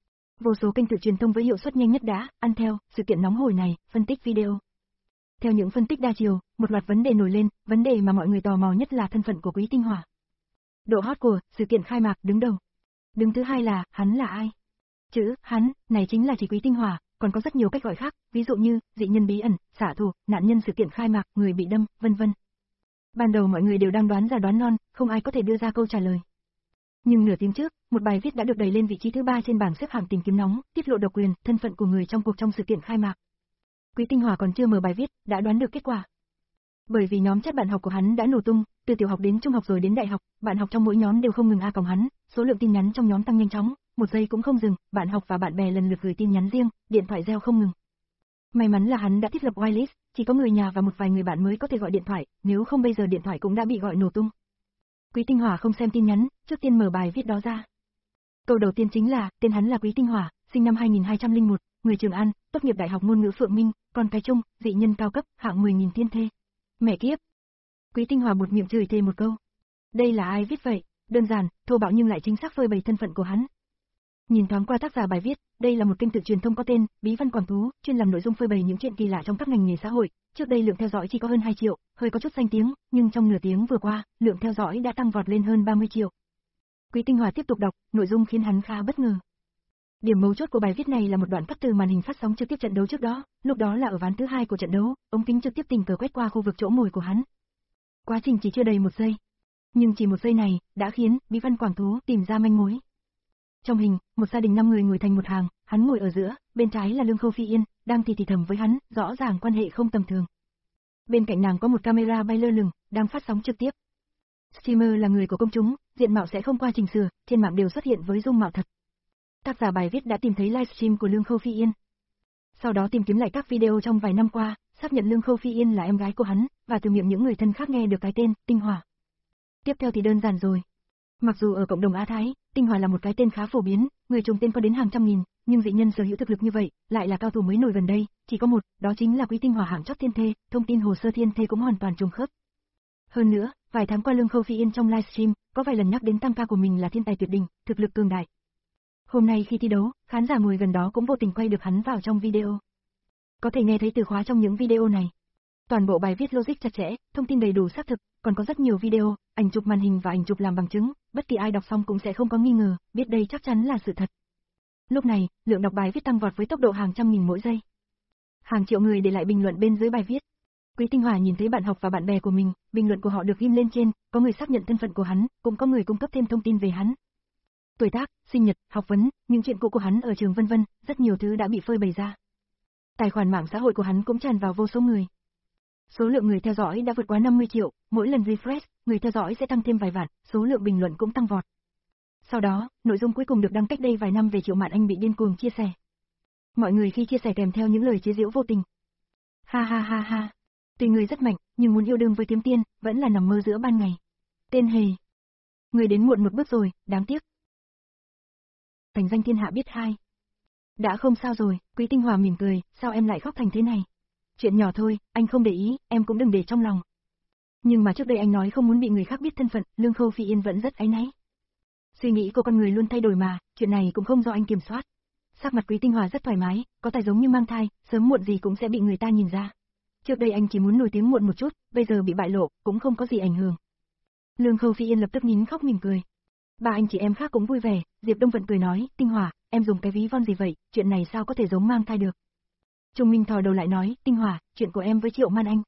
Vô số kênh tự truyền thông với hiệu suất nhanh nhất đã ăn theo sự kiện nóng hổi này, phân tích video. Theo những phân tích đa chiều, một loạt vấn đề nổi lên, vấn đề mà mọi người tò mò nhất là thân phận của Quý Tinh Hòa. Độ hot của sự kiện khai mạc đứng đầu. Đứng thứ hai là hắn là ai? Chữ hắn này chính là chỉ Quý Tinh Hòa, còn có rất nhiều cách gọi khác, ví dụ như dị nhân bí ẩn, xạ thủ, nạn nhân sự kiện khai mạc, người bị đâm, vân vân. Ban đầu mọi người đều đang đoán ra đoán non, không ai có thể đưa ra câu trả lời. Nhưng nửa tiếng trước, một bài viết đã được đẩy lên vị trí thứ ba trên bảng xếp hạng tìm kiếm nóng, tiết lộ độc quyền, thân phận của người trong cuộc trong sự kiện khai mạc. Quý Tinh Hòa còn chưa mở bài viết, đã đoán được kết quả. Bởi vì nhóm chat bạn học của hắn đã nổ tung, từ tiểu học đến trung học rồi đến đại học, bạn học trong mỗi nhóm đều không ngừng a còng hắn, số lượng tin nhắn trong nhóm tăng nhanh chóng, một giây cũng không dừng, bạn học và bạn bè lần lượt gửi tin nhắn riêng, điện thoại reo không ngừng. May mắn là hắn đã thiết lập whitelist, chỉ có người nhà và một vài người bạn mới có thể gọi điện thoại, nếu không bây giờ điện thoại cũng đã bị gọi nổ tung. Quý Tinh Hòa không xem tin nhắn, trước tiên mở bài viết đó ra. Câu đầu tiên chính là, tên hắn là Quý Tinh Hòa, sinh năm hai nghìn hai trăm lẻ một, người Trường An, tốt nghiệp Đại học Ngôn ngữ Phượng Minh, con cái chung, dị nhân cao cấp, hạng mười nghìn thiên thê. Mẹ kiếp. Quý Tinh Hòa buột miệng chửi thề một câu. Đây là ai viết vậy? Đơn giản, thô bạo nhưng lại chính xác phơi bày thân phận của hắn. Nhìn thoáng qua tác giả bài viết, đây là một kênh tự truyền thông có tên Bí Văn Quảng Thú, chuyên làm nội dung phơi bày những chuyện kỳ lạ trong các ngành nghề xã hội. Trước đây lượng theo dõi chỉ có hơn hai triệu, hơi có chút danh tiếng, nhưng trong nửa tiếng vừa qua, lượng theo dõi đã tăng vọt lên hơn ba mươi triệu. Quý Tinh Hòa tiếp tục đọc, nội dung khiến hắn khá bất ngờ. Điểm mấu chốt của bài viết này là một đoạn cắt từ màn hình phát sóng trực tiếp trận đấu trước đó, lúc đó là ở ván thứ hai của trận đấu, ống kính trực tiếp tình cờ quét qua khu vực chỗ ngồi của hắn. Quá trình chỉ chưa đầy một giây, nhưng chỉ một giây này đã khiến Bí Văn Quảng Thú tìm ra manh mối. Trong hình, một gia đình năm người ngồi thành một hàng, hắn ngồi ở giữa, bên trái là Lương Khâu Phi Yên, đang thì thì thầm với hắn, rõ ràng quan hệ không tầm thường. Bên cạnh nàng có một camera bay lơ lửng, đang phát sóng trực tiếp. Streamer là người của công chúng, diện mạo sẽ không qua chỉnh sửa, trên mạng đều xuất hiện với dung mạo thật. Tác giả bài viết đã tìm thấy livestream của Lương Khâu Phi Yên. Sau đó tìm kiếm lại các video trong vài năm qua, xác nhận Lương Khâu Phi Yên là em gái của hắn, và từ miệng những người thân khác nghe được cái tên Tinh Hòa. Tiếp theo thì đơn giản rồi. Mặc dù ở cộng đồng Á Thái, Tinh Hòa là một cái tên khá phổ biến, người trùng tên có đến hàng trăm nghìn, nhưng dị nhân sở hữu thực lực như vậy, lại là cao thủ mới nổi gần đây, chỉ có một, đó chính là Quý Tinh Hòa hạng chót thiên thê, thông tin hồ sơ thiên thê cũng hoàn toàn trùng khớp. Hơn nữa, vài tháng qua Lương Khâu Phi Yên trong livestream, có vài lần nhắc đến tăng ca của mình là thiên tài tuyệt đỉnh, thực lực cường đại. Hôm nay khi thi đấu, khán giả ngồi gần đó cũng vô tình quay được hắn vào trong video. Có thể nghe thấy từ khóa trong những video này. Toàn bộ bài viết logic chặt chẽ, thông tin đầy đủ xác thực, còn có rất nhiều video, ảnh chụp màn hình và ảnh chụp làm bằng chứng, bất kỳ ai đọc xong cũng sẽ không có nghi ngờ, biết đây chắc chắn là sự thật. Lúc này, lượng đọc bài viết tăng vọt với tốc độ hàng trăm nghìn mỗi giây. Hàng triệu người để lại bình luận bên dưới bài viết. Quý Tinh Hòa nhìn thấy bạn học và bạn bè của mình, bình luận của họ được ghim lên trên, có người xác nhận thân phận của hắn, cũng có người cung cấp thêm thông tin về hắn. Tuổi tác, sinh nhật, học vấn, những chuyện cũ của hắn ở trường vân vân, rất nhiều thứ đã bị phơi bày ra. Tài khoản mạng xã hội của hắn cũng tràn vào vô số người. Số lượng người theo dõi đã vượt quá năm mươi triệu, mỗi lần refresh, người theo dõi sẽ tăng thêm vài vạn, số lượng bình luận cũng tăng vọt. Sau đó, nội dung cuối cùng được đăng cách đây vài năm về Triệu Mạn Anh bị điên cuồng chia sẻ. Mọi người khi chia sẻ kèm theo những lời chế giễu vô tình. Ha ha ha ha. Tuy người rất mạnh, nhưng muốn yêu đương với Kiếm Tiên, vẫn là nằm mơ giữa ban ngày. Tên hề. Người đến muộn một bước rồi, đáng tiếc. Thành danh thiên hạ biết hai. Đã không sao rồi, Quý Tinh Hòa mỉm cười, sao em lại khóc thành thế này? Chuyện nhỏ thôi, anh không để ý, em cũng đừng để trong lòng. Nhưng mà trước đây anh nói không muốn bị người khác biết thân phận, Lương Khâu Phi Yên vẫn rất áy náy. Suy nghĩ của con người luôn thay đổi mà, chuyện này cũng không do anh kiểm soát. Sắc mặt Quý Tinh Hòa rất thoải mái, có tài giống như mang thai, sớm muộn gì cũng sẽ bị người ta nhìn ra. Trước đây anh chỉ muốn nổi tiếng muộn một chút, bây giờ bị bại lộ, cũng không có gì ảnh hưởng. Lương Khâu Phi Yên lập tức nín khóc mỉm cười. Ba anh chị em khác cũng vui vẻ, Diệp Đông Vận cười nói, Tinh Hòa, em dùng cái ví von gì vậy, chuyện này sao có thể giống mang thai được. Trung Minh thò đầu lại nói, Tinh Hòa, chuyện của em với Triệu Man Anh.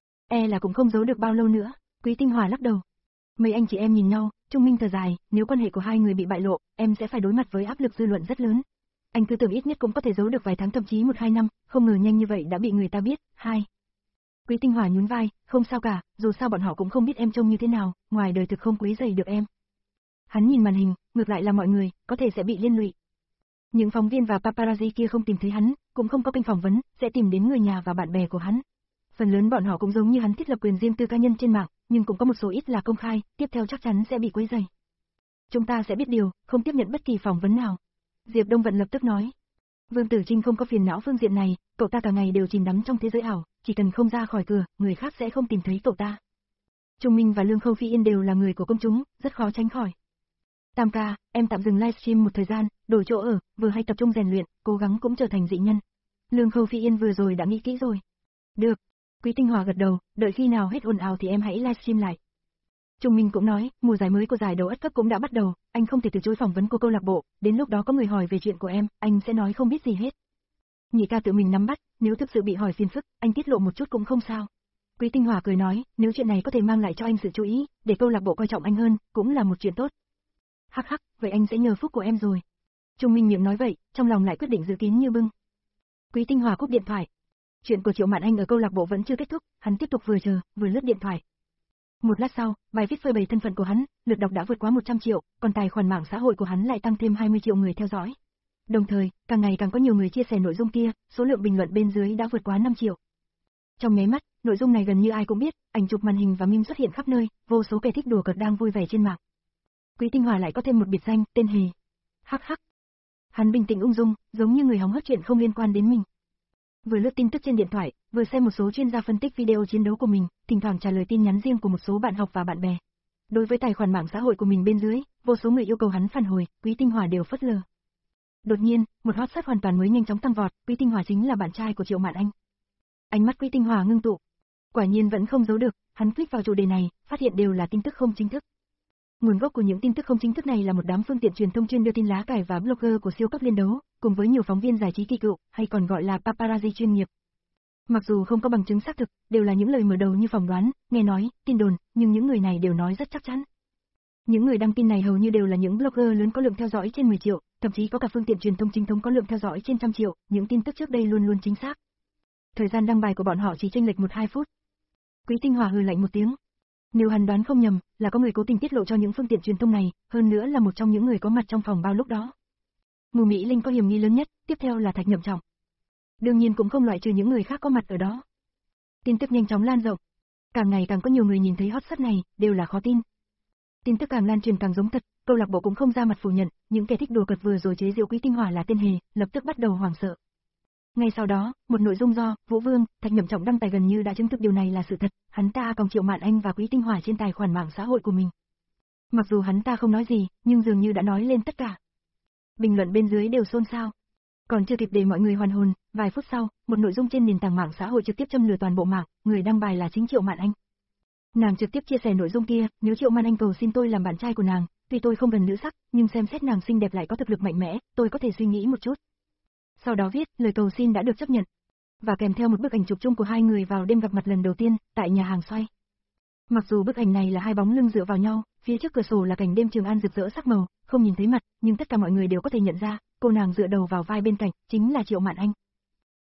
E là cũng không giấu được bao lâu nữa, Quý Tinh Hòa lắc đầu. Mấy anh chị em nhìn nhau, Trung Minh thở dài, nếu quan hệ của hai người bị bại lộ, em sẽ phải đối mặt với áp lực dư luận rất lớn. Anh cứ tưởng ít nhất cũng có thể giấu được vài tháng thậm chí một hai năm, không ngờ nhanh như vậy đã bị người ta biết. Hai. Quý Tinh Hòa nhún vai, không sao cả, dù sao bọn họ cũng không biết em trông như thế nào, ngoài đời thực không quấy rầy được em. Hắn nhìn màn hình, ngược lại là mọi người, có thể sẽ bị liên lụy. Những phóng viên và paparazzi kia không tìm thấy hắn, cũng không có kênh phỏng vấn, sẽ tìm đến người nhà và bạn bè của hắn. Phần lớn bọn họ cũng giống như hắn thiết lập quyền riêng tư cá nhân trên mạng, nhưng cũng có một số ít là công khai, tiếp theo chắc chắn sẽ bị quấy rầy. Chúng ta sẽ biết điều, không tiếp nhận bất kỳ phỏng vấn nào. Diệp Đông Vận lập tức nói. Vương Tử Trinh không có phiền não phương diện này, cậu ta cả ngày đều chìm đắm trong thế giới ảo, chỉ cần không ra khỏi cửa, người khác sẽ không tìm thấy cậu ta. Trung Minh và Lương Khâu Phi Yên đều là người của công chúng, rất khó tránh khỏi. Tam ca, em tạm dừng livestream một thời gian, đổi chỗ ở, vừa hay tập trung rèn luyện, cố gắng cũng trở thành dị nhân. Lương Khâu Phi Yên vừa rồi đã nghĩ kỹ rồi. Được. Quý Tinh Hòa gật đầu, đợi khi nào hết ồn ào thì em hãy livestream lại. Trung Minh cũng nói, mùa giải mới của giải đấu ất cấp cũng đã bắt đầu, anh không thể từ chối phỏng vấn của câu lạc bộ, đến lúc đó có người hỏi về chuyện của em, anh sẽ nói không biết gì hết. Nhị ca tự mình nắm bắt, nếu thực sự bị hỏi phiền phức, anh tiết lộ một chút cũng không sao. Quý Tinh Hòa cười nói, nếu chuyện này có thể mang lại cho anh sự chú ý, để câu lạc bộ coi trọng anh hơn, cũng là một chuyện tốt. Hắc hắc, vậy anh sẽ nhờ phúc của em rồi. Trung Minh miệng nói vậy, trong lòng lại quyết định giữ kín như bưng. Quý Tinh Hòa cúp điện thoại. Chuyện của Triệu Mạn Anh ở câu lạc bộ vẫn chưa kết thúc, hắn tiếp tục vừa chờ, vừa lướt điện thoại. Một lát sau, bài viết phơi bày thân phận của hắn, lượt đọc đã vượt quá một trăm triệu, còn tài khoản mạng xã hội của hắn lại tăng thêm hai mươi triệu người theo dõi. Đồng thời, càng ngày càng có nhiều người chia sẻ nội dung kia, số lượng bình luận bên dưới đã vượt quá năm triệu. Trong nháy mắt, nội dung này gần như ai cũng biết, ảnh chụp màn hình và meme xuất hiện khắp nơi, vô số kẻ thích đùa cợt đang vui vẻ trên mạng. Quý Tinh Hòa lại có thêm một biệt danh, tên hề. Hắc hắc. Hắn bình tĩnh ung dung, giống như người hóng hớt chuyện không liên quan đến mình. Vừa lướt tin tức trên điện thoại, vừa xem một số chuyên gia phân tích video chiến đấu của mình, thỉnh thoảng trả lời tin nhắn riêng của một số bạn học và bạn bè. Đối với tài khoản mạng xã hội của mình bên dưới, vô số người yêu cầu hắn phản hồi, Quý Tinh Hòa đều phớt lờ. Đột nhiên, một hot search hoàn toàn mới nhanh chóng tăng vọt, Quý Tinh Hòa chính là bạn trai của Triệu Mạn Anh. Ánh mắt Quý Tinh Hòa ngưng tụ. Quả nhiên vẫn không giấu được, hắn click vào chủ đề này, phát hiện đều là tin tức không chính thức. Nguồn gốc của những tin tức không chính thức này là một đám phương tiện truyền thông chuyên đưa tin lá cải và blogger của siêu cấp liên đấu, cùng với nhiều phóng viên giải trí kỳ cựu, hay còn gọi là paparazzi chuyên nghiệp. Mặc dù không có bằng chứng xác thực, đều là những lời mở đầu như phỏng đoán, nghe nói, tin đồn, nhưng những người này đều nói rất chắc chắn. Những người đăng tin này hầu như đều là những blogger lớn có lượng theo dõi trên mười triệu, thậm chí có cả phương tiện truyền thông chính thống có lượng theo dõi trên trăm triệu, những tin tức trước đây luôn luôn chính xác. Thời gian đăng bài của bọn họ chỉ chênh lệch một hai phút. Quý Tinh Hòa hừ lạnh một tiếng. Nếu hắn đoán không nhầm, là có người cố tình tiết lộ cho những phương tiện truyền thông này, hơn nữa là một trong những người có mặt trong phòng bao lúc đó. Ngô Mỹ Linh có hiểm nghi lớn nhất, tiếp theo là Thạch Nhậm Trọng. Đương nhiên cũng không loại trừ những người khác có mặt ở đó. Tin tức nhanh chóng lan rộng. Càng ngày càng có nhiều người nhìn thấy hot search này, đều là khó tin. Tin tức càng lan truyền càng giống thật, câu lạc bộ cũng không ra mặt phủ nhận, những kẻ thích đùa cợt vừa rồi chế giễu Quý Tinh Hòa là tên hề, lập tức bắt đầu hoảng sợ. Ngay sau đó, một nội dung do Vũ Vương, Thạch Nhậm Trọng đăng tải gần như đã chứng thực điều này là sự thật, hắn ta còng Triệu Mạn Anh và Quý Tinh Hòa trên tài khoản mạng xã hội của mình. Mặc dù hắn ta không nói gì, nhưng dường như đã nói lên tất cả. Bình luận bên dưới đều xôn xao. Còn chưa kịp để mọi người hoàn hồn, vài phút sau, một nội dung trên nền tảng mạng xã hội trực tiếp châm lửa toàn bộ mạng, người đăng bài là chính Triệu Mạn Anh. Nàng trực tiếp chia sẻ nội dung kia, nếu Triệu Mạn Anh cầu xin tôi làm bạn trai của nàng, tuy tôi không gần nữ sắc, nhưng xem xét nàng xinh đẹp lại có thực lực mạnh mẽ, tôi có thể suy nghĩ một chút. Sau đó viết, lời cầu xin đã được chấp nhận. Và kèm theo một bức ảnh chụp chung của hai người vào đêm gặp mặt lần đầu tiên, tại nhà hàng xoay. Mặc dù bức ảnh này là hai bóng lưng dựa vào nhau, phía trước cửa sổ là cảnh đêm Trường An rực rỡ sắc màu, không nhìn thấy mặt, nhưng tất cả mọi người đều có thể nhận ra, cô nàng dựa đầu vào vai bên cạnh, chính là Triệu Mạn Anh.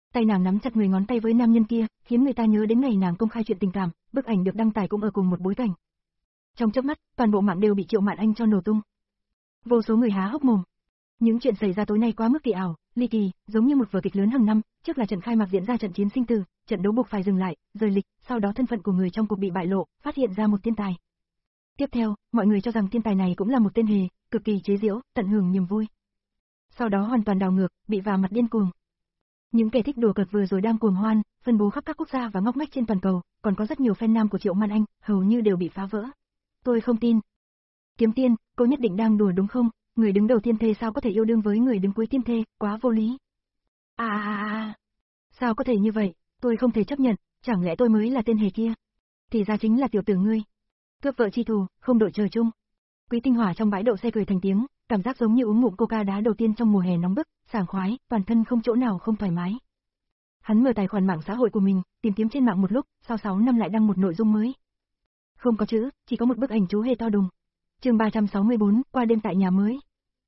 Tay nàng nắm chặt mười ngón tay với nam nhân kia, khiến người ta nhớ đến ngày nàng công khai chuyện tình cảm, bức ảnh được đăng tải cũng ở cùng một bối cảnh. Trong chớp mắt, toàn bộ mạng đều bị Triệu Mạn Anh cho nổ tung. Vô số người há hốc mồm. Những chuyện xảy ra tối nay quá mức kỳ ảo, ly kỳ, giống như một vở kịch lớn hàng năm, trước là trận khai mạc diễn ra trận chiến sinh tử, trận đấu buộc phải dừng lại, rời lịch, sau đó thân phận của người trong cuộc bị bại lộ, phát hiện ra một thiên tài. Tiếp theo, mọi người cho rằng thiên tài này cũng là một tên hề, cực kỳ chế giễu, tận hưởng niềm vui. Sau đó hoàn toàn đảo ngược, bị vả mặt điên cuồng. Những kẻ thích đùa cợt vừa rồi đang cuồng hoan, phân bố khắp các quốc gia và ngóc ngách trên toàn cầu, còn có rất nhiều fan nam của Triệu Mạn Anh, hầu như đều bị phá vỡ. Tôi không tin. Kiếm Tiên, cô nhất định đang đùa đúng không? Người đứng đầu tiên thê sao có thể yêu đương với người đứng cuối tiên thê, quá vô lý. À à à à, sao có thể như vậy, tôi không thể chấp nhận, chẳng lẽ tôi mới là tên hề kia? Thì ra chính là tiểu tử ngươi. Cướp vợ chi thù, không đội trời chung. Quý Tinh Hỏa trong bãi đậu xe cười thành tiếng, cảm giác giống như uống ngụm coca đá đầu tiên trong mùa hè nóng bức, sảng khoái, toàn thân không chỗ nào không thoải mái. Hắn mở tài khoản mạng xã hội của mình, tìm kiếm trên mạng một lúc, sau sáu năm lại đăng một nội dung mới. Không có chữ, chỉ có một bức ảnh chú hề to đùng. Chương ba trăm sáu mươi bốn, qua đêm tại nhà mới.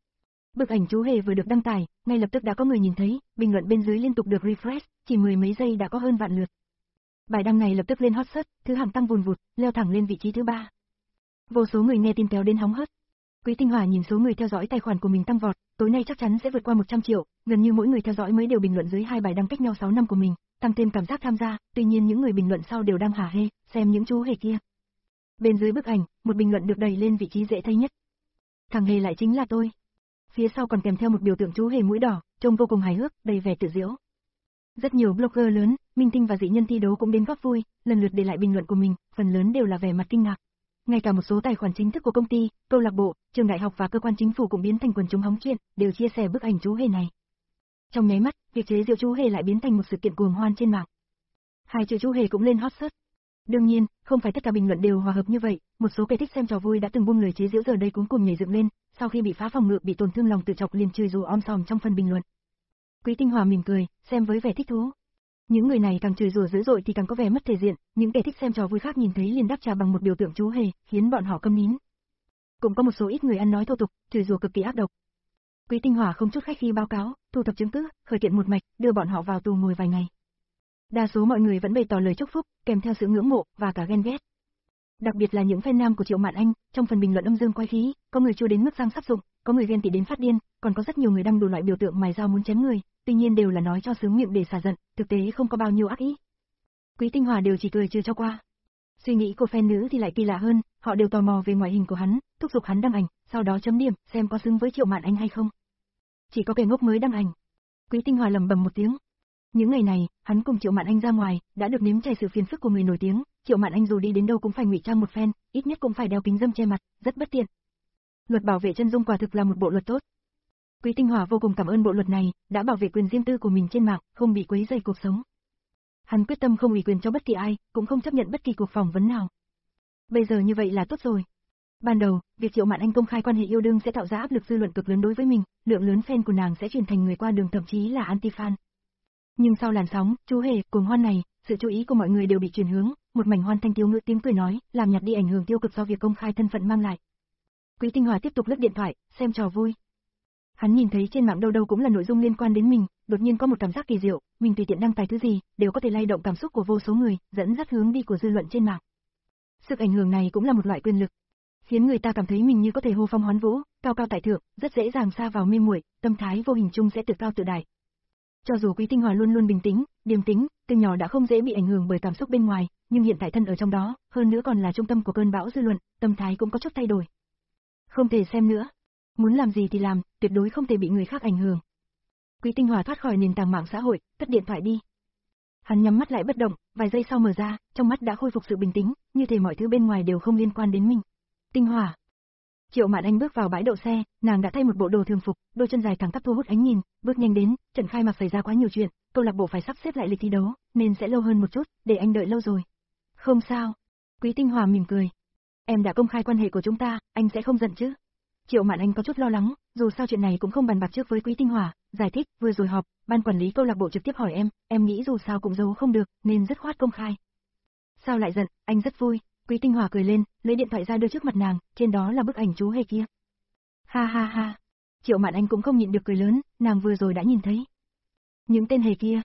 Bức ảnh chú hề vừa được đăng tải, ngay lập tức đã có người nhìn thấy, bình luận bên dưới liên tục được refresh, chỉ mười mấy giây đã có hơn vạn lượt. Bài đăng này lập tức lên hot search, thứ hạng tăng vùn vụt, leo thẳng lên vị trí thứ ba. Vô số người nghe tin kéo đến hóng hớt. Quý Tinh Hỏa nhìn số người theo dõi tài khoản của mình tăng vọt, tối nay chắc chắn sẽ vượt qua một trăm triệu, gần như mỗi người theo dõi mới đều bình luận dưới hai bài đăng cách nhau sáu năm của mình, tăng thêm cảm giác tham gia, tuy nhiên những người bình luận sau đều đang hả hê, xem những chú hề kia. Bên dưới bức ảnh, một bình luận được đẩy lên vị trí dễ thấy nhất. Thằng hề lại chính là tôi. Phía sau còn kèm theo một biểu tượng chú hề mũi đỏ, trông vô cùng hài hước, đầy vẻ tự giễu. Rất nhiều blogger lớn, minh tinh và dị nhân thi đấu cũng đến góp vui, lần lượt để lại bình luận của mình, phần lớn đều là vẻ mặt kinh ngạc. Ngay cả một số tài khoản chính thức của công ty, câu lạc bộ, trường đại học và cơ quan chính phủ cũng biến thành quần chúng hóng chuyện, đều chia sẻ bức ảnh chú hề này. Trong nháy mắt, việc chế giễu chú hề lại biến thành một sự kiện cuồng hoan trên mạng. Hai chữ chú hề cũng lên hot search. Đương nhiên, không phải tất cả bình luận đều hòa hợp như vậy, một số kẻ thích xem trò vui đã từng buông lời chế giễu giờ đây cuống cuồng nhảy dựng lên, sau khi bị phá phòng ngự bị tổn thương lòng tự trọng liền chửi rủa om sòm trong phần bình luận. Quý Tinh Hỏa mỉm cười, xem với vẻ thích thú. Những người này càng chửi rủa dữ dội thì càng có vẻ mất thể diện, những kẻ thích xem trò vui khác nhìn thấy liền đáp trả bằng một biểu tượng chú hề, khiến bọn họ câm nín. Cũng có một số ít người ăn nói thô tục, chửi rủa cực kỳ ác độc. Quý Tinh Hỏa không chút khách khí báo cáo, thu thập chứng cứ, khởi kiện một mạch, đưa bọn họ vào tù ngồi vài ngày. Đa số mọi người vẫn bày tỏ lời chúc phúc, kèm theo sự ngưỡng mộ và cả ghen ghét. Đặc biệt là những fan nam của Triệu Mạn Anh, trong phần bình luận âm dương quái khí, có người chua đến mức răng sắp rụng, có người ghen tị đến phát điên, còn có rất nhiều người đăng đủ loại biểu tượng mài dao muốn chém người, tuy nhiên đều là nói cho sướng miệng để xả giận, thực tế không có bao nhiêu ác ý. Quý Tinh Hỏa đều chỉ cười trừ cho qua. Suy nghĩ của fan nữ thì lại kỳ lạ hơn, họ đều tò mò về ngoại hình của hắn, thúc giục hắn đăng ảnh, sau đó chấm điểm, xem có xứng với Triệu Mạn Anh hay không. Chỉ có kẻ ngốc mới đăng ảnh. Quý Tinh Hỏa lẩm bẩm một tiếng. Những ngày này, hắn cùng Triệu Mạn Anh ra ngoài, đã được nếm trải sự phiền phức của người nổi tiếng, Triệu Mạn Anh dù đi đến đâu cũng phải ngụy trang một phen, ít nhất cũng phải đeo kính râm che mặt, rất bất tiện. Luật bảo vệ chân dung quả thực là một bộ luật tốt. Quý Tinh Hỏa vô cùng cảm ơn bộ luật này, đã bảo vệ quyền riêng tư của mình trên mạng, không bị quấy rầy cuộc sống. Hắn quyết tâm không ủy quyền cho bất kỳ ai, cũng không chấp nhận bất kỳ cuộc phỏng vấn nào. Bây giờ như vậy là tốt rồi. Ban đầu, việc Triệu Mạn Anh công khai quan hệ yêu đương sẽ tạo ra áp lực dư luận cực lớn đối với mình, lượng lớn fan của nàng sẽ chuyển thành người qua đường thậm chí là anti-fan. Nhưng sau làn sóng, chú hề, cuồng hoan này, sự chú ý của mọi người đều bị chuyển hướng, một mảnh hoan thanh thiếu ngữ tiếng cười nói, làm nhạt đi ảnh hưởng tiêu cực do việc công khai thân phận mang lại. Quý Tinh Hỏa tiếp tục lướt điện thoại, xem trò vui. Hắn nhìn thấy trên mạng đâu đâu cũng là nội dung liên quan đến mình, đột nhiên có một cảm giác kỳ diệu, mình tùy tiện đăng tải thứ gì, đều có thể lay động cảm xúc của vô số người, dẫn dắt hướng đi của dư luận trên mạng. Sức ảnh hưởng này cũng là một loại quyền lực, khiến người ta cảm thấy mình như có thể hô phong hoán vũ, cao cao tại thượng, rất dễ dàng sa vào mê muội, tâm thái vô hình chung sẽ tự cao tự đại. Cho dù Quý Tinh Hỏa luôn luôn bình tĩnh, điềm tĩnh, từ nhỏ đã không dễ bị ảnh hưởng bởi cảm xúc bên ngoài, nhưng hiện tại thân ở trong đó, hơn nữa còn là trung tâm của cơn bão dư luận, tâm thái cũng có chút thay đổi. Không thể xem nữa, muốn làm gì thì làm, tuyệt đối không thể bị người khác ảnh hưởng. Quý Tinh Hỏa thoát khỏi nền tảng mạng xã hội, cất điện thoại đi. Hắn nhắm mắt lại bất động, vài giây sau mở ra, trong mắt đã khôi phục sự bình tĩnh, như thể mọi thứ bên ngoài đều không liên quan đến mình. Tinh Hỏa. Triệu Mạn Anh bước vào bãi đậu xe, nàng đã thay một bộ đồ thường phục, đôi chân dài thẳng tắp thu hút ánh nhìn, bước nhanh đến, trận khai mạc xảy ra quá nhiều chuyện, câu lạc bộ phải sắp xếp lại lịch thi đấu, nên sẽ lâu hơn một chút, để anh đợi lâu rồi. Không sao. Quý Tinh Hỏa mỉm cười. Em đã công khai quan hệ của chúng ta, anh sẽ không giận chứ? Triệu Mạn Anh có chút lo lắng, dù sao chuyện này cũng không bàn bạc trước với Quý Tinh Hỏa, giải thích, vừa rồi họp, ban quản lý câu lạc bộ trực tiếp hỏi em, em nghĩ dù sao cũng giấu không được, nên dứt khoát công khai. Sao lại giận, anh rất vui. Quý Tinh Hỏa cười lên, lấy điện thoại ra đưa trước mặt nàng, trên đó là bức ảnh chú hề kia. Ha ha ha. Triệu Mạn Anh cũng không nhịn được cười lớn, nàng vừa rồi đã nhìn thấy. Những tên hề kia.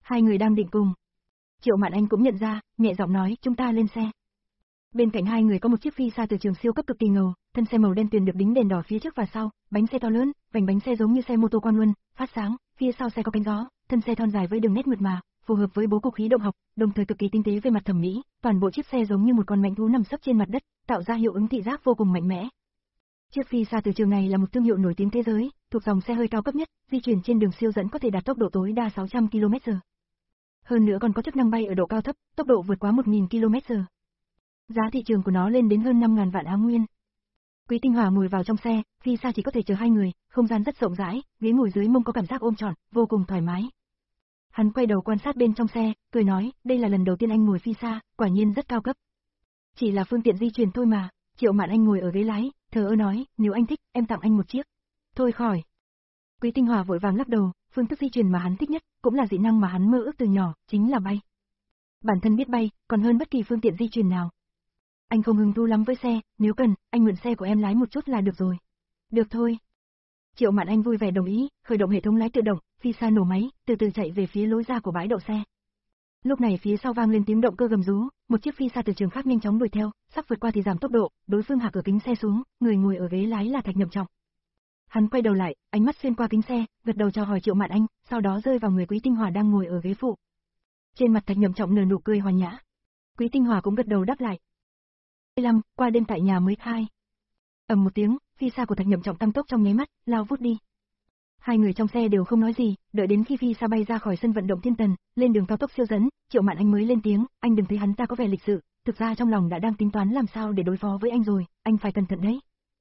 Hai người đang định cùng. Triệu Mạn Anh cũng nhận ra, nhẹ giọng nói, chúng ta lên xe. Bên cạnh hai người có một chiếc phi xa từ trường siêu cấp cực kỳ ngầu, thân xe màu đen tuyền được đính đèn đỏ phía trước và sau, bánh xe to lớn, vành bánh xe giống như xe mô tô quan luân, phát sáng, phía sau xe có cánh gió, thân xe thon dài với đường nét mượt mà, phù hợp với bố cục khí động học, đồng thời cực kỳ tinh tế về mặt thẩm mỹ, toàn bộ chiếc xe giống như một con mãnh thú nằm sấp trên mặt đất, tạo ra hiệu ứng thị giác vô cùng mạnh mẽ. Chiếc phi xa từ trường này là một thương hiệu nổi tiếng thế giới, thuộc dòng xe hơi cao cấp nhất, di chuyển trên đường siêu dẫn có thể đạt tốc độ tối đa sáu trăm ki lô mét giờ. Hơn nữa còn có chức năng bay ở độ cao thấp, tốc độ vượt quá một nghìn ki lô mét giờ. Giá thị trường của nó lên đến hơn năm nghìn vạn Á nguyên. Quý Tinh Hòa ngồi vào trong xe, phi xa chỉ có thể chở hai người, không gian rất rộng rãi, ghế ngồi dưới mông có cảm giác ôm trọn, vô cùng thoải mái. Hắn quay đầu quan sát bên trong xe, cười nói, đây là lần đầu tiên anh ngồi phi xa, quả nhiên rất cao cấp. Chỉ là phương tiện di chuyển thôi mà. Triệu Mạn Anh ngồi ở ghế lái, thờ ơ nói, nếu anh thích, em tặng anh một chiếc. Thôi khỏi. Quý Tinh Hòa vội vàng lắc đầu, phương thức di chuyển mà hắn thích nhất, cũng là dị năng mà hắn mơ ước từ nhỏ, chính là bay. Bản thân biết bay, còn hơn bất kỳ phương tiện di chuyển nào. Anh không hứng thú lắm với xe, nếu cần, anh mượn xe của em lái một chút là được rồi. Được thôi. Triệu Mạn Anh vui vẻ đồng ý, khởi động hệ thống lái tự động, phi xa nổ máy, từ từ chạy về phía lối ra của bãi đậu xe. Lúc này phía sau vang lên tiếng động cơ gầm rú, một chiếc phi xa từ trường khác nhanh chóng đuổi theo, sắp vượt qua thì giảm tốc độ, đối phương hạ cửa kính xe xuống, người ngồi ở ghế lái là Thạch Nhậm Trọng. Hắn quay đầu lại, ánh mắt xuyên qua kính xe, gật đầu chào hỏi Triệu Mạn Anh, sau đó rơi vào người Quý Tinh Hòa đang ngồi ở ghế phụ. Trên mặt Thạch Nhậm Trọng nở nụ cười hòa nhã. Quý Tinh Hòa cũng gật đầu đáp lại. mười lăm, qua đêm tại nhà mới hai. Ầm một tiếng, phi xa của Thạch Nhậm Trọng tăng tốc trong nháy mắt, lao vút đi. Hai người trong xe đều không nói gì, đợi đến khi phi xa bay ra khỏi sân vận động Thiên Tần, lên đường cao tốc siêu dẫn, Triệu Mạn Anh mới lên tiếng, anh đừng thấy hắn ta có vẻ lịch sự, thực ra trong lòng đã đang tính toán làm sao để đối phó với anh rồi, anh phải cẩn thận đấy.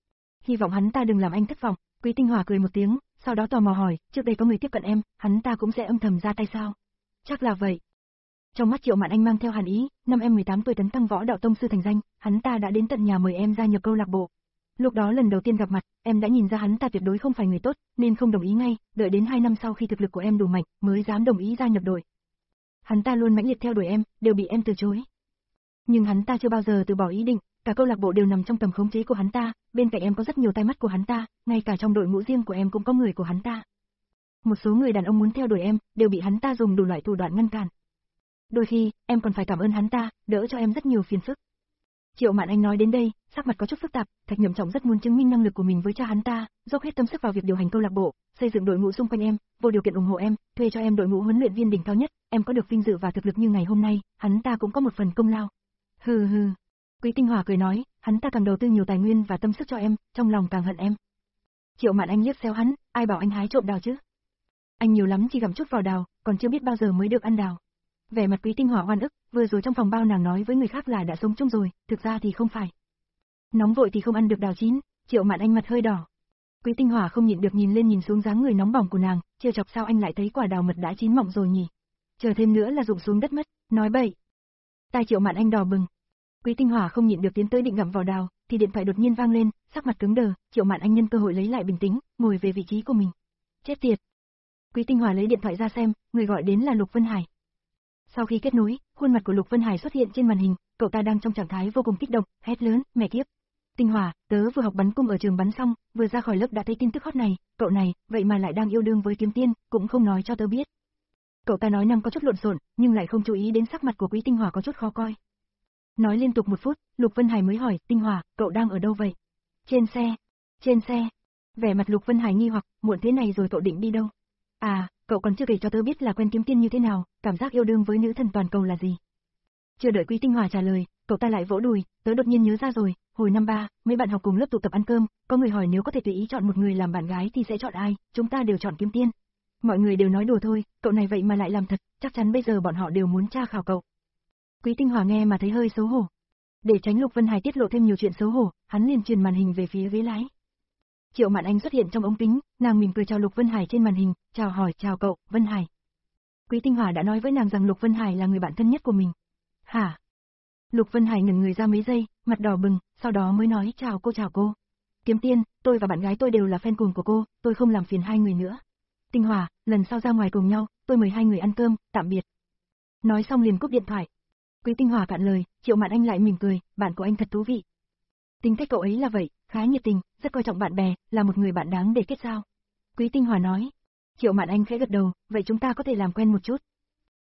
Hy vọng hắn ta đừng làm anh thất vọng. Quý Tinh Hòa cười một tiếng, sau đó tò mò hỏi, trước đây có người tiếp cận em, hắn ta cũng sẽ âm thầm ra tay sao? Chắc là vậy. Trong mắt Triệu Mạn Anh mang theo hàn ý, năm em mười tám tuổi tấn tăng võ đạo tông sư thành danh, hắn ta đã đến tận nhà mời em gia nhập câu lạc bộ. Lúc đó lần đầu tiên gặp mặt, em đã nhìn ra hắn ta tuyệt đối không phải người tốt, nên không đồng ý ngay, đợi đến hai năm sau khi thực lực của em đủ mạnh, mới dám đồng ý gia nhập đội. Hắn ta luôn mãnh liệt theo đuổi em, đều bị em từ chối. Nhưng hắn ta chưa bao giờ từ bỏ ý định, cả câu lạc bộ đều nằm trong tầm khống chế của hắn ta, bên cạnh em có rất nhiều tai mắt của hắn ta, ngay cả trong đội ngũ riêng của em cũng có người của hắn ta. Một số người đàn ông muốn theo đuổi em, đều bị hắn ta dùng đủ loại thủ đoạn ngăn cản. Đôi khi, em còn phải cảm ơn hắn ta, đỡ cho em rất nhiều phiền phức. Triệu Mạn Anh nói đến đây, sắc mặt có chút phức tạp, Thạch Nhậm Trọng rất muốn chứng minh năng lực của mình với cha hắn ta, dốc hết tâm sức vào việc điều hành câu lạc bộ, xây dựng đội ngũ xung quanh em, vô điều kiện ủng hộ em, thuê cho em đội ngũ huấn luyện viên đỉnh cao nhất, em có được vinh dự và thực lực như ngày hôm nay, hắn ta cũng có một phần công lao. Hừ hừ. Quý Tinh Hòa cười nói, hắn ta càng đầu tư nhiều tài nguyên và tâm sức cho em, trong lòng càng hận em. Triệu Mạn Anh liếc xéo hắn, ai bảo anh hái trộm đào chứ? Anh nhiều lắm chỉ gặm chút vào đào, còn chưa biết bao giờ mới được ăn đào. Vẻ mặt Quý Tinh Hòa oan ức, vừa rồi trong phòng bao nàng nói với người khác là đã sống chung rồi, thực ra thì không phải. Nóng vội thì không ăn được đào chín, Triệu Mạn Anh mặt hơi đỏ. Quý Tinh Hòa không nhịn được nhìn lên nhìn xuống dáng người nóng bỏng của nàng, chưa chọc sao anh lại thấy quả đào mật đã chín mọng rồi nhỉ? Chờ thêm nữa là rụng xuống đất mất, nói bậy. Tai Triệu Mạn Anh đỏ bừng. Quý Tinh Hòa không nhịn được tiến tới định gặm vào đào, thì điện thoại đột nhiên vang lên, sắc mặt cứng đờ, Triệu Mạn Anh nhân cơ hội lấy lại bình tĩnh, ngồi về vị trí của mình. Chết tiệt. Quý Tinh Hòa lấy điện thoại ra xem, người gọi đến là Lục Vân Hải. Sau khi kết nối, khuôn mặt của Lục Vân Hải xuất hiện trên màn hình, cậu ta đang trong trạng thái vô cùng kích động, hét lớn, mẹ kiếp. Tinh Hòa, tớ vừa học bắn cung ở trường bắn xong, vừa ra khỏi lớp đã thấy tin tức hot này, cậu này, vậy mà lại đang yêu đương với Kiếm Tiên, cũng không nói cho tớ biết. Cậu ta nói năng có chút lộn xộn, nhưng lại không chú ý đến sắc mặt của Quý Tinh Hòa có chút khó coi. Nói liên tục một phút, Lục Vân Hải mới hỏi, Tinh Hòa, cậu đang ở đâu vậy? Trên xe. Trên xe. Vẻ mặt Lục Vân Hải nghi hoặc, muộn thế này rồi cậu định đi đâu? À, cậu còn chưa kể cho tớ biết là quen Kiếm Tiên như thế nào, cảm giác yêu đương với nữ thần toàn cầu là gì. Chưa đợi Quý Tinh Hòa trả lời, cậu ta lại vỗ đùi, tớ đột nhiên nhớ ra rồi, hồi năm ba, mấy bạn học cùng lớp tụ tập ăn cơm, có người hỏi nếu có thể tùy ý chọn một người làm bạn gái thì sẽ chọn ai, chúng ta đều chọn Kiếm Tiên. Mọi người đều nói đùa thôi, cậu này vậy mà lại làm thật, chắc chắn bây giờ bọn họ đều muốn tra khảo cậu. Quý Tinh Hòa nghe mà thấy hơi xấu hổ. Để tránh Lục Vân Hải tiết lộ thêm nhiều chuyện xấu hổ, hắn liền truyền màn hình về phía ghế lái. Triệu Mạn Anh xuất hiện trong ống kính, nàng mỉm cười chào Lục Vân Hải trên màn hình, chào hỏi, chào cậu, Vân Hải. Quý Tinh Hòa đã nói với nàng rằng Lục Vân Hải là người bạn thân nhất của mình. Hả? Lục Vân Hải ngẩn người ra mấy giây, mặt đỏ bừng, sau đó mới nói chào cô chào cô. Kiếm Tiên, tôi và bạn gái tôi đều là fan cuồng của cô, tôi không làm phiền hai người nữa. Tinh Hòa, lần sau ra ngoài cùng nhau, tôi mời hai người ăn cơm, tạm biệt. Nói xong liền cúp điện thoại. Quý Tinh Hòa cạn lời, Triệu Mạn Anh lại mỉm cười, bạn của anh thật thú vị. Tính cách cậu ấy là vậy, khá nhiệt tình, rất coi trọng bạn bè, là một người bạn đáng để kết giao. Quý Tinh Hòa nói. Triệu Mạn Anh khẽ gật đầu, vậy chúng ta có thể làm quen một chút.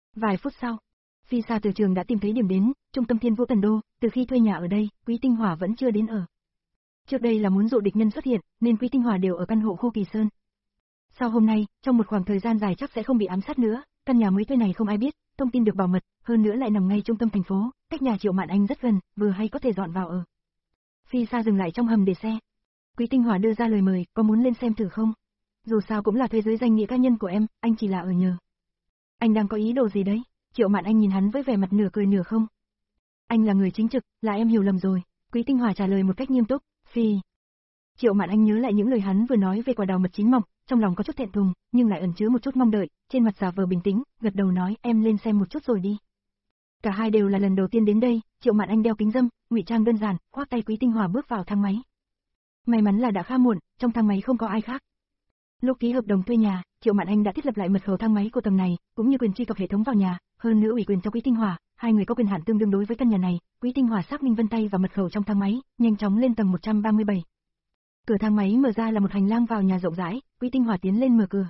Vài phút sau, phi xa từ trường đã tìm thấy điểm đến, trung tâm Thiên Vũ Tần Đô, từ khi thuê nhà ở đây, Quý Tinh Hỏa vẫn chưa đến ở. Trước đây là muốn dụ địch nhân xuất hiện, nên Quý Tinh Hỏa đều ở căn hộ khu Kỳ Sơn. Sau hôm nay, trong một khoảng thời gian dài chắc sẽ không bị ám sát nữa, căn nhà mới thuê này không ai biết, thông tin được bảo mật, hơn nữa lại nằm ngay trung tâm thành phố, cách nhà Triệu Mạn Anh rất gần, vừa hay có thể dọn vào ở. Phi xa dừng lại trong hầm để xe. Quý Tinh Hỏa đưa ra lời mời, có muốn lên xem thử không? Dù sao cũng là thuê dưới danh nghĩa cá nhân của em, anh chỉ là ở nhờ. Anh đang có ý đồ gì đấy? Triệu Mạn Anh nhìn hắn với vẻ mặt nửa cười nửa không. Anh là người chính trực, là em hiểu lầm rồi. Quý Tinh Hỏa trả lời một cách nghiêm túc. Phi. Triệu Mạn Anh nhớ lại những lời hắn vừa nói về quả đào mật chín mọng, trong lòng có chút thẹn thùng, nhưng lại ẩn chứa một chút mong đợi, trên mặt giả vờ bình tĩnh, gật đầu nói em lên xem một chút rồi đi. Cả hai đều là lần đầu tiên đến đây, Triệu Mạn Anh đeo kính râm, ngụy trang đơn giản, khoác tay Quý Tinh Hỏa bước vào thang máy. May mắn là đã khá muộn, trong thang máy không có ai khác. Lúc ký hợp đồng thuê nhà, Triệu Mạn Anh đã thiết lập lại mật khẩu thang máy của tầng này, cũng như quyền truy cập hệ thống vào nhà, hơn nữa ủy quyền cho Quý Tinh Hỏa, hai người có quyền hạn tương đương đối với căn nhà này. Quý Tinh Hỏa xác minh vân tay và mật khẩu trong thang máy, nhanh chóng lên tầng một trăm ba mươi bảy. Cửa thang máy mở ra là một hành lang vào nhà rộng rãi, Quý Tinh Hỏa tiến lên mở cửa.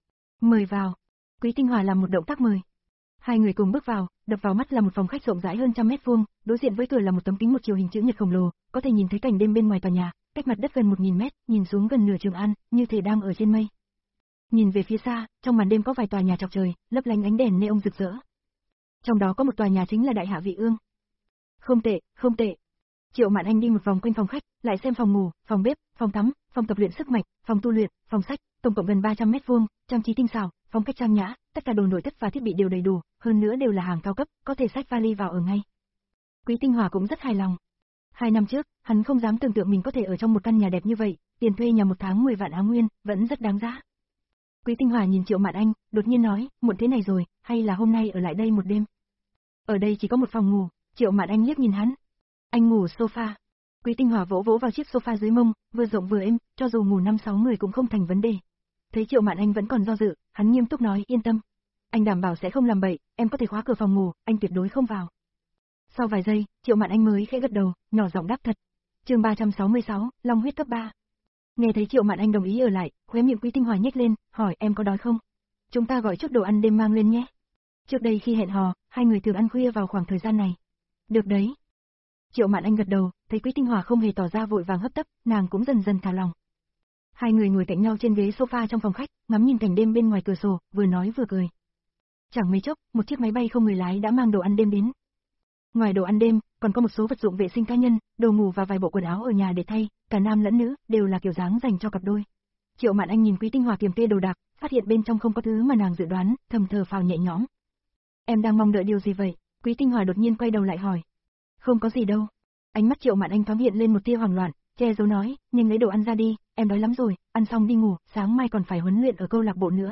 Mời vào. Quý Tinh Hỏa làm một động tác mời. Hai người cùng bước vào, đập vào mắt là một phòng khách rộng rãi hơn trăm mét vuông, đối diện với cửa là một tấm kính một chiều hình chữ nhật khổng lồ, có thể nhìn thấy cảnh đêm bên ngoài tòa nhà, cách mặt đất gần một nghìn mét, nhìn xuống gần nửa Trường An, như thể đang ở trên mây. Nhìn về phía xa, trong màn đêm có vài tòa nhà chọc trời, lấp lánh ánh đèn neon rực rỡ. Trong đó có một tòa nhà chính là Đại Hạ Vị Ương. Không tệ, không tệ. Triệu Mạn Anh đi một vòng quanh phòng khách, lại xem phòng ngủ, phòng bếp, phòng tắm, phòng tập luyện sức mạnh, phòng tu luyện, phòng sách, tổng cộng gần ba trăm mét vuông, trang trí tinh xảo, phong cách trang nhã, tất cả đồ nội thất và thiết bị đều đầy đủ, hơn nữa đều là hàng cao cấp, có thể xách vali vào ở ngay. Quý Tinh Hỏa cũng rất hài lòng. Hai năm trước, hắn không dám tưởng tượng mình có thể ở trong một căn nhà đẹp như vậy, tiền thuê nhà một tháng mười vạn Á Nguyên, vẫn rất đáng giá. Quý Tinh Hỏa nhìn Triệu Mạn Anh, đột nhiên nói, muộn thế này rồi, hay là hôm nay ở lại đây một đêm? Ở đây chỉ có một phòng ngủ. Triệu Mạn Anh liếc nhìn hắn. Anh ngủ sofa. Quý Tinh Hỏa vỗ vỗ vào chiếc sofa dưới mông, vừa rộng vừa êm, cho dù ngủ năm sáu người cũng không thành vấn đề. Thấy Triệu Mạn Anh vẫn còn do dự, hắn nghiêm túc nói, yên tâm, anh đảm bảo sẽ không làm bậy, em có thể khóa cửa phòng ngủ, anh tuyệt đối không vào. Sau vài giây, Triệu Mạn Anh mới khẽ gật đầu, nhỏ giọng đáp thật. Chương ba trăm sáu mươi sáu, Long huyết cấp ba. Nghe thấy Triệu Mạn Anh đồng ý ở lại, khóe miệng Quý Tinh Hỏa nhếch lên, hỏi em có đói không? Chúng ta gọi chút đồ ăn đêm mang lên nhé. Trước đây khi hẹn hò, hai người thường ăn khuya vào khoảng thời gian này. Được đấy. Triệu Mạn Anh gật đầu, thấy Quý Tinh Hỏa không hề tỏ ra vội vàng hấp tấp, nàng cũng dần dần thả lòng. Hai người ngồi cạnh nhau trên ghế sofa trong phòng khách, ngắm nhìn cảnh đêm bên ngoài cửa sổ, vừa nói vừa cười. Chẳng mấy chốc, một chiếc máy bay không người lái đã mang đồ ăn đêm đến. Ngoài đồ ăn đêm, còn có một số vật dụng vệ sinh cá nhân, đồ ngủ và vài bộ quần áo ở nhà để thay, cả nam lẫn nữ, đều là kiểu dáng dành cho cặp đôi. Triệu Mạn Anh nhìn Quý Tinh Hỏa kiểm kê đồ đạc, phát hiện bên trong không có thứ mà nàng dự đoán, thầm thở phào nhẹ nhõm. Em đang mong đợi điều gì vậy? Quý Tinh Hỏa đột nhiên quay đầu lại hỏi. Không có gì đâu. Ánh mắt Triệu Mạn Anh thoáng hiện lên một tia hoảng loạn, che giấu nói, nhanh lấy đồ ăn ra đi, em đói lắm rồi, ăn xong đi ngủ, sáng mai còn phải huấn luyện ở câu lạc bộ nữa.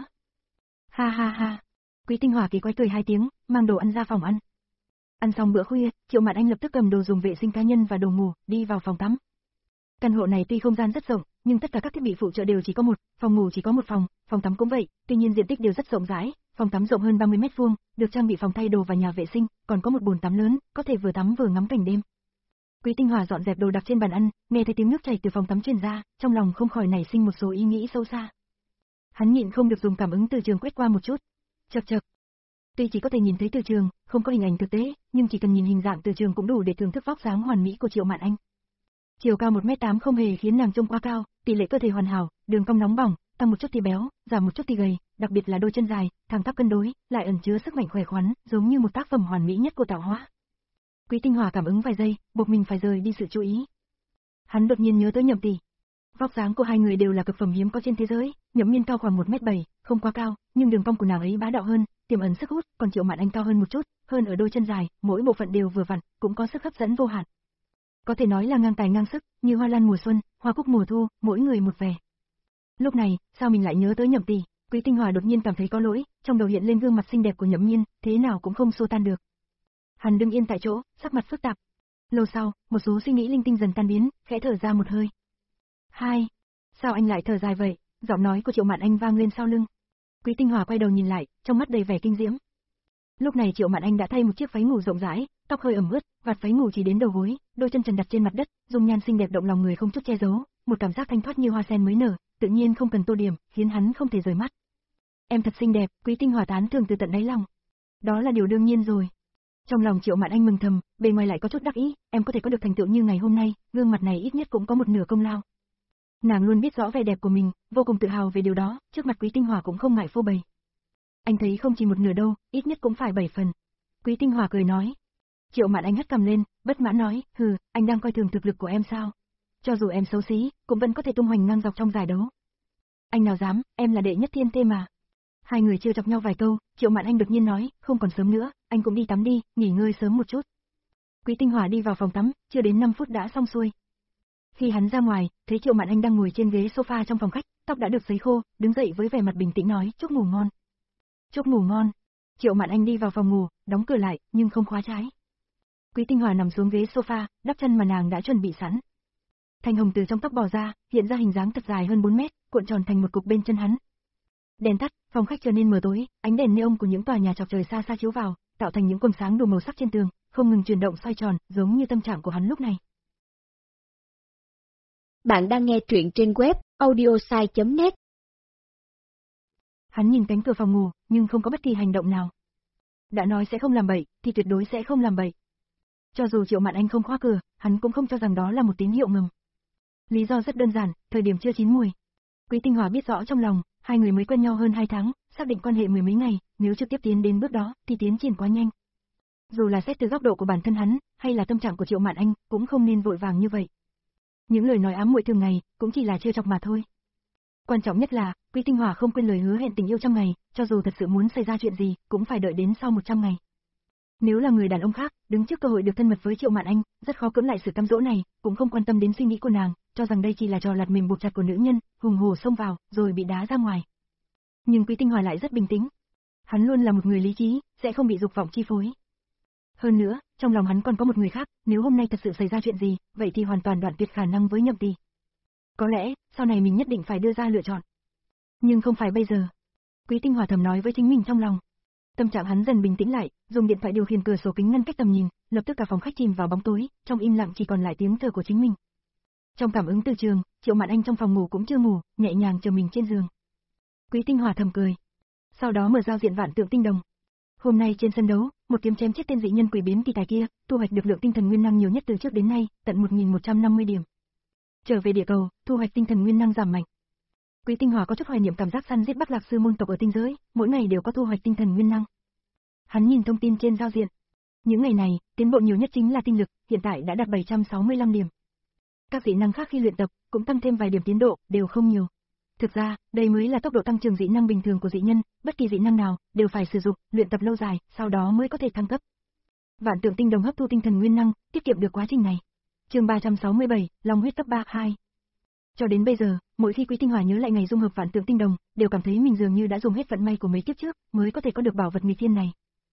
Ha ha ha. Quý Tinh Hỏa kỳ quái cười hai tiếng, mang đồ ăn ra phòng ăn. Ăn xong bữa khuya, Triệu Mạn Anh lập tức cầm đồ dùng vệ sinh cá nhân và đồ ngủ, đi vào phòng tắm. Căn hộ này tuy không gian rất rộng, nhưng tất cả các thiết bị phụ trợ đều chỉ có một, phòng ngủ chỉ có một phòng, phòng tắm cũng vậy, tuy nhiên diện tích đều rất rộng rãi, phòng tắm rộng hơn ba mươi mét vuông, được trang bị phòng thay đồ và nhà vệ sinh, còn có một bồn tắm lớn, có thể vừa tắm vừa ngắm cảnh đêm. Quý Tinh Hỏa dọn dẹp đồ đạc trên bàn ăn, nghe thấy tiếng nước chảy từ phòng tắm truyền ra, trong lòng không khỏi nảy sinh một số ý nghĩ sâu xa. Hắn nhịn không được dùng cảm ứng từ trường quét qua một chút. Chậc chậc. Tuy chỉ có thể nhìn thấy từ trường, không có hình ảnh thực tế, nhưng chỉ cần nhìn hình dạng từ trường cũng đủ để thưởng thức vóc dáng hoàn mỹ của Triệu Mạn Anh. Chiều cao một mét tám không hề khiến nàng trông quá cao, tỷ lệ cơ thể hoàn hảo, đường cong nóng bỏng, tăng một chút thì béo, giảm một chút thì gầy, đặc biệt là đôi chân dài, thẳng tắp cân đối, lại ẩn chứa sức mạnh khỏe khoắn, giống như một tác phẩm hoàn mỹ nhất của tạo hóa. Quý Tinh Hỏa cảm ứng vài giây, buộc mình phải rời đi sự chú ý. Hắn đột nhiên nhớ tới Nhậm tỷ. Vóc dáng của hai người đều là cực phẩm hiếm có trên thế giới, Nhậm Miên cao khoảng một mét bảy, không quá cao, nhưng đường cong của nàng ấy bá đạo hơn, tiềm ẩn sức hút, còn Triệu Mạn Anh cao hơn một chút, hơn ở đôi chân dài, mỗi bộ phận đều vừa vặn, cũng có sức hấp dẫn vô hạn. Có thể nói là ngang tài ngang sức, như hoa lan mùa xuân, hoa cúc mùa thu, mỗi người một vẻ. Lúc này, sao mình lại nhớ tới Nhậm tỷ? Quý Tinh Hỏa đột nhiên cảm thấy có lỗi, trong đầu hiện lên gương mặt xinh đẹp của Nhậm Miên, thế nào cũng không xua tan được. Hắn đứng yên tại chỗ, sắc mặt phức tạp. Lâu sau, một số suy nghĩ linh tinh dần tan biến, khẽ thở ra một hơi. Hai, sao anh lại thở dài vậy? Giọng nói của Triệu Mạn Anh vang lên sau lưng. Quý Tinh Hỏa quay đầu nhìn lại, trong mắt đầy vẻ kinh diễm. Lúc này Triệu Mạn Anh đã thay một chiếc váy ngủ rộng rãi, tóc hơi ẩm ướt, vạt váy ngủ chỉ đến đầu gối, đôi chân trần đặt trên mặt đất, dung nhan xinh đẹp động lòng người không chút che giấu, một cảm giác thanh thoát như hoa sen mới nở, tự nhiên không cần tô điểm, khiến hắn không thể rời mắt. Em thật xinh đẹp, Quý Tinh Hỏa tán thưởng từ tận đáy lòng. Đó là điều đương nhiên rồi. Trong lòng Triệu Mạn Anh mừng thầm, bề ngoài lại có chút đắc ý, em có thể có được thành tựu như ngày hôm nay, gương mặt này ít nhất cũng có một nửa công lao. Nàng luôn biết rõ vẻ đẹp của mình, vô cùng tự hào về điều đó, trước mặt Quý Tinh Hòa cũng không ngại phô bày. Anh thấy không chỉ một nửa đâu, ít nhất cũng phải bảy phần. Quý Tinh Hòa cười nói. Triệu Mạn Anh hất cằm lên, bất mãn nói, hừ, anh đang coi thường thực lực của em sao? Cho dù em xấu xí, cũng vẫn có thể tung hoành ngang dọc trong giải đấu. Anh nào dám, em là đệ nhất thiên tê mà. Hai người trêu chọc nhau vài câu, Triệu Mạn Anh đột nhiên nói, không còn sớm nữa, anh cũng đi tắm đi, nghỉ ngơi sớm một chút. Quý Tinh Hòa đi vào phòng tắm, chưa đến năm phút đã xong xuôi. Khi hắn ra ngoài, thấy Triệu Mạn Anh đang ngồi trên ghế sofa trong phòng khách, tóc đã được sấy khô, đứng dậy với vẻ mặt bình tĩnh nói, chúc ngủ ngon. Chúc ngủ ngon. Triệu Mạn Anh đi vào phòng ngủ, đóng cửa lại, nhưng không khóa trái. Quý Tinh Hòa nằm xuống ghế sofa, đắp chân mà nàng đã chuẩn bị sẵn. Thanh hồng từ trong tóc bò ra, hiện ra hình dáng thật dài hơn bốn mét, cuộn tròn thành một cục bên chân hắn. Đèn tắt, phòng khách trở nên mờ tối, ánh đèn neon của những tòa nhà chọc trời xa xa chiếu vào, tạo thành những quầng sáng đủ màu sắc trên tường, không ngừng chuyển động xoay tròn, giống như tâm trạng của hắn lúc này. Bạn đang nghe truyện trên web audiosai chấm net. Hắn nhìn cánh cửa phòng ngủ, nhưng không có bất kỳ hành động nào. Đã nói sẽ không làm bậy, thì tuyệt đối sẽ không làm bậy. Cho dù Triệu Mạn Anh không khóa cửa, hắn cũng không cho rằng đó là một tín hiệu ngầm. Lý do rất đơn giản, thời điểm chưa chín mùi. Quý Tinh Hòa biết rõ trong lòng, hai người mới quen nhau hơn hai tháng, xác định quan hệ mười mấy ngày, nếu trực tiếp tiến đến bước đó, thì tiến triển quá nhanh. Dù là xét từ góc độ của bản thân hắn, hay là tâm trạng của Triệu Mạn Anh, cũng không nên vội vàng như vậy. Những lời nói ám muội thường ngày, cũng chỉ là trêu chọc mà thôi. Quan trọng nhất là, Quý Tinh Hòa không quên lời hứa hẹn tình yêu trăm ngày, cho dù thật sự muốn xảy ra chuyện gì, cũng phải đợi đến sau một trăm ngày. Nếu là người đàn ông khác, đứng trước cơ hội được thân mật với Triệu Mạn Anh, rất khó cưỡng lại sự cám dỗ này, cũng không quan tâm đến suy nghĩ của nàng, cho rằng đây chỉ là trò lật mềm buộc chặt của nữ nhân, hùng hổ xông vào, rồi bị đá ra ngoài. Nhưng Quý Tinh Hòa lại rất bình tĩnh. Hắn luôn là một người lý trí, sẽ không bị dục vọng chi phối. Hơn nữa, trong lòng hắn còn có một người khác, nếu hôm nay thật sự xảy ra chuyện gì, vậy thì hoàn toàn đoạn tuyệt khả năng với Nhậm Tỷ. Có lẽ, sau này mình nhất định phải đưa ra lựa chọn. Nhưng không phải bây giờ. Quý Tinh Hòa thầm nói với chính mình trong lòng. Tâm trạng hắn dần bình tĩnh lại, dùng điện thoại điều khiển cửa sổ kính ngăn cách tầm nhìn, lập tức cả phòng khách chìm vào bóng tối, trong im lặng chỉ còn lại tiếng thở của chính mình. Trong cảm ứng từ trường, Triệu Mạn Anh trong phòng ngủ cũng chưa ngủ, nhẹ nhàng chờ mình trên giường. Quý Tinh Hòa thầm cười. Sau đó mở giao diện vạn tượng tinh đồng. Hôm nay trên sân đấu, một kiếm chém chết tên dị nhân quỷ biến kỳ tài kia, thu hoạch được lượng tinh thần nguyên năng nhiều nhất từ trước đến nay, tận một nghìn một trăm năm mươi điểm. Trở về địa cầu, thu hoạch tinh thần nguyên năng giảm mạnh. Quý Tinh Hòa có chút hoài niệm cảm giác săn giết Bắc Lạc sư môn tộc ở tinh giới, mỗi ngày đều có thu hoạch tinh thần nguyên năng. Hắn nhìn thông tin trên giao diện. Những ngày này, tiến bộ nhiều nhất chính là tinh lực, hiện tại đã đạt bảy trăm sáu mươi lăm điểm. Các dị năng khác khi luyện tập, cũng tăng thêm vài điểm tiến độ, đều không nhiều. Thực ra, đây mới là tốc độ tăng trưởng dị năng bình thường của dị nhân, bất kỳ dị năng nào, đều phải sử dụng, luyện tập lâu dài, sau đó mới có thể thăng cấp. Vạn tượng tinh đồng hấp thu tinh thần nguyên năng, tiết kiệm được quá trình này. Chương ba trăm sáu mươi bảy, Long huyết cấp ba hai. Cho đến bây giờ, mỗi khi Quý Tinh Hòa nhớ lại ngày dung hợp vạn tượng tinh đồng, đều cảm thấy mình dường như đã dùng hết vận may của mấy kiếp trước, mới có thể có được bảo vật nghịch thiên này.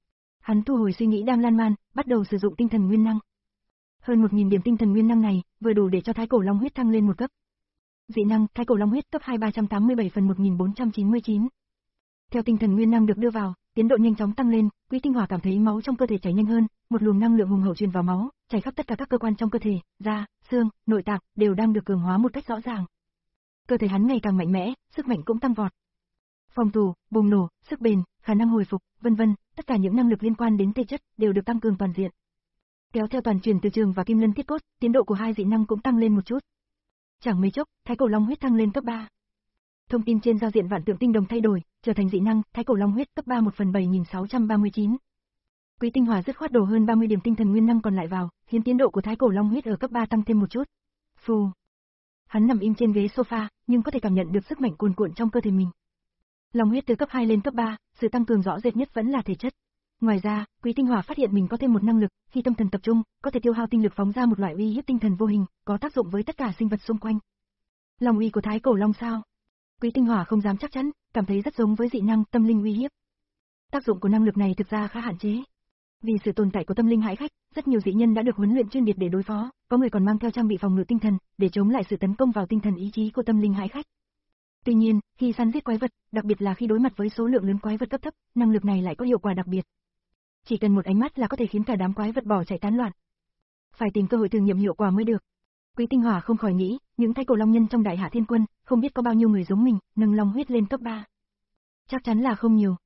Hắn thu hồi suy nghĩ đang lan man, bắt đầu sử dụng tinh thần nguyên năng. Hơn một nghìn điểm tinh thần nguyên năng này, vừa đủ để cho Thái Cổ Long huyết thăng lên một cấp. Dị năng, Thái Cổ Long huyết cấp hai ba trăm tám mươi bảy phần một nghìn bốn trăm chín mươi chín. Theo tinh thần nguyên năng được đưa vào, tiến độ nhanh chóng tăng lên, Quý Tinh Hòa cảm thấy máu trong cơ thể chảy nhanh hơn, một luồng năng lượng hùng hậu truyền vào máu, chảy khắp tất cả các cơ quan trong cơ thể, da, xương, nội tạng đều đang được cường hóa một cách rõ ràng. Cơ thể hắn ngày càng mạnh mẽ, sức mạnh cũng tăng vọt. Phòng thủ, bùng nổ, sức bền, khả năng hồi phục, vân vân, tất cả những năng lực liên quan đến thể chất đều được tăng cường toàn diện. Kéo theo toàn truyền từ trường và kim lân thiết cốt, tiến độ của hai dị năng cũng tăng lên một chút. Chẳng mấy chốc, Thái Cổ Long huyết thăng lên cấp ba. Thông tin trên giao diện vạn tượng tinh đồng thay đổi, trở thành dị năng, Thái Cổ Long huyết cấp ba một phần bảy nghìn sáu trăm ba mươi chín. Quý Tinh Hòa dứt khoát đổ hơn ba mươi điểm tinh thần nguyên năng còn lại vào, khiến tiến độ của Thái Cổ Long huyết ở cấp ba tăng thêm một chút. Phù. Hắn nằm im trên ghế sofa, nhưng có thể cảm nhận được sức mạnh cuồn cuộn trong cơ thể mình. Long huyết từ cấp hai lên cấp ba, sự tăng cường rõ rệt nhất vẫn là thể chất. Ngoài ra, Quý Tinh Hòa phát hiện mình có thêm một năng lực, khi tâm thần tập trung, có thể tiêu hao tinh lực phóng ra một loại uy hiếp tinh thần vô hình, có tác dụng với tất cả sinh vật xung quanh. Long uy của Thái Cổ Long sao? Quý Tinh Hòa không dám chắc chắn, cảm thấy rất giống với dị năng tâm linh uy hiếp. Tác dụng của năng lực này thực ra khá hạn chế. Vì sự tồn tại của tâm linh hãi khách, rất nhiều dị nhân đã được huấn luyện chuyên biệt để đối phó, có người còn mang theo trang bị phòng ngự tinh thần, để chống lại sự tấn công vào tinh thần ý chí của tâm linh hãi khách. Tuy nhiên, khi săn giết quái vật, đặc biệt là khi đối mặt với số lượng lớn quái vật cấp thấp, năng lực này lại có hiệu quả đặc biệt. Chỉ cần một ánh mắt là có thể khiến cả đám quái vật bỏ chạy tán loạn. Phải tìm cơ hội thử nghiệm hiệu quả mới được. Quý Tinh Hòa không khỏi nghĩ, những Thái Cổ Long nhân trong Đại Hạ Thiên Quân, không biết có bao nhiêu người giống mình, nâng long huyết lên cấp ba. Chắc chắn là không nhiều.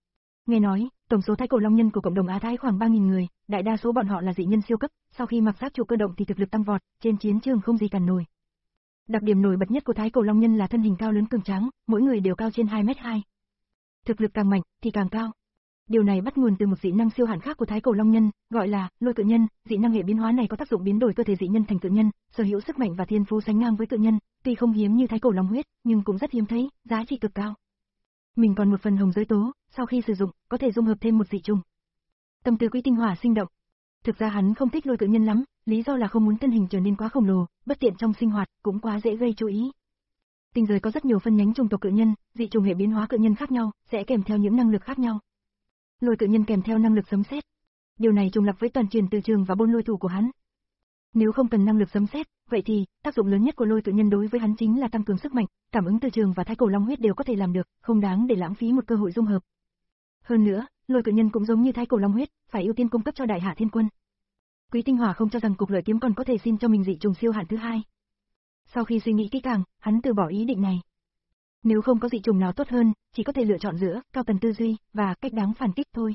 Nghe nói, tổng số thái cổ long nhân của cộng đồng Á Thái khoảng ba nghìn người, đại đa số bọn họ là dị nhân siêu cấp, sau khi mặc giáp trụ cơ động thì thực lực tăng vọt, trên chiến trường không gì cản nổi. Đặc điểm nổi bật nhất của thái cổ long nhân là thân hình cao lớn cường tráng, mỗi người đều cao trên hai mét hai. Thực lực càng mạnh thì càng cao. Điều này bắt nguồn từ một dị năng siêu hạn khác của thái cổ long nhân, gọi là lôi cự nhân. Dị năng hệ biến hóa này có tác dụng biến đổi cơ thể dị nhân thành cự nhân, sở hữu sức mạnh và thiên phú sánh ngang với cự nhân, tuy không hiếm như thái cổ long huyết, nhưng cũng rất hiếm thấy, giá trị cực cao. Mình còn một phần hồng giới tố, sau khi sử dụng, có thể dung hợp thêm một dị trùng. Tâm tư Quý Tinh Hỏa sinh động. Thực ra hắn không thích lôi cự nhân lắm, lý do là không muốn thân hình trở nên quá khổng lồ, bất tiện trong sinh hoạt, cũng quá dễ gây chú ý. Tinh giới có rất nhiều phân nhánh chủng tộc cự nhân, dị trùng hệ biến hóa cự nhân khác nhau, sẽ kèm theo những năng lực khác nhau. Lôi cự nhân kèm theo năng lực sấm sét. Điều này trùng lặp với toàn truyền từ trường và bôn lôi thủ của hắn. Nếu không cần năng lực sấm sét, vậy thì tác dụng lớn nhất của lôi cự nhân đối với hắn chính là tăng cường sức mạnh, cảm ứng từ trường và thái cổ long huyết đều có thể làm được, không đáng để lãng phí một cơ hội dung hợp. Hơn nữa, lôi cự nhân cũng giống như thái cổ long huyết, phải ưu tiên cung cấp cho Đại Hạ Thiên Quân. Quý Tinh Hỏa không cho rằng cục lợi kiếm còn có thể xin cho mình dị trùng siêu hạn thứ hai. Sau khi suy nghĩ kỹ càng, hắn từ bỏ ý định này. Nếu không có dị trùng nào tốt hơn, chỉ có thể lựa chọn giữa cao tần tư duy và cách đáng phản kích thôi.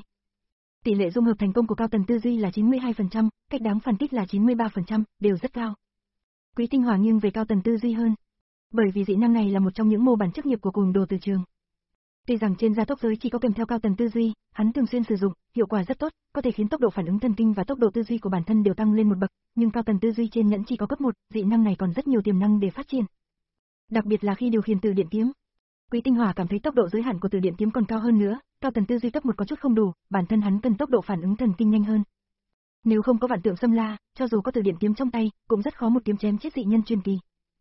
Tỷ lệ dung hợp thành công của cao tần tư duy là chín mươi hai phần trăm, cách đáng phản kích là chín mươi ba phần trăm, đều rất cao. Quý Tinh Hỏa nghiêng về cao tần tư duy hơn, bởi vì dị năng này là một trong những mô bản chức nghiệp của cuồng đồ từ trường. Tuy rằng trên gia tốc giới chỉ có kèm theo cao tần tư duy, hắn thường xuyên sử dụng, hiệu quả rất tốt, có thể khiến tốc độ phản ứng thần kinh và tốc độ tư duy của bản thân đều tăng lên một bậc, nhưng cao tần tư duy trên nhẫn chỉ có cấp một, dị năng này còn rất nhiều tiềm năng để phát triển. Đặc biệt là khi điều khiển từ điện kiếm. Quý Tinh Hỏa cảm thấy tốc độ giới hạn của từ điện kiếm còn cao hơn nữa, cao tần tư duy cấp một có chút không đủ, bản thân hắn cần tốc độ phản ứng thần kinh nhanh hơn. Nếu không có vạn tượng xâm la, cho dù có từ điện kiếm trong tay, cũng rất khó một kiếm chém chết dị nhân truyền kỳ.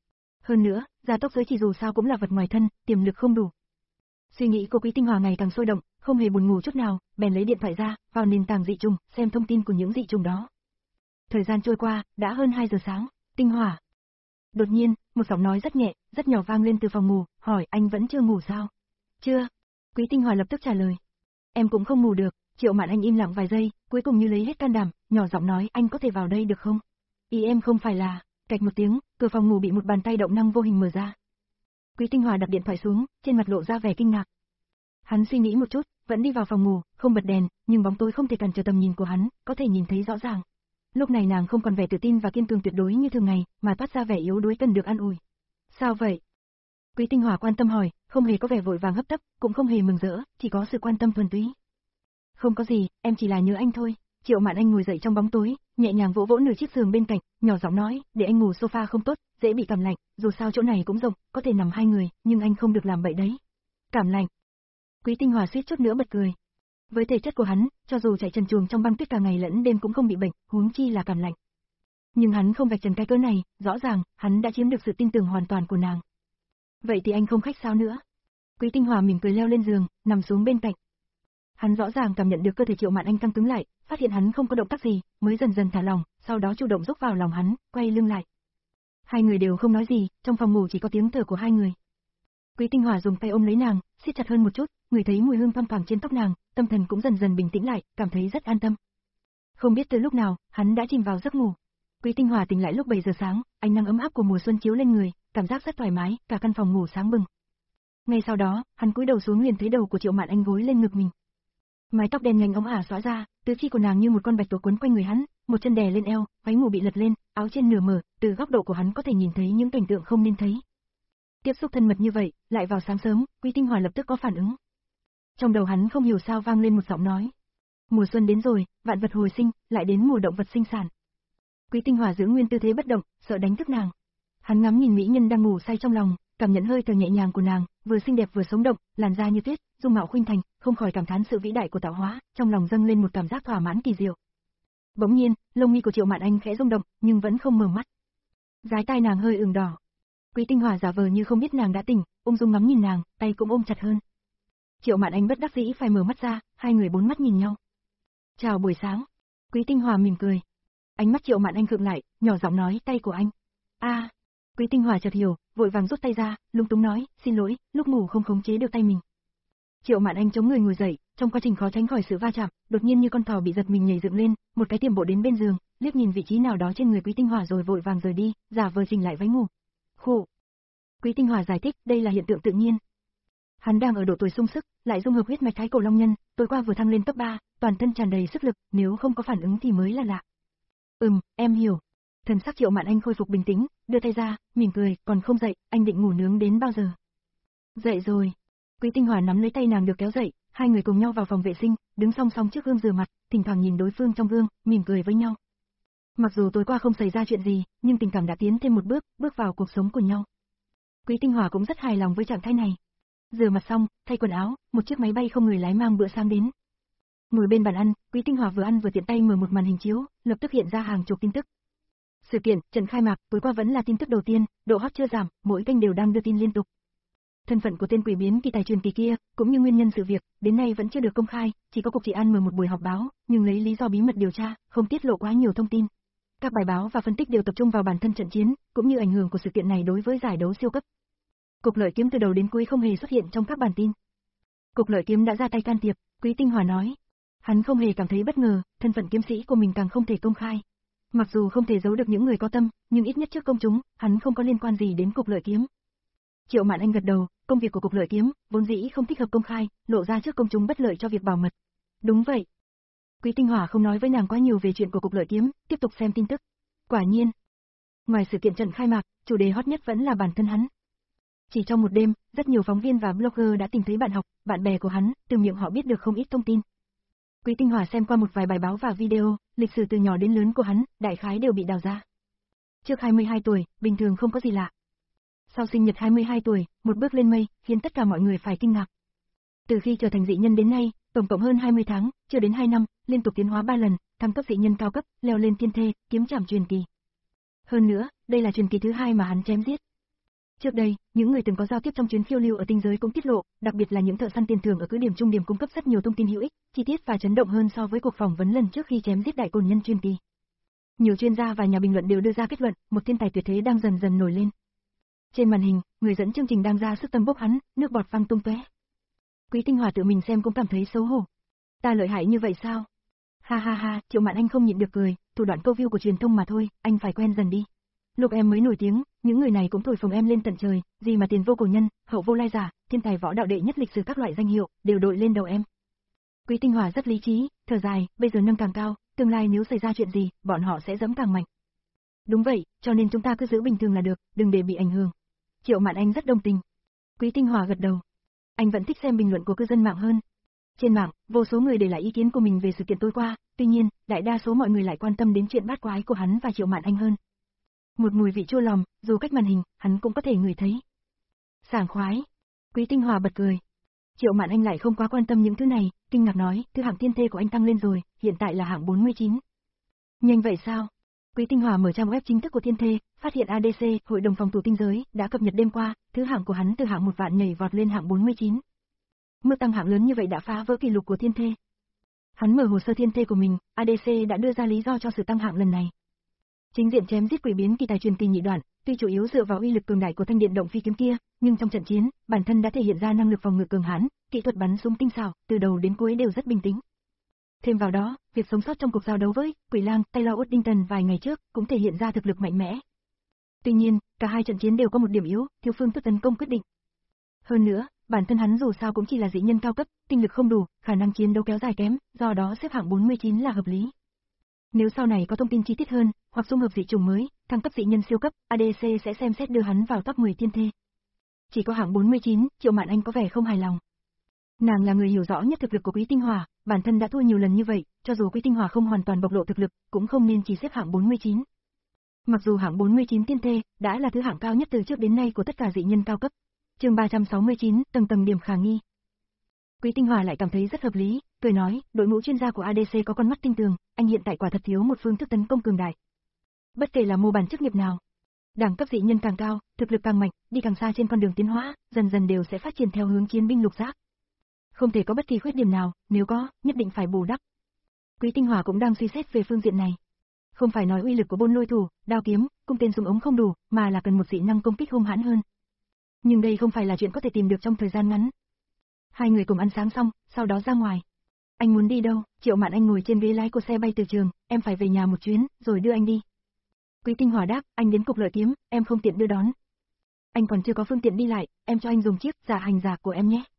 Hơn nữa, gia tốc giới chỉ dù sao cũng là vật ngoài thân, tiềm lực không đủ. Suy nghĩ của Quý Tinh Hỏa ngày càng sôi động, không hề buồn ngủ chút nào, bèn lấy điện thoại ra, vào nền tảng dị trùng, xem thông tin của những dị trùng đó. Thời gian trôi qua, đã hơn hai giờ sáng. Tinh Hỏa. Đột nhiên, một giọng nói rất nhẹ, rất nhỏ vang lên từ phòng ngủ, hỏi anh vẫn chưa ngủ sao? Chưa. Quý Tinh Hỏa lập tức trả lời. Em cũng không ngủ được. Triệu Mạn Anh im lặng vài giây, cuối cùng như lấy hết can đảm, nhỏ giọng nói anh có thể vào đây được không? Ý em không phải là, cạch một tiếng, cửa phòng ngủ bị một bàn tay động năng vô hình mở ra. Quý Tinh Hỏa đặt điện thoại xuống, trên mặt lộ ra vẻ kinh ngạc. Hắn suy nghĩ một chút, vẫn đi vào phòng ngủ, không bật đèn, nhưng bóng tối không thể cản trở tầm nhìn của hắn, có thể nhìn thấy rõ ràng. Lúc này nàng không còn vẻ tự tin và kiên cường tuyệt đối như thường ngày, mà toát ra vẻ yếu đuối cần được an ủi. Sao vậy? Quý Tinh Hỏa quan tâm hỏi, không hề có vẻ vội vàng hấp tấp, cũng không hề mừng rỡ, chỉ có sự quan tâm thuần túy. Không có gì, em chỉ là nhớ anh thôi. Triệu Mạn Anh ngồi dậy trong bóng tối, nhẹ nhàng vỗ vỗ nửa chiếc giường bên cạnh, nhỏ giọng nói, để anh ngủ sofa không tốt, dễ bị cảm lạnh, dù sao chỗ này cũng rộng, có thể nằm hai người, nhưng anh không được làm bậy đấy. Cảm lạnh. Quý Tinh Hỏa suýt chút nữa bật cười. Với thể chất của hắn, cho dù chạy trần truồng trong băng tuyết cả ngày lẫn đêm cũng không bị bệnh, huống chi là cảm lạnh. Nhưng hắn không vạch trần cái cớ này, rõ ràng, hắn đã chiếm được sự tin tưởng hoàn toàn của nàng. Vậy thì anh không khách sáo nữa. Quý Tinh Hỏa mỉm cười leo lên giường, nằm xuống bên cạnh. Hắn rõ ràng cảm nhận được cơ thể Triệu Mạn Anh căng cứng lại, phát hiện hắn không có động tác gì, mới dần dần thả lòng, sau đó chủ động rúc vào lòng hắn, quay lưng lại. Hai người đều không nói gì, trong phòng ngủ chỉ có tiếng thở của hai người. Quý Tinh Hỏa dùng tay ôm lấy nàng, siết chặt hơn một chút, ngửi thấy mùi hương thoang thoảng trên tóc nàng, tâm thần cũng dần dần bình tĩnh lại, cảm thấy rất an tâm. Không biết từ lúc nào, hắn đã chìm vào giấc ngủ. Quý Tinh Hỏa tỉnh lại lúc bảy giờ sáng, ánh nắng ấm áp của mùa xuân chiếu lên người, cảm giác rất thoải mái, cả căn phòng ngủ sáng bừng. Ngay sau đó, hắn cúi đầu xuống liền thấy đầu của Triệu Mạn Anh gối lên ngực mình. Mái tóc đen nhánh óng ả xõa ra, tứ chi của nàng như một con bạch tuộc quấn quanh người hắn, một chân đè lên eo, váy ngủ bị lật lên, áo trên nửa mở, từ góc độ của hắn có thể nhìn thấy những cảnh tượng không nên thấy. Tiếp xúc thân mật như vậy, lại vào sáng sớm, Quý Tinh Hỏa lập tức có phản ứng. Trong đầu hắn không hiểu sao vang lên một giọng nói. Mùa xuân đến rồi, vạn vật hồi sinh, lại đến mùa động vật sinh sản. Quý Tinh Hỏa giữ nguyên tư thế bất động, sợ đánh thức nàng. Hắn ngắm nhìn mỹ nhân đang ngủ say trong lòng, cảm nhận hơi thở nhẹ nhàng của nàng, vừa xinh đẹp vừa sống động, làn da như tuyết, dung mạo khuynh thành, không khỏi cảm thán sự vĩ đại của tạo hóa, trong lòng dâng lên một cảm giác thỏa mãn kỳ diệu. Bỗng nhiên, lông mi của Triệu Mạn Anh khẽ rung động, nhưng vẫn không mở mắt. Dái tai nàng hơi ửng đỏ. Quý Tinh Hỏa giả vờ như không biết nàng đã tỉnh, ung dung ngắm nhìn nàng, tay cũng ôm chặt hơn. Triệu Mạn Anh bất đắc dĩ phải mở mắt ra, hai người bốn mắt nhìn nhau. Chào buổi sáng. Quý Tinh Hỏa mỉm cười. Ánh mắt Triệu Mạn Anh khựng lại, nhỏ giọng nói tay của anh. A. À. Quý Tinh Hỏa chợt hiểu, vội vàng rút tay ra, lung túng nói, xin lỗi, lúc ngủ không khống chế được tay mình. Triệu Mạn Anh chống người ngồi dậy, trong quá trình khó tránh khỏi sự va chạm, đột nhiên như con thỏ bị giật mình nhảy dựng lên, một cái tiềm bộ đến bên giường, liếc nhìn vị trí nào đó trên người Quý Tinh Hỏa rồi vội vàng rời đi, giả vờ chỉnh lại váy ngủ. Khụ. Quý Tinh Hỏa giải thích, đây là hiện tượng tự nhiên. Hắn đang ở độ tuổi sung sức, lại dung hợp huyết mạch Thái Cổ Long Nhân, tối qua vừa thăng lên cấp ba, toàn thân tràn đầy sức lực, nếu không có phản ứng thì mới là lạ. Ừm, em hiểu. Thần sắc Triệu Mạn Anh khôi phục bình tĩnh, đưa tay ra, mỉm cười, còn không dậy, anh định ngủ nướng đến bao giờ? Dậy rồi. Quý Tinh Hòa nắm lấy tay nàng được kéo dậy, hai người cùng nhau vào phòng vệ sinh, đứng song song trước gương rửa mặt, thỉnh thoảng nhìn đối phương trong gương, mỉm cười với nhau. Mặc dù tối qua không xảy ra chuyện gì, nhưng tình cảm đã tiến thêm một bước, bước vào cuộc sống của nhau. Quý Tinh Hòa cũng rất hài lòng với trạng thái này. Rửa mặt xong, thay quần áo, một chiếc máy bay không người lái mang bữa sáng đến. Ngồi bên bàn ăn, Quý Tinh Hòa vừa ăn vừa tiện tay mở một màn hình chiếu, lập tức hiện ra hàng chục tin tức. Sự kiện, trận khai mạc, tối qua vẫn là tin tức đầu tiên, độ hot chưa giảm, mỗi kênh đều đang đưa tin liên tục. Thân phận của tên quỷ biến kỳ tài truyền kỳ kia, cũng như nguyên nhân sự việc, đến nay vẫn chưa được công khai, chỉ có cục trị an mở một buổi họp báo, nhưng lấy lý do bí mật điều tra, không tiết lộ quá nhiều thông tin. Các bài báo và phân tích đều tập trung vào bản thân trận chiến, cũng như ảnh hưởng của sự kiện này đối với giải đấu siêu cấp. Cục Lợi Kiếm từ đầu đến cuối không hề xuất hiện trong các bản tin. Cục Lợi Kiếm đã ra tay can thiệp, Quý Tinh Hòa nói. Hắn không hề cảm thấy bất ngờ, thân phận kiếm sĩ của mình càng không thể công khai. Mặc dù không thể giấu được những người có tâm, nhưng ít nhất trước công chúng, hắn không có liên quan gì đến Cục Lợi Kiếm. Triệu Mạn Anh gật đầu, công việc của Cục Lợi Kiếm vốn dĩ không thích hợp công khai, lộ ra trước công chúng bất lợi cho việc bảo mật. Đúng vậy. Quý Tinh Hòa không nói với nàng quá nhiều về chuyện của Cục Lợi Kiếm, tiếp tục xem tin tức. Quả nhiên, ngoài sự kiện trận khai mạc, chủ đề hot nhất vẫn là bản thân hắn. Chỉ trong một đêm, rất nhiều phóng viên và blogger đã tìm thấy bạn học, bạn bè của hắn, từ miệng họ biết được không ít thông tin. Quý Tinh Hòa xem qua một vài bài báo và video, lịch sử từ nhỏ đến lớn của hắn, đại khái đều bị đào ra. Trước hai mươi hai tuổi, bình thường không có gì lạ. Sau sinh nhật hai mươi hai tuổi, một bước lên mây, khiến tất cả mọi người phải kinh ngạc. Từ khi trở thành dị nhân đến nay, tổng cộng hơn hai mươi tháng, chưa đến hai năm, liên tục tiến hóa ba lần, thăng cấp dị nhân cao cấp, leo lên thiên thê, kiếm trảm truyền kỳ. Hơn nữa, đây là truyền kỳ thứ hai mà hắn chém giết. Trước đây, những người từng có giao tiếp trong chuyến phiêu lưu ở tinh giới cũng tiết lộ, đặc biệt là những thợ săn tiền thưởng ở cứ điểm trung điểm cung cấp rất nhiều thông tin hữu ích, chi tiết và chấn động hơn so với cuộc phỏng vấn lần trước khi chém giết đại côn nhân truyền kỳ. Nhiều chuyên gia và nhà bình luận đều đưa ra kết luận, một thiên tài tuyệt thế đang dần dần nổi lên. Trên màn hình, người dẫn chương trình đang ra sức tâm bốc hắn, nước bọt văng tung tóe. Quý Tinh Hòa tự mình xem cũng cảm thấy xấu hổ. Ta lợi hại như vậy sao? Ha ha ha, Triệu Mạn Anh không nhịn được cười, thủ đoạn câu view của truyền thông mà thôi, anh phải quen dần đi. Lúc em mới nổi tiếng, những người này cũng thổi phồng em lên tận trời, gì mà tiền vô cổ nhân, hậu vô lai giả, thiên tài võ đạo đệ nhất lịch sử các loại danh hiệu, đều đội lên đầu em. Quý Tinh Hòa rất lý trí, thở dài, bây giờ nâng càng cao, tương lai nếu xảy ra chuyện gì, bọn họ sẽ dẫm càng mạnh. Đúng vậy, cho nên chúng ta cứ giữ bình thường là được, đừng để bị ảnh hưởng. Triệu Mạn Anh rất đồng tình. Quý Tinh Hòa gật đầu. Anh vẫn thích xem bình luận của cư dân mạng hơn. Trên mạng, vô số người để lại ý kiến của mình về sự kiện tối qua, tuy nhiên, đại đa số mọi người lại quan tâm đến chuyện bát quái của hắn và Triệu Mạn Anh hơn. Một mùi vị chua lòm, dù cách màn hình, hắn cũng có thể ngửi thấy. Sảng khoái. Quý Tinh Hòa bật cười. Triệu Mạn Anh lại không quá quan tâm những thứ này, kinh ngạc nói, thứ hạng thiên thê của anh tăng lên rồi, hiện tại là hạng bốn mươi chín. Nhanh vậy sao? Quý Tinh Hòa mở trang web chính thức của thiên thê, phát hiện a đê xê, Hội đồng phòng thủ tinh giới, đã cập nhật đêm qua, thứ hạng của hắn từ hạng một vạn nhảy vọt lên hạng bốn mươi chín. Mức tăng hạng lớn như vậy đã phá vỡ kỷ lục của thiên thê. Hắn mở hồ sơ thiên thê của mình, a đê xê đã đưa ra lý do cho sự tăng hạng lần này. Chính diện chém giết quỷ biến kỳ tài truyền kỳ nhị đoạn, tuy chủ yếu dựa vào uy lực cường đại của thanh điện động phi kiếm kia, nhưng trong trận chiến, bản thân đã thể hiện ra năng lực phòng ngự cường hãn, kỹ thuật bắn súng tinh xảo, từ đầu đến cuối đều rất bình tĩnh. Thêm vào đó, việc sống sót trong cuộc giao đấu với Quỷ Lang, Taylor Uddington vài ngày trước cũng thể hiện ra thực lực mạnh mẽ. Tuy nhiên, cả hai trận chiến đều có một điểm yếu, thiếu phương thức tấn công quyết định. Hơn nữa, bản thân hắn dù sao cũng chỉ là dị nhân cao cấp, tinh lực không đủ, khả năng chiến đấu kéo dài kém, do đó xếp hạng bốn mươi chín là hợp lý. Nếu sau này có thông tin chi tiết hơn, hoặc dung hợp dị chủng mới, thăng cấp dị nhân siêu cấp, a đê xê sẽ xem xét đưa hắn vào top mười thiên thê. Chỉ có hạng bốn mươi chín, Triệu Mạn Anh có vẻ không hài lòng. Nàng là người hiểu rõ nhất thực lực của Quý Tinh Hòa, bản thân đã thua nhiều lần như vậy, cho dù Quý Tinh Hòa không hoàn toàn bộc lộ thực lực, cũng không nên chỉ xếp hạng bốn mươi chín. Mặc dù hạng bốn mươi chín thiên thê đã là thứ hạng cao nhất từ trước đến nay của tất cả dị nhân cao cấp. Chương ba trăm sáu mươi chín, tầng tầng điểm khả nghi. Quý Tinh Hòa lại cảm thấy rất hợp lý, cười nói, đội ngũ chuyên gia của a đê xê có con mắt tinh tường, anh hiện tại quả thật thiếu một phương thức tấn công cường đại. Bất kể là mô bản chức nghiệp nào, đẳng cấp dị nhân càng cao, thực lực càng mạnh, đi càng xa trên con đường tiến hóa, dần dần đều sẽ phát triển theo hướng chiến binh lục giác. Không thể có bất kỳ khuyết điểm nào, nếu có, nhất định phải bù đắp. Quý Tinh Hòa cũng đang suy xét về phương diện này. Không phải nói uy lực của bôn lôi thủ, đao kiếm, cung tên súng ống không đủ, mà là cần một dị năng công kích hung hãn hơn. Nhưng đây không phải là chuyện có thể tìm được trong thời gian ngắn. Hai người cùng ăn sáng xong, sau đó ra ngoài. Anh muốn đi đâu? Triệu Mạn Anh ngồi trên ghế lái của xe bay từ trường, em phải về nhà một chuyến, rồi đưa anh đi. Quý Tinh Hòa đáp, anh đến Cục Lợi Kiếm, em không tiện đưa đón. Anh còn chưa có phương tiện đi lại, em cho anh dùng chiếc giả hành giả của em nhé.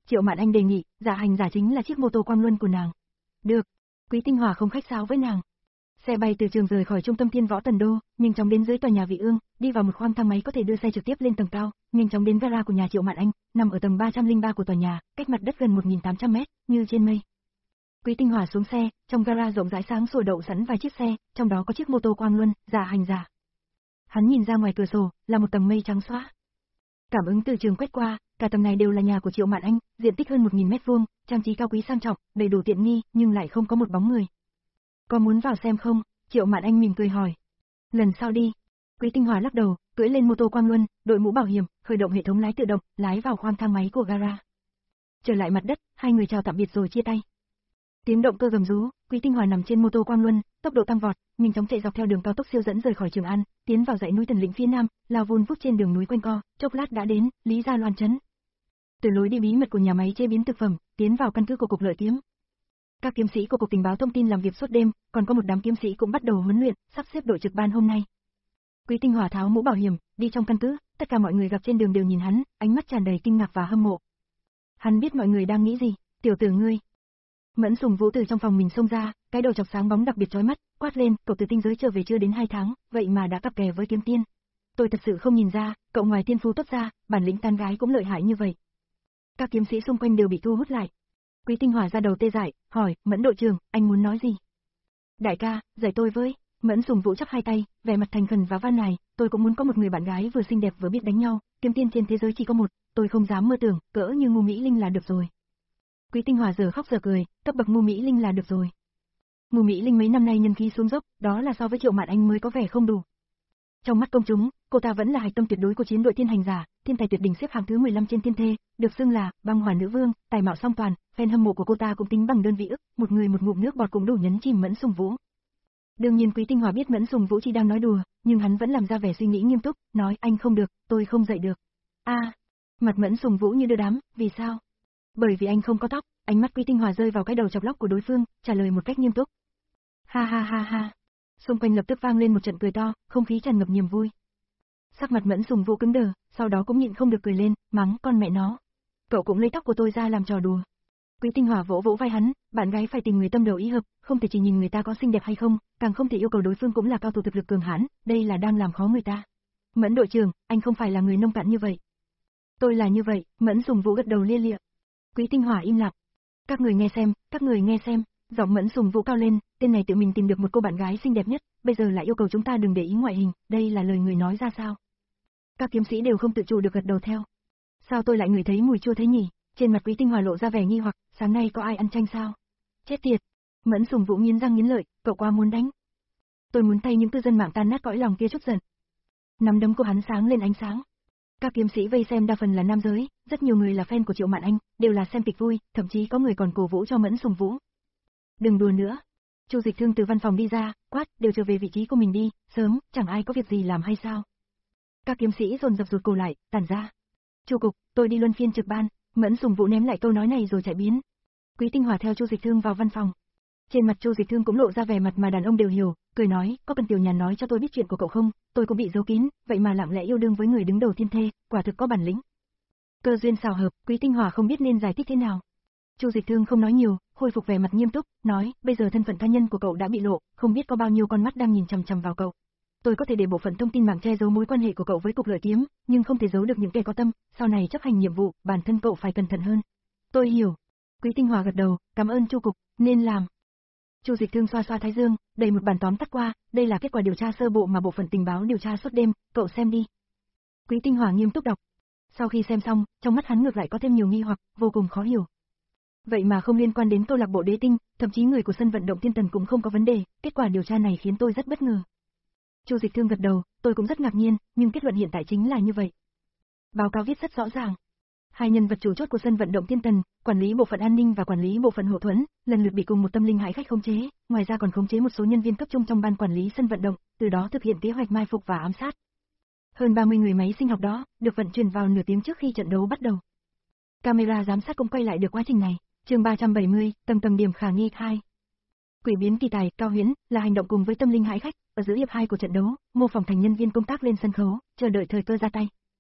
Triệu Mạn Anh đề nghị, Dạ Hành Giả chính là chiếc mô tô quang luân của nàng. Được. Quý Tinh Hòa không khách sáo với nàng. Xe bay từ trường rời khỏi trung tâm Thiên Võ Tần Đô, nhanh chóng đến dưới tòa nhà Vị Ương, đi vào một khoang thang máy có thể đưa xe trực tiếp lên tầng cao, nhanh chóng đến gara của nhà Triệu Mạn Anh, nằm ở tầng ba trăm lẻ ba của tòa nhà, cách mặt đất gần một nghìn tám trăm mét, như trên mây. Quý Tinh Hòa xuống xe, trong gara rộng rãi sáng sủa đậu sẵn vài chiếc xe, trong đó có chiếc mô tô quang luân, Dạ Hành Giả. Hắn nhìn ra ngoài cửa sổ, là một tầng mây trắng xóa. Cảm ứng từ trường quét qua, cả tầng này đều là nhà của Triệu Mạn Anh, diện tích hơn một nghìn mét vuông, trang trí cao quý sang trọng, đầy đủ tiện nghi, nhưng lại không có một bóng người. Có muốn vào xem không? Triệu Mạn Anh mỉm cười hỏi. Lần sau đi. Quý Tinh Hòa lắc đầu, cưỡi lên mô tô quang luân, đội mũ bảo hiểm, khởi động hệ thống lái tự động, lái vào khoang thang máy của gara. Trở lại mặt đất, hai người chào tạm biệt rồi chia tay. Tiếng động cơ gầm rú, Quý Tinh Hòa nằm trên mô tô quang luân, tốc độ tăng vọt, nhanh chóng chạy dọc theo đường cao tốc siêu dẫn rời khỏi Trường An, tiến vào dãy núi Tần Lĩnh phía nam, lao vun vút trên đường núi quanh co, chốc lát đã đến Lý Gia Loan trấn. Từ lối đi bí mật của nhà máy chế biến thực phẩm, tiến vào căn cứ của cục Lợi Kiếm. Các kiếm sĩ của cục tình báo thông tin làm việc suốt đêm, còn có một đám kiếm sĩ cũng bắt đầu huấn luyện, sắp xếp đội trực ban hôm nay. Quý Tinh Hòa tháo mũ bảo hiểm, đi trong căn cứ, tất cả mọi người gặp trên đường đều nhìn hắn, ánh mắt tràn đầy kinh ngạc và hâm mộ. Hắn biết mọi người đang nghĩ gì, tiểu tử ngươi. Mẫn Sùng Vũ từ trong phòng mình xông ra, cái đầu chọc sáng bóng đặc biệt chói mắt, quát lên, cậu từ tinh giới trở về chưa đến hai tháng, vậy mà đã cặp kè với kiếm tiên. Tôi thật sự không nhìn ra, cậu ngoài tiên phú tốt ra, bản lĩnh tán gái cũng lợi hại như vậy. Các kiếm sĩ xung quanh đều bị thu hút lại. Quý Tinh Hòa ra đầu tê dại, hỏi, Mẫn đội trưởng, anh muốn nói gì? Đại ca, dạy tôi với. Mẫn Sùng Vũ chắp hai tay, vẻ mặt thành khẩn và van nài, tôi cũng muốn có một người bạn gái vừa xinh đẹp vừa biết đánh nhau, kiếm tiên trên thế giới chỉ có một, tôi không dám mơ tưởng, cỡ như Ngô Mỹ Linh là được rồi. Quý Tinh Hòa giờ khóc giờ cười, cấp bậc Ngô Mỹ Linh là được rồi. Ngô Mỹ Linh mấy năm nay nhân khí xuống dốc, đó là so với Triệu Mạn Anh mới có vẻ không đủ. Trong mắt công chúng, cô ta vẫn là hạch tâm tuyệt đối của chiến đội Thiên Hành Giả, thiên tài tuyệt đỉnh xếp hạng thứ mười lăm trên thiên thê, được xưng là băng hỏa nữ vương, tài mạo song toàn, fan hâm mộ của cô ta cũng tính bằng đơn vị ức, một người một ngụm nước bọt cũng đủ nhấn chìm Mẫn Sùng Vũ. Đương nhiên Quý Tinh Hòa biết Mẫn Sùng Vũ chỉ đang nói đùa, nhưng hắn vẫn làm ra vẻ suy nghĩ nghiêm túc, nói anh không được, tôi không dạy được. A, à, mặt Mẫn Sùng Vũ như đưa đám, vì sao? Bởi vì anh không có tóc. Ánh mắt Quý Tinh Hòa rơi vào cái đầu chọc lóc của đối phương, trả lời một cách nghiêm túc. Ha ha ha ha. Xung quanh lập tức vang lên một trận cười to, không khí tràn ngập niềm vui. Sắc mặt Mẫn Sùng Vũ cứng đờ, sau đó cũng nhịn không được cười lên, mắng con mẹ nó. Cậu cũng lấy tóc của tôi ra làm trò đùa. Quý Tinh Hòa vỗ vỗ vai hắn, bạn gái phải tình người tâm đầu ý hợp, không thể chỉ nhìn người ta có xinh đẹp hay không, càng không thể yêu cầu đối phương cũng là cao thủ thực lực cường hãn, đây là đang làm khó người ta. Mẫn đội trưởng, anh không phải là người nông cạn như vậy. Tôi là như vậy, Mẫn Sùng Vũ gật đầu lia lịa. Quý Tinh Hòa im lặng. Các người nghe xem, các người nghe xem, giọng Mẫn Sùng Vũ cao lên, tên này tự mình tìm được một cô bạn gái xinh đẹp nhất, bây giờ lại yêu cầu chúng ta đừng để ý ngoại hình, đây là lời người nói ra sao? Các kiếm sĩ đều không tự chủ được gật đầu theo. Sao tôi lại ngửi thấy mùi chua thế nhỉ? Trên mặt Quý Tinh Hòa lộ ra vẻ nghi hoặc, sáng nay có ai ăn chanh sao? Chết tiệt! Mẫn Sùng Vũ nghiến răng nghiến lợi, cậu quá muốn đánh. Tôi muốn thay những cư dân mạng tan nát cõi lòng kia chút giận. Nắm đấm của hắn sáng lên ánh sáng. Các kiếm sĩ vây xem đa phần là nam giới, rất nhiều người là fan của Triệu Mạn Anh, đều là xem kịch vui, thậm chí có người còn cổ vũ cho Mẫn Sùng Vũ. Đừng đùa nữa. Chu Dịch Thương từ văn phòng đi ra, quát, đều trở về vị trí của mình đi, sớm, chẳng ai có việc gì làm hay sao? Các kiếm sĩ dồn dập rụt cổ lại, tản ra. Chu cục, tôi đi luân phiên trực ban. Mẫn Sùng Vũ ném lại câu nói này rồi chạy biến. Quý Tinh Hòa theo Chu Dịch Thương vào văn phòng. Trên mặt Chu Dịch Thương cũng lộ ra vẻ mặt mà đàn ông đều hiểu, cười nói, có cần Tiểu Nhàn nói cho tôi biết chuyện của cậu không? Tôi cũng bị giấu kín, vậy mà lặng lẽ yêu đương với người đứng đầu thiên thê, quả thực có bản lĩnh. Cơ duyên xào hợp, Quý Tinh Hòa không biết nên giải thích thế nào. Chu Dịch Thương không nói nhiều, khôi phục vẻ mặt nghiêm túc, nói, bây giờ thân phận cá nhân của cậu đã bị lộ, không biết có bao nhiêu con mắt đang nhìn chằm chằm vào cậu. Tôi có thể để bộ phận thông tin mạng che giấu mối quan hệ của cậu với cục Lợi Kiếm, nhưng không thể giấu được những kẻ có tâm, sau này chấp hành nhiệm vụ, bản thân cậu phải cẩn thận hơn. Tôi hiểu. Quý Tinh Hòa gật đầu, cảm ơn Chu cục, nên làm. Chu Dịch Thương xoa xoa thái dương, đầy một bản tóm tắt qua, đây là kết quả điều tra sơ bộ mà bộ phận tình báo điều tra suốt đêm, cậu xem đi. Quý Tinh Hòa nghiêm túc đọc. Sau khi xem xong, trong mắt hắn ngược lại có thêm nhiều nghi hoặc, vô cùng khó hiểu. Vậy mà không liên quan đến câu lạc bộ Đế Tinh, thậm chí người của sân vận động Thiên Tần cũng không có vấn đề, kết quả điều tra này khiến tôi rất bất ngờ. Chu Dịch Thương gật đầu, tôi cũng rất ngạc nhiên, nhưng kết luận hiện tại chính là như vậy. Báo cáo viết rất rõ ràng. Hai nhân vật chủ chốt của sân vận động Thiên Tần, quản lý bộ phận an ninh và quản lý bộ phận hậu thuẫn, lần lượt bị cùng một tâm linh hại khách khống chế, ngoài ra còn khống chế một số nhân viên cấp trung trong ban quản lý sân vận động, từ đó thực hiện kế hoạch mai phục và ám sát. Hơn ba mươi người máy sinh học đó, được vận chuyển vào nửa tiếng trước khi trận đấu bắt đầu. Camera giám sát cũng quay lại được quá trình này. Chương ba trăm bảy mươi, tầng tầng điểm khả nghi hai. Quỷ biến kỳ tài, Cao Huyễn, là hành động cùng với tâm linh hãi khách, ở giữa hiệp hai của trận đấu, mô phỏng thành nhân viên công tác lên sân khấu, chờ đợi thời cơ ra tay.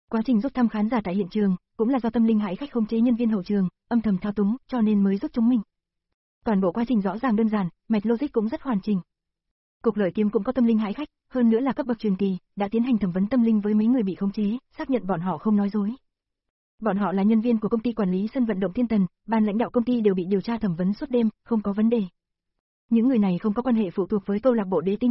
Quá trình rút thăm khán giả tại hiện trường, cũng là do tâm linh hãi khách khống chế nhân viên hậu trường, âm thầm thao túng, cho nên mới rút chúng mình. Toàn bộ quá trình rõ ràng đơn giản, mạch logic cũng rất hoàn chỉnh. Cục Lợi Kiếm cũng có tâm linh hãi khách, hơn nữa là cấp bậc truyền kỳ, đã tiến hành thẩm vấn tâm linh với mấy người bị khống chế, xác nhận bọn họ không nói dối. Bọn họ là nhân viên của công ty quản lý sân vận động Thiên Tần, ban lãnh đạo công ty đều bị điều tra thẩm vấn suốt đêm, không có vấn đề. Những người này không có quan hệ phụ thuộc với câu lạc bộ Đế Tinh.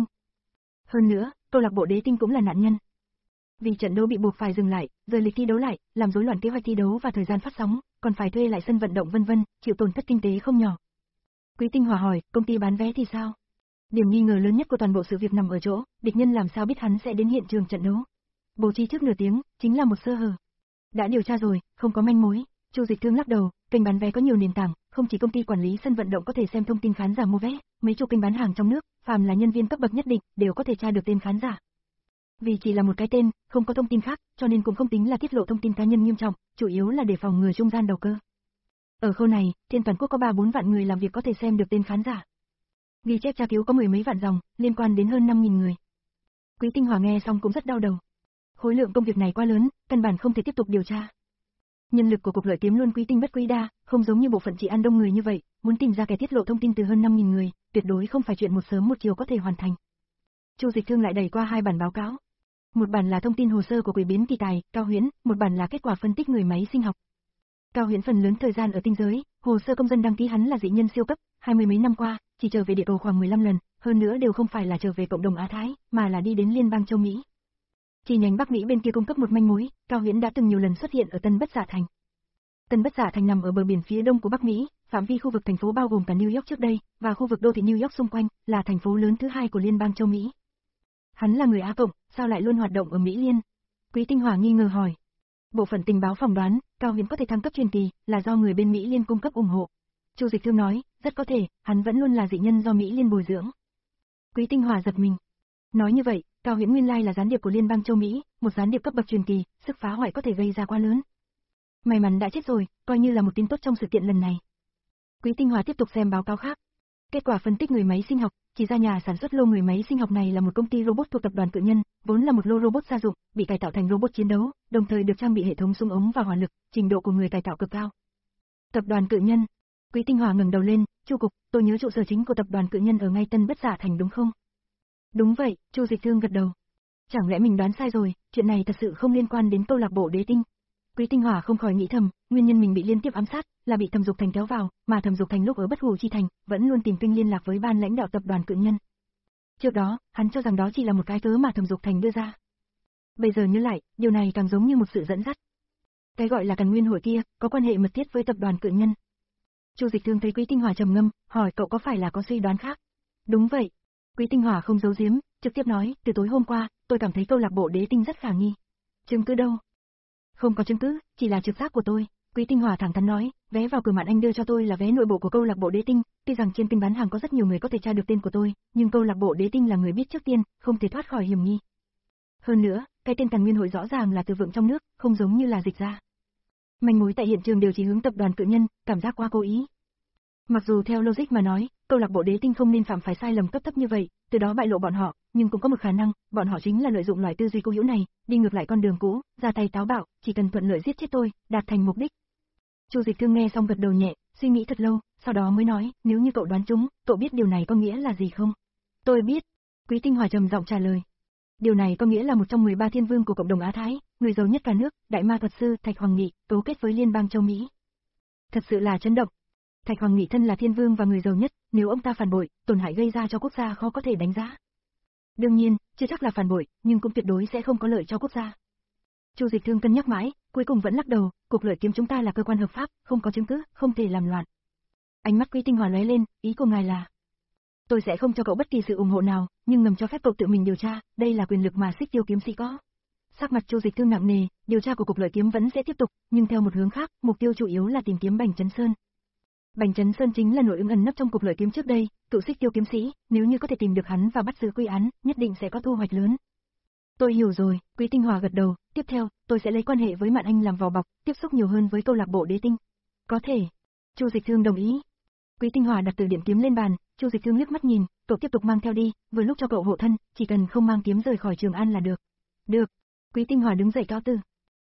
Hơn nữa, câu lạc bộ Đế Tinh cũng là nạn nhân. Vì trận đấu bị buộc phải dừng lại, rời lịch thi đấu lại, làm rối loạn kế hoạch thi đấu và thời gian phát sóng, còn phải thuê lại sân vận động vân vân, chịu tổn thất kinh tế không nhỏ. Quý Tinh Hòa hỏi, công ty bán vé thì sao? Điểm nghi ngờ lớn nhất của toàn bộ sự việc nằm ở chỗ, địch nhân làm sao biết hắn sẽ đến hiện trường trận đấu. Bố trí trước nửa tiếng, chính là một sơ hở. Đã điều tra rồi, không có manh mối. Chu Dịch Thương lắc đầu, kênh bán vé có nhiều nền tảng, không chỉ công ty quản lý sân vận động có thể xem thông tin khán giả mua vé, mấy chục kênh bán hàng trong nước, phàm là nhân viên cấp bậc nhất định, đều có thể tra được tên khán giả. Vì chỉ là một cái tên, không có thông tin khác, cho nên cũng không tính là tiết lộ thông tin cá nhân nghiêm trọng, chủ yếu là để phòng ngừa trung gian đầu cơ. Ở khâu này, trên toàn quốc có ba bốn vạn người làm việc có thể xem được tên khán giả. Ghi chép tra cứu có mười mấy vạn dòng, liên quan đến hơn năm nghìn người. Quý Tinh Hòa nghe xong cũng rất đau đầu. Khối lượng công việc này quá lớn, căn bản không thể tiếp tục điều tra. Nhân lực của Cục Lợi Kiếm luôn quý tinh bất quý đa, không giống như bộ phận trị an đông người như vậy, muốn tìm ra kẻ tiết lộ thông tin từ hơn năm nghìn người, tuyệt đối không phải chuyện một sớm một chiều có thể hoàn thành. Chu Dịch Thương lại đẩy qua hai bản báo cáo. Một bản là thông tin hồ sơ của quỷ biến kỳ tài, Cao Huyễn, một bản là kết quả phân tích người máy sinh học. Cao Huyễn phần lớn thời gian ở tinh giới, hồ sơ công dân đăng ký hắn là dị nhân siêu cấp, hai mươi mấy năm qua, chỉ trở về địa cầu khoảng mười lăm lần, hơn nữa đều không phải là trở về cộng đồng Á Thái, mà là đi đến liên bang châu Mỹ. Chi nhánh Bắc Mỹ bên kia cung cấp một manh mối, Cao Huyễn đã từng nhiều lần xuất hiện ở Tân Bất Dạ Thành. Tân Bất Dạ Thành nằm ở bờ biển phía đông của Bắc Mỹ, phạm vi khu vực thành phố bao gồm cả New York trước đây, và khu vực đô thị New York xung quanh, là thành phố lớn thứ hai của liên bang châu Mỹ. Hắn là người Á Cộng, sao lại luôn hoạt động ở Mỹ Liên? Quý Tinh Hòa nghi ngờ hỏi. Bộ phận tình báo phỏng đoán, Cao Huyễn có thể thăng cấp truyền kỳ, là do người bên Mỹ Liên cung cấp ủng hộ. Chu Dịch Thương nói, rất có thể, hắn vẫn luôn là dị nhân do Mỹ Liên bồi dưỡng. Quý Tinh Hòa giật mình. Nói như vậy, Cao Huyễn nguyên lai là gián điệp của liên bang châu Mỹ, một gián điệp cấp bậc truyền kỳ, sức phá hoại có thể gây ra quá lớn. May mắn đã chết rồi, coi như là một tin tốt trong sự kiện lần này. Quý Tinh Hòa tiếp tục xem báo cáo khác. Kết quả phân tích người máy sinh học, chỉ ra nhà sản xuất lô người máy sinh học này là một công ty robot thuộc tập đoàn Cự Nhân, vốn là một lô robot gia dụng, bị cải tạo thành robot chiến đấu, đồng thời được trang bị hệ thống súng ống và hỏa lực, trình độ của người cải tạo cực cao. Tập đoàn Cự Nhân. Quý Tinh Hòa ngẩng đầu lên, Chu cục, tôi nhớ trụ sở chính của tập đoàn Cự Nhân ở ngay Tân Bất Dạ Thành đúng không? Đúng vậy, Chu Dịch Thương gật đầu. Chẳng lẽ mình đoán sai rồi, chuyện này thật sự không liên quan đến câu lạc bộ Đế Tinh. Quý Tinh Hòa không khỏi nghĩ thầm, nguyên nhân mình bị liên tiếp ám sát, là bị Thẩm Dục Thành kéo vào, mà Thẩm Dục Thành lúc ở Bất Hủ Chi Thành, vẫn luôn tìm kênh liên lạc với ban lãnh đạo tập đoàn Cự Nhân. Trước đó, hắn cho rằng đó chỉ là một cái cớ mà Thẩm Dục Thành đưa ra. Bây giờ nhớ lại, điều này càng giống như một sự dẫn dắt. Cái gọi là Càn Nguyên hội kia, có quan hệ mật thiết với tập đoàn Cự Nhân. Chu Dịch Thương thấy Quý Tinh Hòa trầm ngâm, hỏi cậu có phải là có suy đoán khác? Đúng vậy. Quý Tinh Hòa không giấu giếm, trực tiếp nói, từ tối hôm qua, tôi cảm thấy câu lạc bộ Đế Tinh rất khả nghi. Chứng cứ đâu? Không có chứng cứ, chỉ là trực giác của tôi. Quý Tinh Hòa thẳng thắn nói, vé vào cửa mạn anh đưa cho tôi là vé nội bộ của câu lạc bộ Đế Tinh, tuy rằng trên kênh bán hàng có rất nhiều người có thể tra được tên của tôi, nhưng câu lạc bộ Đế Tinh là người biết trước tiên, không thể thoát khỏi hiểm nghi. Hơn nữa, cái tên Càn Nguyên hội rõ ràng là từ vựng trong nước, không giống như là dịch ra. Manh mối tại hiện trường đều chỉ hướng tập đoàn Cự Nhân, cảm giác quá cố ý. Mặc dù theo logic mà nói, câu lạc bộ Đế Tinh không nên phạm phải sai lầm cấp thấp như vậy, từ đó bại lộ bọn họ, nhưng cũng có một khả năng, bọn họ chính là lợi dụng loại tư duy cố hữu này, đi ngược lại con đường cũ, ra tay táo bạo, chỉ cần thuận lợi giết chết tôi, đạt thành mục đích. Chu Dịch Thương nghe xong gật đầu nhẹ, suy nghĩ thật lâu, sau đó mới nói, nếu như cậu đoán trúng, cậu biết điều này có nghĩa là gì không? Tôi biết. Quý Tinh Hòa trầm giọng trả lời. Điều này có nghĩa là một trong mười ba thiên vương của cộng đồng Á Thái, người giàu nhất cả nước, đại ma thuật sư Thạch Hoàng Nghị, cấu kết với liên bang châu Mỹ. Thật sự là chấn động. Thạch Hoàng Nghị thân là thiên vương và người giàu nhất, nếu ông ta phản bội, tổn hại gây ra cho quốc gia khó có thể đánh giá. Đương nhiên, chưa chắc là phản bội, nhưng cũng tuyệt đối sẽ không có lợi cho quốc gia. Chu Dịch Thương cân nhắc mãi, cuối cùng vẫn lắc đầu, Cục Lợi Kiếm chúng ta là cơ quan hợp pháp, không có chứng cứ, không thể làm loạn. Ánh mắt Quý Tinh Hòa lóe lên, ý của ngài là: tôi sẽ không cho cậu bất kỳ sự ủng hộ nào, nhưng ngầm cho phép cậu tự mình điều tra, đây là quyền lực mà Xích Tiêu kiếm sĩ có. Sắc mặt Chu Dịch Thương nặng nề, điều tra của Cục Lợi Kiếm vẫn sẽ tiếp tục, nhưng theo một hướng khác, mục tiêu chủ yếu là tìm kiếm Bành Chấn Sơn. Bành Chấn Sơn chính là nội ứng ẩn nấp trong Cục Lợi Kiếm trước đây, cựu Xích Tiêu kiếm sĩ, nếu như có thể tìm được hắn và bắt giữ quy án, nhất định sẽ có thu hoạch lớn. Tôi hiểu rồi, Quý Tinh Hòa gật đầu, tiếp theo, tôi sẽ lấy quan hệ với Mạn Anh làm vỏ bọc, tiếp xúc nhiều hơn với câu lạc bộ Đế Tinh. Có thể. Chu Dịch Thương đồng ý. Quý Tinh Hòa đặt từ điểm kiếm lên bàn, Chu Dịch Thương liếc mắt nhìn, cậu tiếp tục mang theo đi, vừa lúc cho cậu hộ thân, chỉ cần không mang kiếm rời khỏi Trường An là được. Được. Quý Tinh Hòa đứng dậy cáo từ.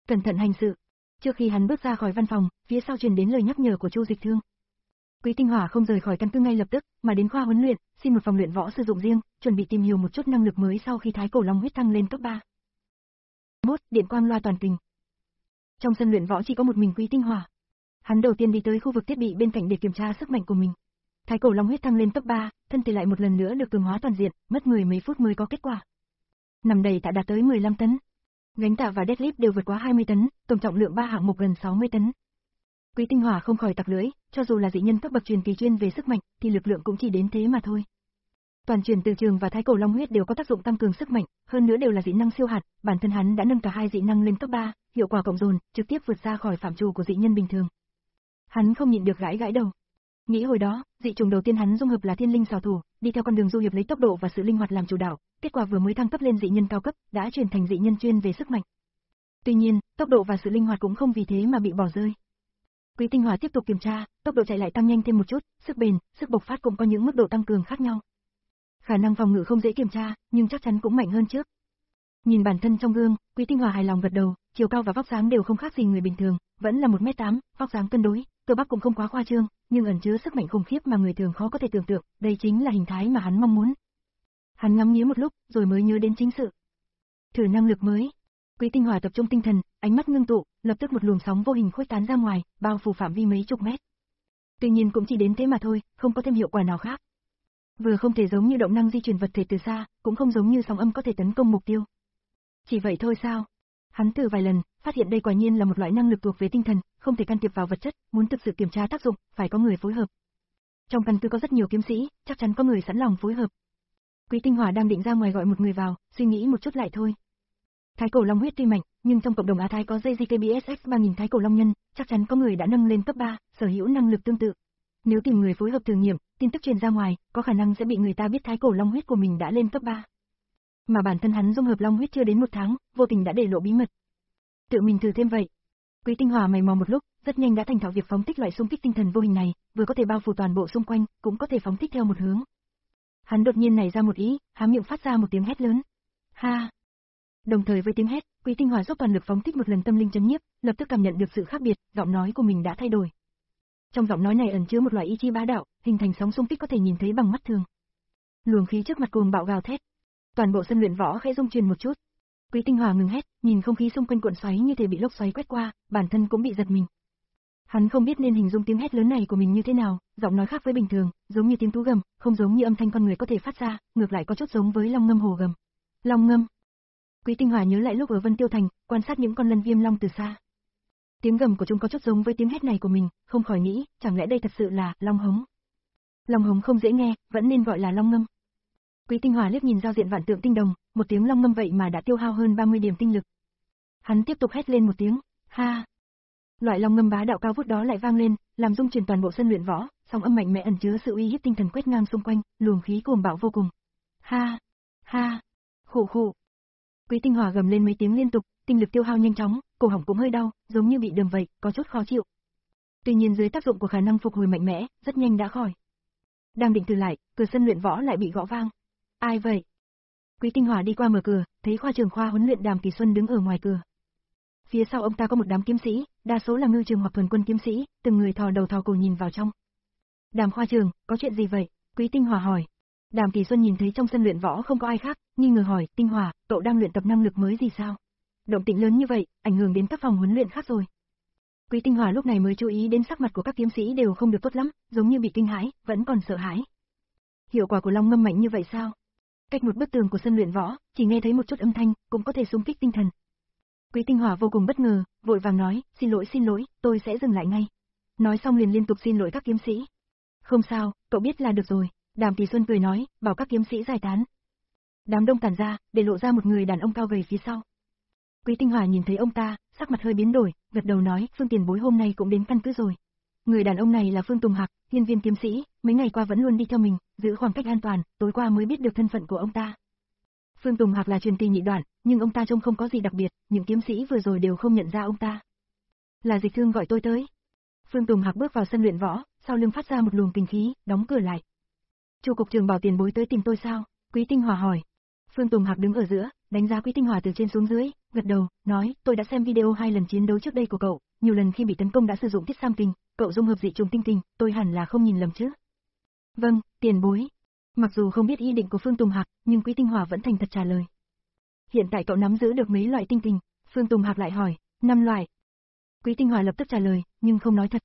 Cẩn thận hành sự. Trước khi hắn bước ra khỏi văn phòng, phía sau truyền đến lời nhắc nhở của Chu Dịch Thương. Quý Tinh Hỏa không rời khỏi căn cứ ngay lập tức, mà đến khoa huấn luyện, xin một phòng luyện võ sử dụng riêng, chuẩn bị tìm hiểu một chút năng lực mới sau khi Thái Cổ Long huyết thăng lên cấp ba. Mốt, điện quang loa toàn kình. Trong sân luyện võ chỉ có một mình Quý Tinh Hỏa. Hắn đầu tiên đi tới khu vực thiết bị bên cạnh để kiểm tra sức mạnh của mình. Thái Cổ Long huyết thăng lên cấp ba, thân thể lại một lần nữa được cường hóa toàn diện, mất mười mấy phút mới có kết quả. Nằm đầy tạ đạt tới mười lăm tấn. Gánh tạ và deadlift đều vượt quá hai mươi tấn, tổng trọng lượng ba hạng mục gần sáu mươi tấn. Quý Tinh Hỏa không khỏi tặc lưỡi, cho dù là dị nhân cấp bậc truyền kỳ chuyên về sức mạnh, thì lực lượng cũng chỉ đến thế mà thôi. Toàn truyền từ trường và Thái Cổ Long huyết đều có tác dụng tăng cường sức mạnh, hơn nữa đều là dị năng siêu hạt, bản thân hắn đã nâng cả hai dị năng lên cấp ba, hiệu quả cộng dồn, trực tiếp vượt ra khỏi phạm trù của dị nhân bình thường. Hắn không nhịn được gãi gãi đầu. Nghĩ hồi đó, dị trùng đầu tiên hắn dung hợp là thiên linh xảo thủ, đi theo con đường du hiệp lấy tốc độ và sự linh hoạt làm chủ đạo, kết quả vừa mới thăng cấp lên dị nhân cao cấp, đã chuyển thành dị nhân chuyên về sức mạnh. Tuy nhiên, tốc độ và sự linh hoạt cũng không vì thế mà bị bỏ rơi. Quý Tinh Hỏa tiếp tục kiểm tra, tốc độ chạy lại tăng nhanh thêm một chút, sức bền, sức bộc phát cũng có những mức độ tăng cường khác nhau. Khả năng phòng ngự không dễ kiểm tra, nhưng chắc chắn cũng mạnh hơn trước. Nhìn bản thân trong gương, Quý Tinh Hỏa hài lòng gật đầu, chiều cao và vóc dáng đều không khác gì người bình thường, vẫn là một mét tám, vóc dáng cân đối, cơ bắp cũng không quá khoa trương, nhưng ẩn chứa sức mạnh khủng khiếp mà người thường khó có thể tưởng tượng, đây chính là hình thái mà hắn mong muốn. Hắn ngắm nghía một lúc, rồi mới nhớ đến chính sự. Thử năng lực mới. Quý Tinh Hỏa tập trung tinh thần, ánh mắt ngưng tụ, lập tức một luồng sóng vô hình khuếch tán ra ngoài, bao phủ phạm vi mấy chục mét. Tuy nhiên cũng chỉ đến thế mà thôi, không có thêm hiệu quả nào khác. Vừa không thể giống như động năng di chuyển vật thể từ xa, cũng không giống như sóng âm có thể tấn công mục tiêu. Chỉ vậy thôi sao? Hắn thử vài lần, phát hiện đây quả nhiên là một loại năng lực thuộc về tinh thần, không thể can thiệp vào vật chất, muốn thực sự kiểm tra tác dụng, phải có người phối hợp. Trong căn cứ có rất nhiều kiếm sĩ, chắc chắn có người sẵn lòng phối hợp. Quý Tinh Hỏa đang định ra ngoài gọi một người vào, suy nghĩ một chút lại thôi. Thái Cổ Long huyết tuy mạnh, nhưng trong cộng đồng Á Thái có J J K B S X ba nghìn Thái Cổ Long nhân, chắc chắn có người đã nâng lên cấp ba, sở hữu năng lực tương tự. Nếu tìm người phối hợp thử nghiệm, tin tức truyền ra ngoài, có khả năng sẽ bị người ta biết Thái Cổ Long huyết của mình đã lên cấp ba. Mà bản thân hắn dung hợp Long huyết chưa đến một tháng, vô tình đã để lộ bí mật. Tự mình thử thêm vậy. Quý Tinh Hỏa mày mò một lúc, rất nhanh đã thành thạo việc phóng thích loại xung kích tinh thần vô hình này, vừa có thể bao phủ toàn bộ xung quanh, cũng có thể phóng thích theo một hướng. Hắn đột nhiên nảy ra một ý, há miệng phát ra một tiếng hét lớn. Ha! Đồng thời với tiếng hét, Quý Tinh Hỏa dốc toàn lực phóng thích một lần tâm linh chấn nhiếp, lập tức cảm nhận được sự khác biệt, giọng nói của mình đã thay đổi. Trong giọng nói này ẩn chứa một loại ý chí bá đạo, hình thành sóng xung kích có thể nhìn thấy bằng mắt thường. Luồng khí trước mặt cuồng bạo gào thét. Toàn bộ sân luyện võ khẽ rung chuyển một chút. Quý Tinh Hỏa ngừng hét, nhìn không khí xung quanh cuộn xoáy như thể bị lốc xoáy quét qua, bản thân cũng bị giật mình. Hắn không biết nên hình dung tiếng hét lớn này của mình như thế nào, giọng nói khác với bình thường, giống như tiếng thú gầm, không giống như âm thanh con người có thể phát ra, ngược lại có chút giống với long ngâm hồ gầm. Long ngâm. Quý Tinh Hỏa nhớ lại lúc ở Vân Tiêu Thành, quan sát những con lân viêm long từ xa. Tiếng gầm của chúng có chút giống với tiếng hét này của mình, không khỏi nghĩ, chẳng lẽ đây thật sự là long hống. Long hống không dễ nghe, vẫn nên gọi là long ngâm. Quý Tinh Hỏa liếc nhìn giao diện vạn tượng tinh đồng, một tiếng long ngâm vậy mà đã tiêu hao hơn ba mươi điểm tinh lực. Hắn tiếp tục hét lên một tiếng, ha. Loại long ngâm bá đạo cao vút đó lại vang lên, làm rung chuyển toàn bộ sân luyện võ, sóng âm mạnh mẽ ẩn chứa sự uy hiếp tinh thần quét ngang xung quanh, luồng khí cuồng bạo vô cùng. Ha, ha, khụ khụ. Quý Tinh Hỏa gầm lên mấy tiếng liên tục, tinh lực tiêu hao nhanh chóng, cổ họng cũng hơi đau, giống như bị đờm vậy, có chút khó chịu. Tuy nhiên dưới tác dụng của khả năng phục hồi mạnh mẽ, rất nhanh đã khỏi. Đang định thử lại, cửa sân luyện võ lại bị gõ vang. Ai vậy? Quý Tinh Hỏa đi qua mở cửa, thấy khoa trưởng khoa huấn luyện Đàm Kỳ Xuân đứng ở ngoài cửa. Phía sau ông ta có một đám kiếm sĩ, đa số là ngư trường hoặc thuần quân kiếm sĩ, từng người thò đầu thò cổ nhìn vào trong. Đàm khoa trưởng, có chuyện gì vậy? Quý Tinh Hỏa hỏi. Đàm Kỳ Xuân nhìn thấy trong sân luyện võ không có ai khác, nghi ngờ hỏi, Tinh Hỏa, cậu đang luyện tập năng lực mới gì sao? Động tĩnh lớn như vậy, ảnh hưởng đến các phòng huấn luyện khác rồi. Quý Tinh Hỏa lúc này mới chú ý đến sắc mặt của các kiếm sĩ đều không được tốt lắm, giống như bị kinh hãi, vẫn còn sợ hãi. Hiệu quả của long ngâm mạnh như vậy sao? Cách một bức tường của sân luyện võ, chỉ nghe thấy một chút âm thanh, cũng có thể xung kích tinh thần. Quý Tinh Hỏa vô cùng bất ngờ, vội vàng nói, xin lỗi xin lỗi, tôi sẽ dừng lại ngay. Nói xong liền liên tục xin lỗi các kiếm sĩ. Không sao, cậu biết là được rồi. Đàm Kỳ Xuân cười nói, bảo các kiếm sĩ giải tán. Đám đông tản ra, để lộ ra một người đàn ông cao gầy phía sau. Quý Tinh Hỏa nhìn thấy ông ta, sắc mặt hơi biến đổi, gật đầu nói, Phương tiền bối hôm nay cũng đến căn cứ rồi. Người đàn ông này là Phương Tùng Hạc, hiên viên kiếm sĩ, mấy ngày qua vẫn luôn đi theo mình, giữ khoảng cách an toàn, tối qua mới biết được thân phận của ông ta. Phương Tùng Hạc là truyền kỳ nhị đoạn, nhưng ông ta trông không có gì đặc biệt, những kiếm sĩ vừa rồi đều không nhận ra ông ta. Là Dịch Thương gọi tôi tới. Phương Tùng Hạc bước vào sân luyện võ, sau lưng phát ra một luồng kinh khí, đóng cửa lại. Chu cục trưởng bảo tiền bối tới tìm tôi sao? Quý Tinh Hỏa hỏi. Phương Tùng Hạc đứng ở giữa, đánh giá Quý Tinh Hòa từ trên xuống dưới, gật đầu, nói, tôi đã xem video hai lần chiến đấu trước đây của cậu, nhiều lần khi bị tấn công đã sử dụng Thiết Sam kình, cậu dung hợp dị trùng tinh kình, tôi hẳn là không nhìn lầm chứ. Vâng, tiền bối. Mặc dù không biết ý định của Phương Tùng Hạc, nhưng Quý Tinh Hòa vẫn thành thật trả lời. Hiện tại cậu nắm giữ được mấy loại tinh kình? Phương Tùng Hạc lại hỏi, năm loại. Quý Tinh Hòa lập tức trả lời, nhưng không nói thật.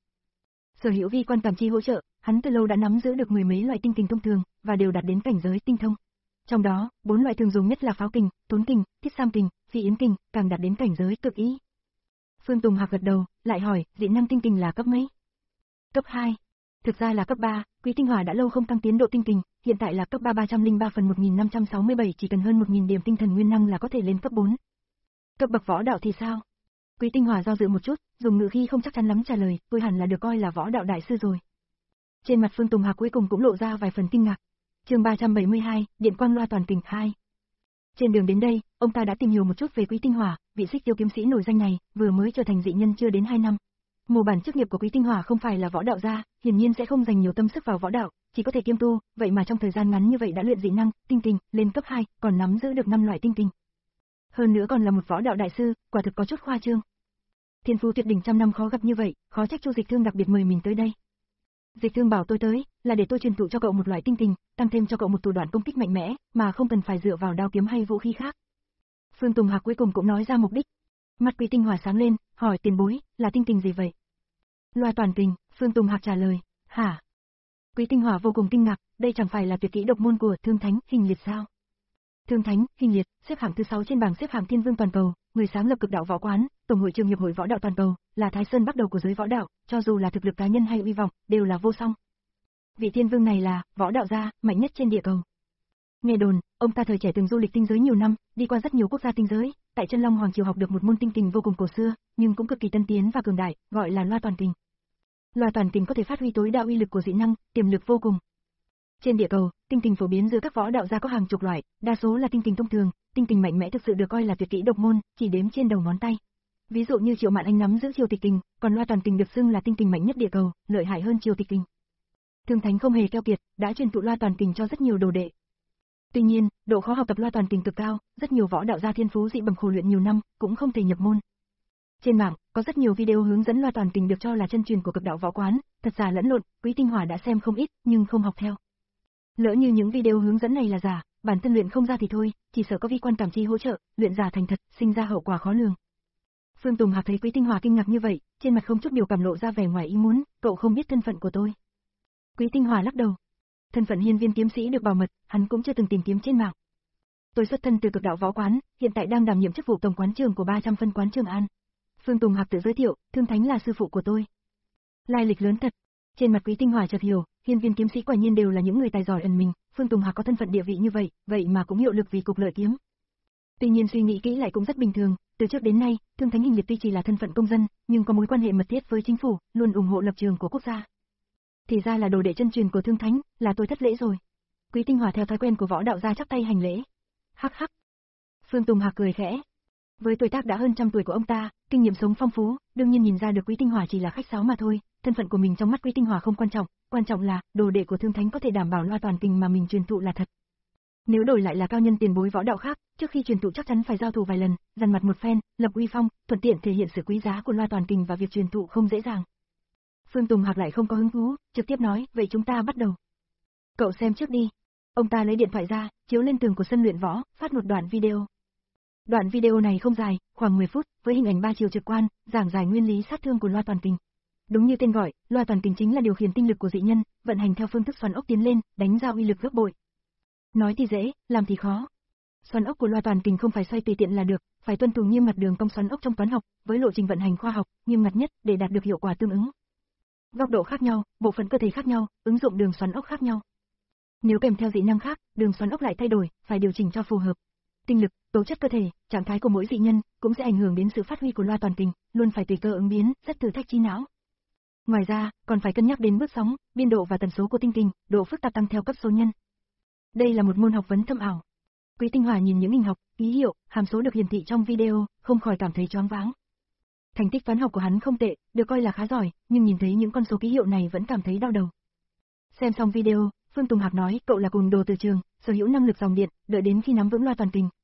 Sở hữu vi quan cảm chi hỗ trợ, hắn từ lâu đã nắm giữ được mười mấy loại tinh kình thông thường, và đều đạt đến cảnh giới tinh thông. Trong đó, bốn loại thường dùng nhất là pháo kình, tốn kình, thiết sam kình, phi yến kình, càng đạt đến cảnh giới cực ý. Phương Tùng Hạc gật đầu, lại hỏi, dị năng tinh kình là cấp mấy? Cấp hai. Thực ra là cấp ba, Quý Tinh Hòa đã lâu không tăng tiến độ tinh kình, hiện tại là cấp ba ba trăm lẻ ba phần một nghìn năm trăm sáu mươi bảy, chỉ cần hơn một nghìn điểm tinh thần nguyên năng là có thể lên cấp bốn. Cấp bậc võ đạo thì sao? Quý Tinh Hòa do dự một chút, dùng ngữ khí không chắc chắn lắm trả lời, tôi hẳn là được coi là võ đạo đại sư rồi. Trên mặt Phương Tùng Hạc cuối cùng cũng lộ ra vài phần kinh ngạc. Chương ba trăm bảy mươi hai, Điện quang loa toàn kình hai. Trên đường đến đây, ông ta đã tìm hiểu một chút về Quý Tinh Hòa, vị Xích Tiêu kiếm sĩ nổi danh này, vừa mới trở thành dị nhân chưa đến hai năm. Mô bản chức nghiệp của Quý Tinh Hòa không phải là võ đạo gia, hiển nhiên sẽ không dành nhiều tâm sức vào võ đạo, chỉ có thể kiêm tu, vậy mà trong thời gian ngắn như vậy đã luyện dị năng, tinh kình, lên cấp hai, còn nắm giữ được năm loại tinh kình. Hơn nữa còn là một võ đạo đại sư, quả thực có chút khoa trương. Thiên phú tuyệt đỉnh trăm năm khó gặp như vậy, khó trách Chu Dịch Thương đặc biệt mời mình tới đây. Dịch Thương bảo tôi tới, là để tôi truyền thụ cho cậu một loại tinh kình, tăng thêm cho cậu một thủ đoạn công kích mạnh mẽ, mà không cần phải dựa vào đao kiếm hay vũ khí khác. Phương Tùng Hạc cuối cùng cũng nói ra mục đích. Mắt Quý Tinh Hòa sáng lên, hỏi tiền bối, là tinh kình gì vậy? Loa toàn kình, Phương Tùng Hạc trả lời, hả? Quý Tinh Hòa vô cùng kinh ngạc, đây chẳng phải là tuyệt kỹ độc môn của Thương Thánh, Hình Liệt sao? Thương Thánh, Hình Liệt, xếp hạng thứ sáu trên bảng xếp hạng Thiên Vương toàn cầu, người sáng lập Cực Đạo Võ Quán, Tổng hội trường hiệp hội võ đạo toàn cầu, là Thái Sơn bắt đầu của giới võ đạo, cho dù là thực lực cá nhân hay uy vọng, đều là vô song. Vị Thiên Vương này là võ đạo gia mạnh nhất trên địa cầu. Nghe đồn, ông ta thời trẻ từng du lịch tinh giới nhiều năm, đi qua rất nhiều quốc gia tinh giới, tại Chân Long Hoàng triều học được một môn tinh kình vô cùng cổ xưa, nhưng cũng cực kỳ tân tiến và cường đại, gọi là Loa toàn kình. Loa toàn kình có thể phát huy tối đa uy lực của dị năng, tiềm lực vô cùng. Trên địa cầu, tinh kình phổ biến giữa các võ đạo gia có hàng chục loại, đa số là tinh kình thông thường, tinh kình mạnh mẽ thực sự được coi là tuyệt kỹ độc môn, chỉ đếm trên đầu ngón tay. Ví dụ như Triệu Mạn Anh nắm giữ Triều Tịch kình, còn Loa toàn kình được xưng là tinh kình mạnh nhất địa cầu, lợi hại hơn Triều Tịch kình. Thương Thánh không hề keo kiệt, đã truyền thụ Loa toàn kình cho rất nhiều đồ đệ. Tuy nhiên, độ khó học tập Loa toàn kình cực cao, rất nhiều võ đạo gia thiên phú dị bẩm khổ luyện nhiều năm, cũng không thể nhập môn. Trên mạng, có rất nhiều video hướng dẫn Loa toàn kình được cho là chân truyền của Cực Đạo Võ Quán, thật giả lẫn lộn, Quý Tinh Hòa đã xem không ít, nhưng không học theo. Lỡ như những video hướng dẫn này là giả, bản thân luyện không ra thì thôi, chỉ sợ có vi quan cảm chi hỗ trợ, luyện giả thành thật, sinh ra hậu quả khó lường. Phương Tùng Hạc thấy Quý Tinh Hòa kinh ngạc như vậy, trên mặt không chút biểu cảm lộ ra vẻ ngoài ý muốn, cậu không biết thân phận của tôi. Quý Tinh Hòa lắc đầu. Thân phận hiên viên kiếm sĩ được bảo mật, hắn cũng chưa từng tìm kiếm trên mạng. Tôi xuất thân từ Cực Đạo Võ Quán, hiện tại đang đảm nhiệm chức vụ tổng quán trưởng của ba trăm phân quán Trường An. Phương Tùng Hạc tự giới thiệu, Thương Thánh là sư phụ của tôi. Lai lịch lớn thật. Trên mặt Quý Tinh Hòa chợt hiểu, hiên viên kiếm sĩ quả nhiên đều là những người tài giỏi ẩn mình, Phương Tùng Hạc có thân phận địa vị như vậy, vậy mà cũng hiệu lực vì cục lợi kiếm. Tuy nhiên suy nghĩ kỹ lại cũng rất bình thường, từ trước đến nay, Thương Thánh Hình Liệt tuy chỉ là thân phận công dân, nhưng có mối quan hệ mật thiết với chính phủ, luôn ủng hộ lập trường của quốc gia. Thì ra là đồ đệ chân truyền của Thương Thánh, là tôi thất lễ rồi. Quý Tinh Hòa theo thói quen của võ đạo gia chắp tay hành lễ. Hắc hắc. Phương Tùng Hạc cười khẽ. Với tuổi tác đã hơn trăm tuổi của ông ta, kinh nghiệm sống phong phú, đương nhiên nhìn ra được Quý Tinh Hòa chỉ là khách sáo mà thôi, thân phận của mình trong mắt Quý Tinh Hòa không quan trọng, quan trọng là đồ đệ của Thương Thánh có thể đảm bảo Loa toàn kình mà mình truyền thụ là thật. Nếu đổi lại là cao nhân tiền bối võ đạo khác, trước khi truyền thụ chắc chắn phải giao thủ vài lần, dằn mặt một phen, lập uy phong, thuận tiện thể hiện sự quý giá của Loa toàn kình và việc truyền thụ không dễ dàng. Phương Tùng Hạc lại không có hứng thú, trực tiếp nói, vậy chúng ta bắt đầu. Cậu xem trước đi. Ông ta lấy điện thoại ra, chiếu lên tường của sân luyện võ, phát một đoạn video. Đoạn video này không dài, khoảng mười phút, với hình ảnh ba chiều trực quan, giảng giải nguyên lý sát thương của Loa toàn kình. Đúng như tên gọi, Loa toàn kình chính là điều khiển tinh lực của dị nhân, vận hành theo phương thức xoắn ốc tiến lên, đánh ra uy lực gấp bội. Nói thì dễ, làm thì khó. Xoắn ốc của Loa toàn kình không phải xoay tùy tiện là được, phải tuân thủ nghiêm ngặt đường cong xoắn ốc trong toán học, với lộ trình vận hành khoa học, nghiêm ngặt nhất để đạt được hiệu quả tương ứng. Góc độ khác nhau, bộ phận cơ thể khác nhau, ứng dụng đường xoắn ốc khác nhau. Nếu kèm theo dị năng khác, đường xoắn ốc lại thay đổi, phải điều chỉnh cho phù hợp. Tinh lực, tố chất cơ thể, trạng thái của mỗi dị nhân cũng sẽ ảnh hưởng đến sự phát huy của Loa toàn kình, luôn phải tùy cơ ứng biến, rất thử thách trí não. Ngoài ra, còn phải cân nhắc đến bước sóng, biên độ và tần số của tinh kình, độ phức tạp tăng theo cấp số nhân. Đây là một môn học vấn thâm ảo. Quý Tinh Hòa nhìn những hình học, ký hiệu, hàm số được hiển thị trong video, không khỏi cảm thấy choáng váng. Thành tích toán học của hắn không tệ, được coi là khá giỏi, nhưng nhìn thấy những con số ký hiệu này vẫn cảm thấy đau đầu. Xem xong video, Phương Tùng Hạc nói, cậu là cùng đồ từ trường, sở hữu năng lực dòng điện, đợi đến khi nắm vững Loa toàn kình,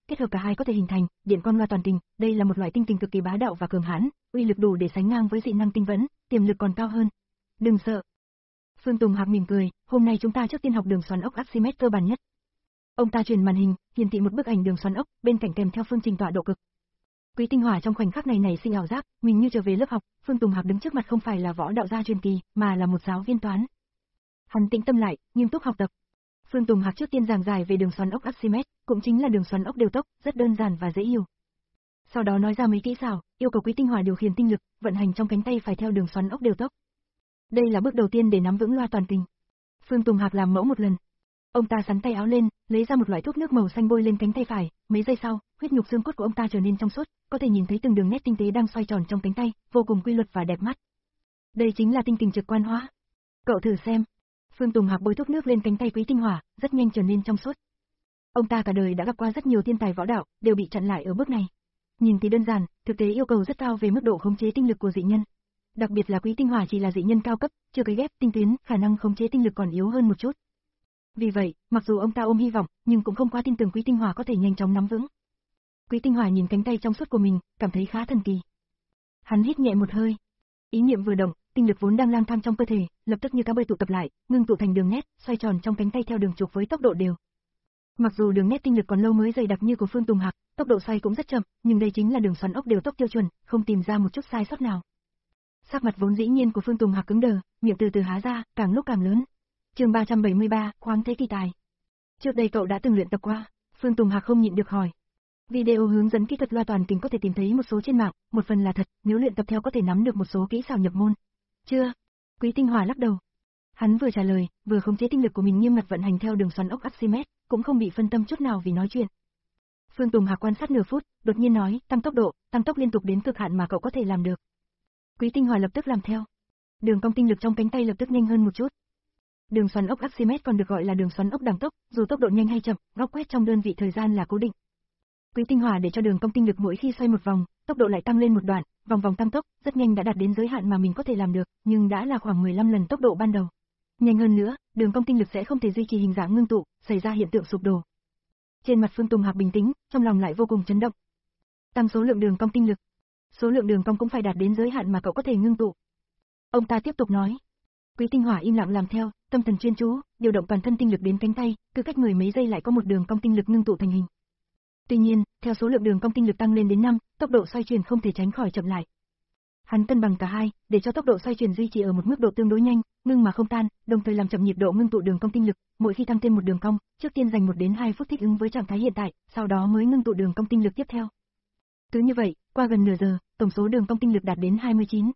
kết hợp cả hai có thể hình thành điện quang loa toàn tình, đây là một loại tinh kình cực kỳ bá đạo và cường hãn, uy lực đủ để sánh ngang với dị năng tinh vẫn, tiềm lực còn cao hơn. Đừng sợ. Phương Tùng Hạc mỉm cười, hôm nay chúng ta trước tiên học đường xoắn ốc Archimedes cơ bản nhất. Ông ta chuyển màn hình, hiển thị một bức ảnh đường xoắn ốc, bên cạnh kèm theo phương trình tọa độ cực. Quý Tinh Hỏa trong khoảnh khắc này nảy sinh ảo giác, mình như trở về lớp học, Phương Tùng Hạc đứng trước mặt không phải là võ đạo gia truyền kỳ, mà là một giáo viên toán. Hắn tĩnh tâm lại, nghiêm túc học tập. Phương Tùng Hạc trước tiên giảng giải về đường xoắn ốc Archimedes, cũng chính là đường xoắn ốc đều tốc, rất đơn giản và dễ hiểu. Sau đó nói ra mấy kỹ xảo, yêu cầu Quý Tinh Hỏa điều khiển tinh lực, vận hành trong cánh tay phải theo đường xoắn ốc đều tốc. Đây là bước đầu tiên để nắm vững loa toàn kình. Phương Tùng Hạc làm mẫu một lần. Ông ta sắn tay áo lên, lấy ra một loại thuốc nước màu xanh bôi lên cánh tay phải, mấy giây sau, huyết nhục xương cốt của ông ta trở nên trong suốt, có thể nhìn thấy từng đường nét tinh tế đang xoay tròn trong cánh tay, vô cùng quy luật và đẹp mắt. Đây chính là tinh kình trực quan hóa. Cậu thử xem. Phương Tùng Hạc bôi thuốc nước lên cánh tay Quý Tinh Hỏa, rất nhanh trở nên trong suốt. Ông ta cả đời đã gặp qua rất nhiều thiên tài võ đạo, đều bị chặn lại ở bước này. Nhìn thì đơn giản, thực tế yêu cầu rất cao về mức độ khống chế tinh lực của dị nhân. Đặc biệt là Quý Tinh Hỏa chỉ là dị nhân cao cấp, chưa cấy ghép tinh tuyến, khả năng khống chế tinh lực còn yếu hơn một chút. Vì vậy, mặc dù ông ta ôm hy vọng, nhưng cũng không quá tin tưởng Quý Tinh Hỏa có thể nhanh chóng nắm vững. Quý Tinh Hỏa nhìn cánh tay trong suốt của mình, cảm thấy khá thần kỳ. Hắn hít nhẹ một hơi. Ý niệm vừa động, tinh lực vốn đang lang thang trong cơ thể, lập tức như cá bơi tụ tập lại, ngưng tụ thành đường nét, xoay tròn trong cánh tay theo đường trục với tốc độ đều. Mặc dù đường nét tinh lực còn lâu mới dày đặc như của Phương Tùng Hạc, tốc độ xoay cũng rất chậm, nhưng đây chính là đường xoắn ốc đều tốc tiêu chuẩn, không tìm ra một chút sai sót nào. Sắc mặt vốn dĩ nhiên của Phương Tùng Hạc cứng đờ, miệng từ từ há ra, càng lúc càng lớn. Chương ba trăm bảy mươi ba, khoáng thế kỳ tài. Trước đây cậu đã từng luyện tập qua? Phương Tùng Hạc không nhịn được hỏi. Video hướng dẫn kỹ thuật loa toàn kình có thể tìm thấy một số trên mạng, một phần là thật, nếu luyện tập theo có thể nắm được một số kỹ xảo nhập môn. Chưa. Quý Tinh Hỏa lắc đầu. Hắn vừa trả lời, vừa khống chế tinh lực của mình nghiêm ngặt vận hành theo đường xoắn ốc Archimedes, cũng không bị phân tâm chút nào vì nói chuyện. Phương Tùng Hạc quan sát nửa phút, đột nhiên nói, tăng tốc độ, tăng tốc liên tục đến cực hạn mà cậu có thể làm được. Quý Tinh Hỏa lập tức làm theo. Đường cong tinh lực trong cánh tay lập tức nhanh hơn một chút. Đường xoắn ốc Archimedes còn được gọi là đường xoắn ốc đẳng tốc, dù tốc độ nhanh hay chậm, góc quét trong đơn vị thời gian là cố định. Quý Tinh Hỏa để cho đường cong tinh lực mỗi khi xoay một vòng, tốc độ lại tăng lên một đoạn, vòng vòng tăng tốc, rất nhanh đã đạt đến giới hạn mà mình có thể làm được, nhưng đã là khoảng mười lăm lần tốc độ ban đầu. Nhanh hơn nữa, đường cong tinh lực sẽ không thể duy trì hình dạng ngưng tụ, xảy ra hiện tượng sụp đổ. Trên mặt Phương Tùng Hạc bình tĩnh, trong lòng lại vô cùng chấn động. Tăng số lượng đường cong tinh lực. Số lượng đường cong cũng phải đạt đến giới hạn mà cậu có thể ngưng tụ. Ông ta tiếp tục nói. Quý Tinh Hỏa im lặng làm theo, tâm thần chuyên chú, điều động toàn thân tinh lực đến cánh tay, cứ cách mười mấy giây lại có một đường cong tinh lực ngưng tụ thành hình. Tuy nhiên, theo số lượng đường cong tinh lực tăng lên đến năm, tốc độ xoay chuyển không thể tránh khỏi chậm lại. Hắn cân bằng cả hai, để cho tốc độ xoay chuyển duy trì ở một mức độ tương đối nhanh, ngưng mà không tan, đồng thời làm chậm nhịp độ ngưng tụ đường cong tinh lực, mỗi khi tăng thêm một đường cong, trước tiên dành một đến hai phút thích ứng với trạng thái hiện tại, sau đó mới ngưng tụ đường cong tinh lực tiếp theo. Cứ như vậy, qua gần nửa giờ, tổng số đường cong tinh lực đạt đến hai mươi chín.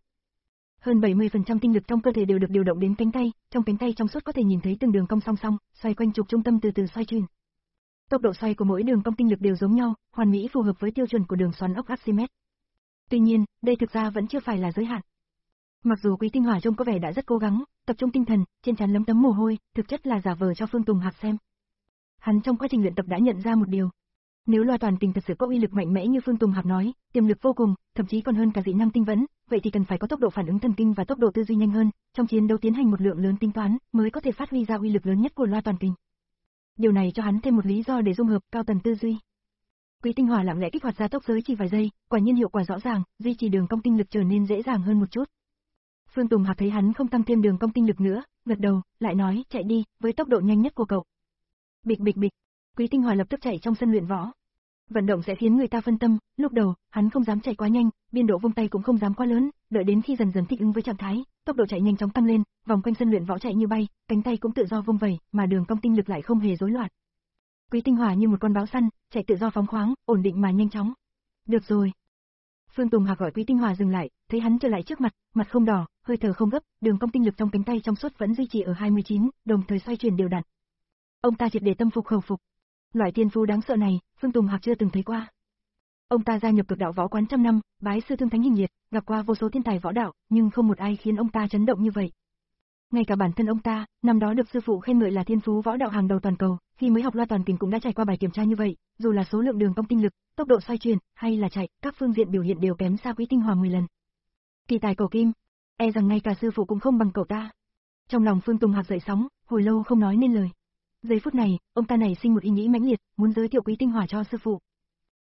Hơn bảy mươi phần trăm tinh lực trong cơ thể đều được điều động đến cánh tay, trong cánh tay trong suốt có thể nhìn thấy từng đường cong song song, xoay quanh trục trung tâm từ từ xoay chuyển. Tốc độ xoay của mỗi đường cong tinh lực đều giống nhau, hoàn mỹ phù hợp với tiêu chuẩn của đường xoắn ốc Archimedes. Tuy nhiên, đây thực ra vẫn chưa phải là giới hạn. Mặc dù Quý Tinh Hỏa trông có vẻ đã rất cố gắng, tập trung tinh thần, trên trán lấm tấm mồ hôi, thực chất là giả vờ cho Phương Tùng Hạc xem. Hắn trong quá trình luyện tập đã nhận ra một điều. Nếu loa toàn kình thật sự có uy lực mạnh mẽ như Phương Tùng Hạc nói, tiềm lực vô cùng, thậm chí còn hơn cả dị năng tinh vẫn, vậy thì cần phải có tốc độ phản ứng thần kinh và tốc độ tư duy nhanh hơn, trong chiến đấu tiến hành một lượng lớn tính toán, mới có thể phát huy ra uy lực lớn nhất của loa toàn kình. Điều này cho hắn thêm một lý do để dung hợp cao tần tư duy. Quý Tinh Hỏa lặng lẽ kích hoạt ra tốc giới chỉ vài giây, quả nhiên hiệu quả rõ ràng, duy trì đường cong tinh lực trở nên dễ dàng hơn một chút. Phương Tùng Hạc thấy hắn không tăng thêm đường cong tinh lực nữa, gật đầu, lại nói, chạy đi, với tốc độ nhanh nhất của cậu. Bịch bịch bịch, Quý Tinh Hỏa lập tức chạy trong sân luyện võ. Vận động sẽ khiến người ta phân tâm, lúc đầu, hắn không dám chạy quá nhanh, biên độ vung tay cũng không dám quá lớn, đợi đến khi dần dần thích ứng với trạng thái, tốc độ chạy nhanh chóng tăng lên, vòng quanh sân luyện võ chạy như bay, cánh tay cũng tự do vung vẩy, mà đường cong tinh lực lại không hề rối loạn. Quý Tinh Hỏa như một con báo săn, chạy tự do phóng khoáng, ổn định mà nhanh chóng. Được rồi. Phương Tùng Hạc gọi Quý Tinh Hỏa dừng lại, thấy hắn trở lại trước mặt, mặt không đỏ, hơi thở không gấp, đường cong tinh lực trong cánh tay trong suốt vẫn duy trì ở hai mươi chín, đồng thời xoay chuyển đều đặn. Ông ta triệt để tâm phục khẩu phục. Loại thiên phú đáng sợ này, Phương Tùng Hạc chưa từng thấy qua. Ông ta gia nhập Cực Đạo Võ Quán trăm năm, bái sư Thương Thánh Hình Liệt, gặp qua vô số thiên tài võ đạo, nhưng không một ai khiến ông ta chấn động như vậy. Ngay cả bản thân ông ta, năm đó được sư phụ khen ngợi là thiên phú võ đạo hàng đầu toàn cầu, khi mới học loa toàn kình cũng đã trải qua bài kiểm tra như vậy, dù là số lượng đường cong tinh lực, tốc độ xoay chuyển, hay là chạy, các phương diện biểu hiện đều kém xa Quý Tinh Hỏa mười lần. Kỳ tài cổ kim, e rằng ngay cả sư phụ cũng không bằng cậu ta. Trong lòng Phương Tùng Hạc dậy sóng, hồi lâu không nói nên lời. Giây phút này, ông ta nảy sinh một ý nghĩ mãnh liệt, muốn giới thiệu Quý Tinh Hỏa cho sư phụ.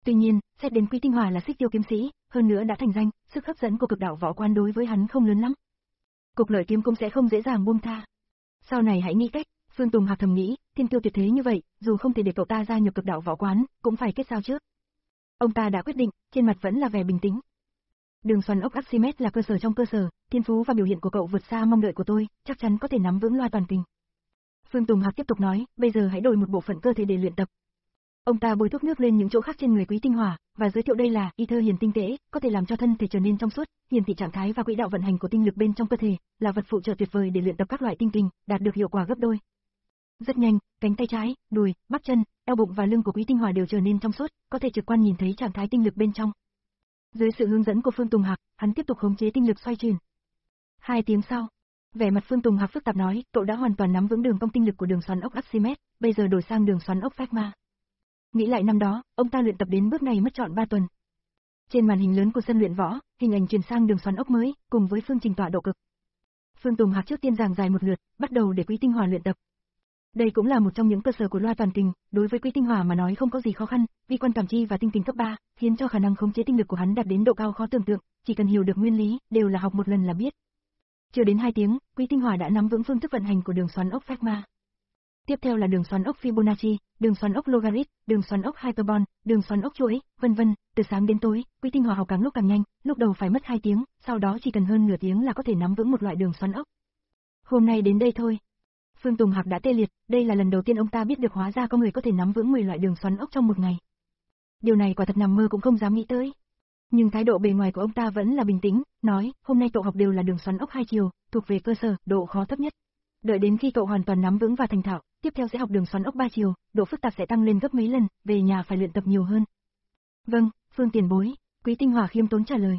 Tuy nhiên, xét đến Quý Tinh Hòa là xích tiêu kiếm sĩ, hơn nữa đã thành danh, sức hấp dẫn của cực đạo võ quán đối với hắn không lớn lắm. Cục lợi kiếm cũng sẽ không dễ dàng buông tha. Sau này hãy nghĩ cách, Phương Tùng Hạc thầm nghĩ, thiên kiêu tuyệt thế như vậy, dù không thể để cậu ta gia nhập cực đạo võ quán, cũng phải kết giao trước. Ông ta đã quyết định, trên mặt vẫn là vẻ bình tĩnh. Đường xoắn ốc Archimedes là cơ sở trong cơ sở, thiên phú và biểu hiện của cậu vượt xa mong đợi của tôi, chắc chắn có thể nắm vững loa toàn kình. Phương Tùng Hạc tiếp tục nói, bây giờ hãy đổi một bộ phận cơ thể để luyện tập. Ông ta bôi thuốc nước lên những chỗ khác trên người Quý Tinh Hòa, và giới thiệu đây là ether hiền tinh tế, có thể làm cho thân thể trở nên trong suốt, hiển thị trạng thái và quỹ đạo vận hành của tinh lực bên trong cơ thể, là vật phụ trợ tuyệt vời để luyện tập các loại tinh kình, đạt được hiệu quả gấp đôi. Rất nhanh, cánh tay trái, đùi, bắp chân, eo bụng và lưng của Quý Tinh Hòa đều trở nên trong suốt, có thể trực quan nhìn thấy trạng thái tinh lực bên trong. Dưới sự hướng dẫn của Phương Tùng Hạc, hắn tiếp tục khống chế tinh lực xoay chuyển. Hai tiếng sau, vẻ mặt Phương Tùng Hạc phức tạp nói, cậu đã hoàn toàn nắm vững đường cong tinh lực của đường xoắn ốc Archimedes, bây giờ đổi sang đường xoắn ốc Phagma. Nghĩ lại năm đó, ông ta luyện tập đến bước này mất trọn ba tuần. Trên màn hình lớn của sân luyện võ, hình ảnh truyền sang đường xoắn ốc mới, cùng với phương trình tọa độ cực. Phương Tùng Hạc trước tiên giảng giải một lượt, bắt đầu để Quý Tinh Hòa luyện tập. Đây cũng là một trong những cơ sở của loa toàn kình, đối với Quý Tinh Hòa mà nói không có gì khó khăn, vi quan cảm chi và tinh kình cấp ba, khiến cho khả năng khống chế tinh lực của hắn đạt đến độ cao khó tưởng tượng, chỉ cần hiểu được nguyên lý, đều là học một lần là biết. Chưa đến hai tiếng, Quý Tinh Hòa đã nắm vững phương thức vận hành của đường xoắn ốc Phagma. Tiếp theo là đường xoắn ốc Fibonacci, đường xoắn ốc Logarit, đường xoắn ốc Hyperbon, đường xoắn ốc chuỗi, vân vân. Từ sáng đến tối, Quý Tinh Hòa học càng lúc càng nhanh, lúc đầu phải mất hai tiếng, sau đó chỉ cần hơn nửa tiếng là có thể nắm vững một loại đường xoắn ốc. Hôm nay đến đây thôi. Phương Tùng Hạc đã tê liệt, đây là lần đầu tiên ông ta biết được hóa ra có người có thể nắm vững mười loại đường xoắn ốc trong một ngày. Điều này quả thật nằm mơ cũng không dám nghĩ tới. Nhưng thái độ bề ngoài của ông ta vẫn là bình tĩnh, nói, hôm nay cậu học đều là đường xoắn ốc hai chiều, thuộc về cơ sở, độ khó thấp nhất. Đợi đến khi cậu hoàn toàn nắm vững và thành thạo, tiếp theo sẽ học đường xoắn ốc ba chiều, độ phức tạp sẽ tăng lên gấp mấy lần, về nhà phải luyện tập nhiều hơn. Vâng, Phương tiền bối, Quý Tinh Hòa khiêm tốn trả lời.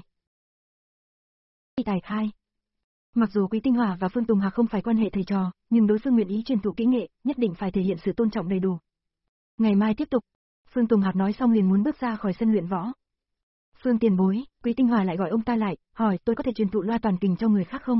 Tài hai. Mặc dù Quý Tinh Hòa và Phương Tùng Hạc không phải quan hệ thầy trò, nhưng đối phương nguyện ý truyền thụ kỹ nghệ, nhất định phải thể hiện sự tôn trọng đầy đủ. Ngày mai tiếp tục. Phương Tùng Hạc nói xong liền muốn bước ra khỏi sân luyện võ. Phương tiền bối, Quý Tinh Hòa lại gọi ông ta lại, hỏi tôi có thể truyền thụ loa toàn kình cho người khác không?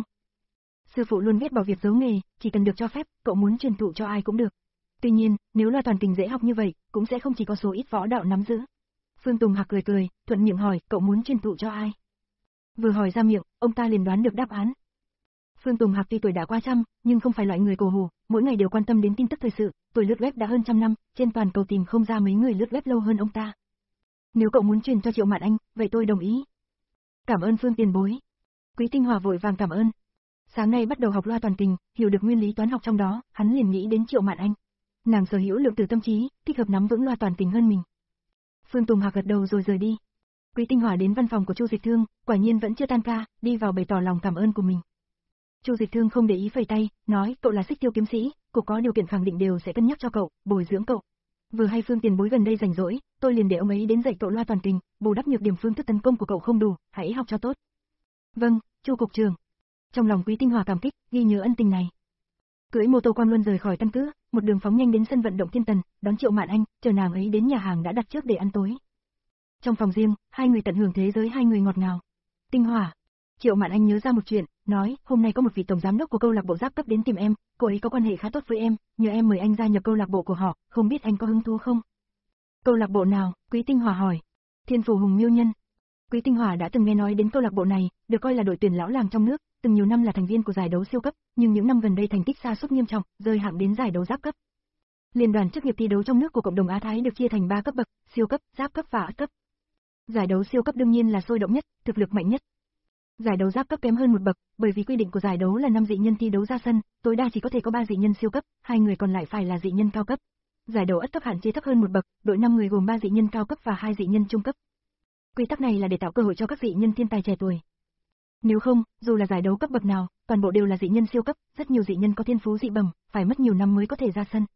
Sư phụ luôn ghét bỏ việc giấu nghề, chỉ cần được cho phép, cậu muốn truyền thụ cho ai cũng được. Tuy nhiên, nếu loa toàn kình dễ học như vậy, cũng sẽ không chỉ có số ít võ đạo nắm giữ. Phương Tùng Hạc cười cười, thuận miệng hỏi, cậu muốn truyền thụ cho ai? Vừa hỏi ra miệng, ông ta liền đoán được đáp án. Phương Tùng Hạc tuy tuổi đã qua trăm, nhưng không phải loại người cổ hủ, mỗi ngày đều quan tâm đến tin tức thời sự, tuổi lướt web đã hơn trăm năm, trên toàn cầu tìm không ra mấy người lướt web lâu hơn ông ta. Nếu cậu muốn truyền cho Triệu Mạn Anh, vậy tôi đồng ý. Cảm ơn Phương tiền bối. Quý Tinh Hòa vội vàng cảm ơn. Sáng nay bắt đầu học loa toàn kình, hiểu được nguyên lý toán học trong đó, hắn liền nghĩ đến Triệu Mạn Anh. Nàng sở hữu lượng tử tâm trí, thích hợp nắm vững loa toàn kình hơn mình. Phương Tùng Hạc gật đầu rồi rời đi. Quý Tinh Hòa đến văn phòng của Chu Dịch Thương, quả nhiên vẫn chưa tan ca, đi vào bày tỏ lòng cảm ơn của mình. Chu Dịch Thương không để ý phẩy tay, nói, cậu là xích tiêu kiếm sĩ, cục có điều kiện khẳng định đều sẽ cân nhắc cho cậu, bồi dưỡng cậu. Vừa hay Phương tiền bối gần đây rảnh rỗi, tôi liền để ông ấy đến dạy cậu loa toàn kình, bù đắp nhược điểm phương thức tấn công của cậu không đủ, hãy học cho tốt. Vâng, Chu cục trưởng. Trong lòng Quý Tinh Hòa cảm kích, ghi nhớ ân tình này. Cưỡi mô tô Quan Luân rời khỏi căn cứ, một đường phóng nhanh đến sân vận động Thiên Tần, đón Triệu Mạn Anh, chờ nàng ấy đến nhà hàng đã đặt trước để ăn tối. Trong phòng riêng, hai người tận hưởng thế giới hai người ngọt ngào. Tinh Hòa. Triệu Mạn Anh nhớ ra một chuyện, nói, hôm nay có một vị tổng giám đốc của câu lạc bộ giáp cấp đến tìm em, cô ấy có quan hệ khá tốt với em, nhờ em mời anh gia nhập câu lạc bộ của họ, không biết anh có hứng thú không? Câu lạc bộ nào? Quý Tinh Hòa hỏi. Thiên Phủ Hùng Miêu Nhân. Quý Tinh Hòa đã từng nghe nói đến câu lạc bộ này, được coi là đội tuyển lão làng trong nước, từng nhiều năm là thành viên của giải đấu siêu cấp, nhưng những năm gần đây thành tích sa sút nghiêm trọng, rơi hạng đến giải đấu giáp cấp. Liên đoàn chức nghiệp thi đấu trong nước của cộng đồng Á Thái được chia thành ba cấp bậc, siêu cấp, giáp cấp và ất cấp. Giải đấu siêu cấp đương nhiên là sôi động nhất, thực lực mạnh nhất. Giải đấu giáp cấp kém hơn một bậc, bởi vì quy định của giải đấu là năm dị nhân thi đấu ra sân, tối đa chỉ có thể có ba dị nhân siêu cấp, hai người còn lại phải là dị nhân cao cấp. Giải đấu ất cấp hạn chế thấp hơn một bậc, đội năm người gồm ba dị nhân cao cấp và hai dị nhân trung cấp. Quy tắc này là để tạo cơ hội cho các dị nhân thiên tài trẻ tuổi. Nếu không, dù là giải đấu cấp bậc nào, toàn bộ đều là dị nhân siêu cấp, rất nhiều dị nhân có thiên phú dị bẩm, phải mất nhiều năm mới có thể ra sân.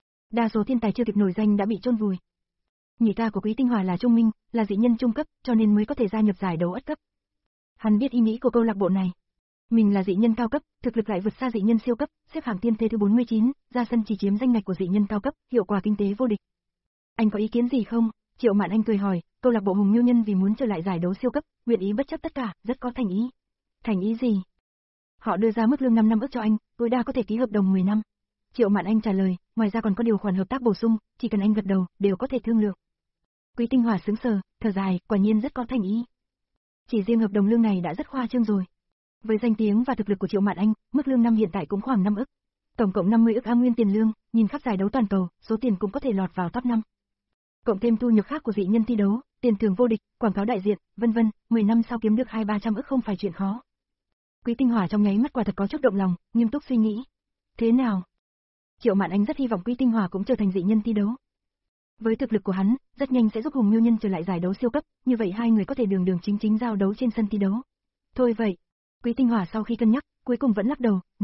Đa số thiên tài chưa kịp nổi danh đã bị chôn vùi. Nhị ca của Quý Tinh Hòa là Trung Minh, là dị nhân trung cấp, cho nên mới có thể gia nhập giải đấu ất cấp. Hắn biết ý nghĩ của câu lạc bộ này. Mình là dị nhân cao cấp, thực lực lại vượt xa dị nhân siêu cấp, xếp hạng thiên thế thứ bốn mươi chín, ra sân chỉ chiếm danh ngạch của dị nhân cao cấp, hiệu quả kinh tế vô địch. Anh có ý kiến gì không? Triệu Mạn Anh cười hỏi, câu lạc bộ Hùng Miêu Nhân vì muốn trở lại giải đấu siêu cấp, nguyện ý bất chấp tất cả, rất có thành ý. Thành ý gì? Họ đưa ra mức lương năm năm ức cho anh, tối đa có thể ký hợp đồng mười năm. Triệu Mạn Anh trả lời, ngoài ra còn có điều khoản hợp tác bổ sung, chỉ cần anh gật đầu, đều có thể thương lượng. Quý Tinh Hỏa sững sờ, thở dài, quả nhiên rất có thành ý. Chỉ riêng hợp đồng lương này đã rất khoa trương rồi. Với danh tiếng và thực lực của Triệu Mạn Anh, mức lương năm hiện tại cũng khoảng năm ức. Tổng cộng năm mươi ức A nguyên tiền lương, nhìn khắp giải đấu toàn cầu, số tiền cũng có thể lọt vào top năm. Cộng thêm thu nhập khác của dị nhân thi đấu, tiền thưởng vô địch, quảng cáo đại diện, vân vân, mười năm sau kiếm được hai ba trăm ức không phải chuyện khó. Quý Tinh Hỏa trong nháy mắt quả thật có chút động lòng, nghiêm túc suy nghĩ. Thế nào? Triệu Mạn Anh rất hy vọng Quý Tinh Hỏa cũng trở thành dị nhân thi đấu. Với thực lực của hắn, rất nhanh sẽ giúp Hùng Miêu Nhân trở lại giải đấu siêu cấp, như vậy hai người có thể đường đường chính chính giao đấu trên sân thi đấu. Thôi vậy. Quý Tinh Hỏa sau khi cân nhắc, cuối cùng vẫn lắc đầu,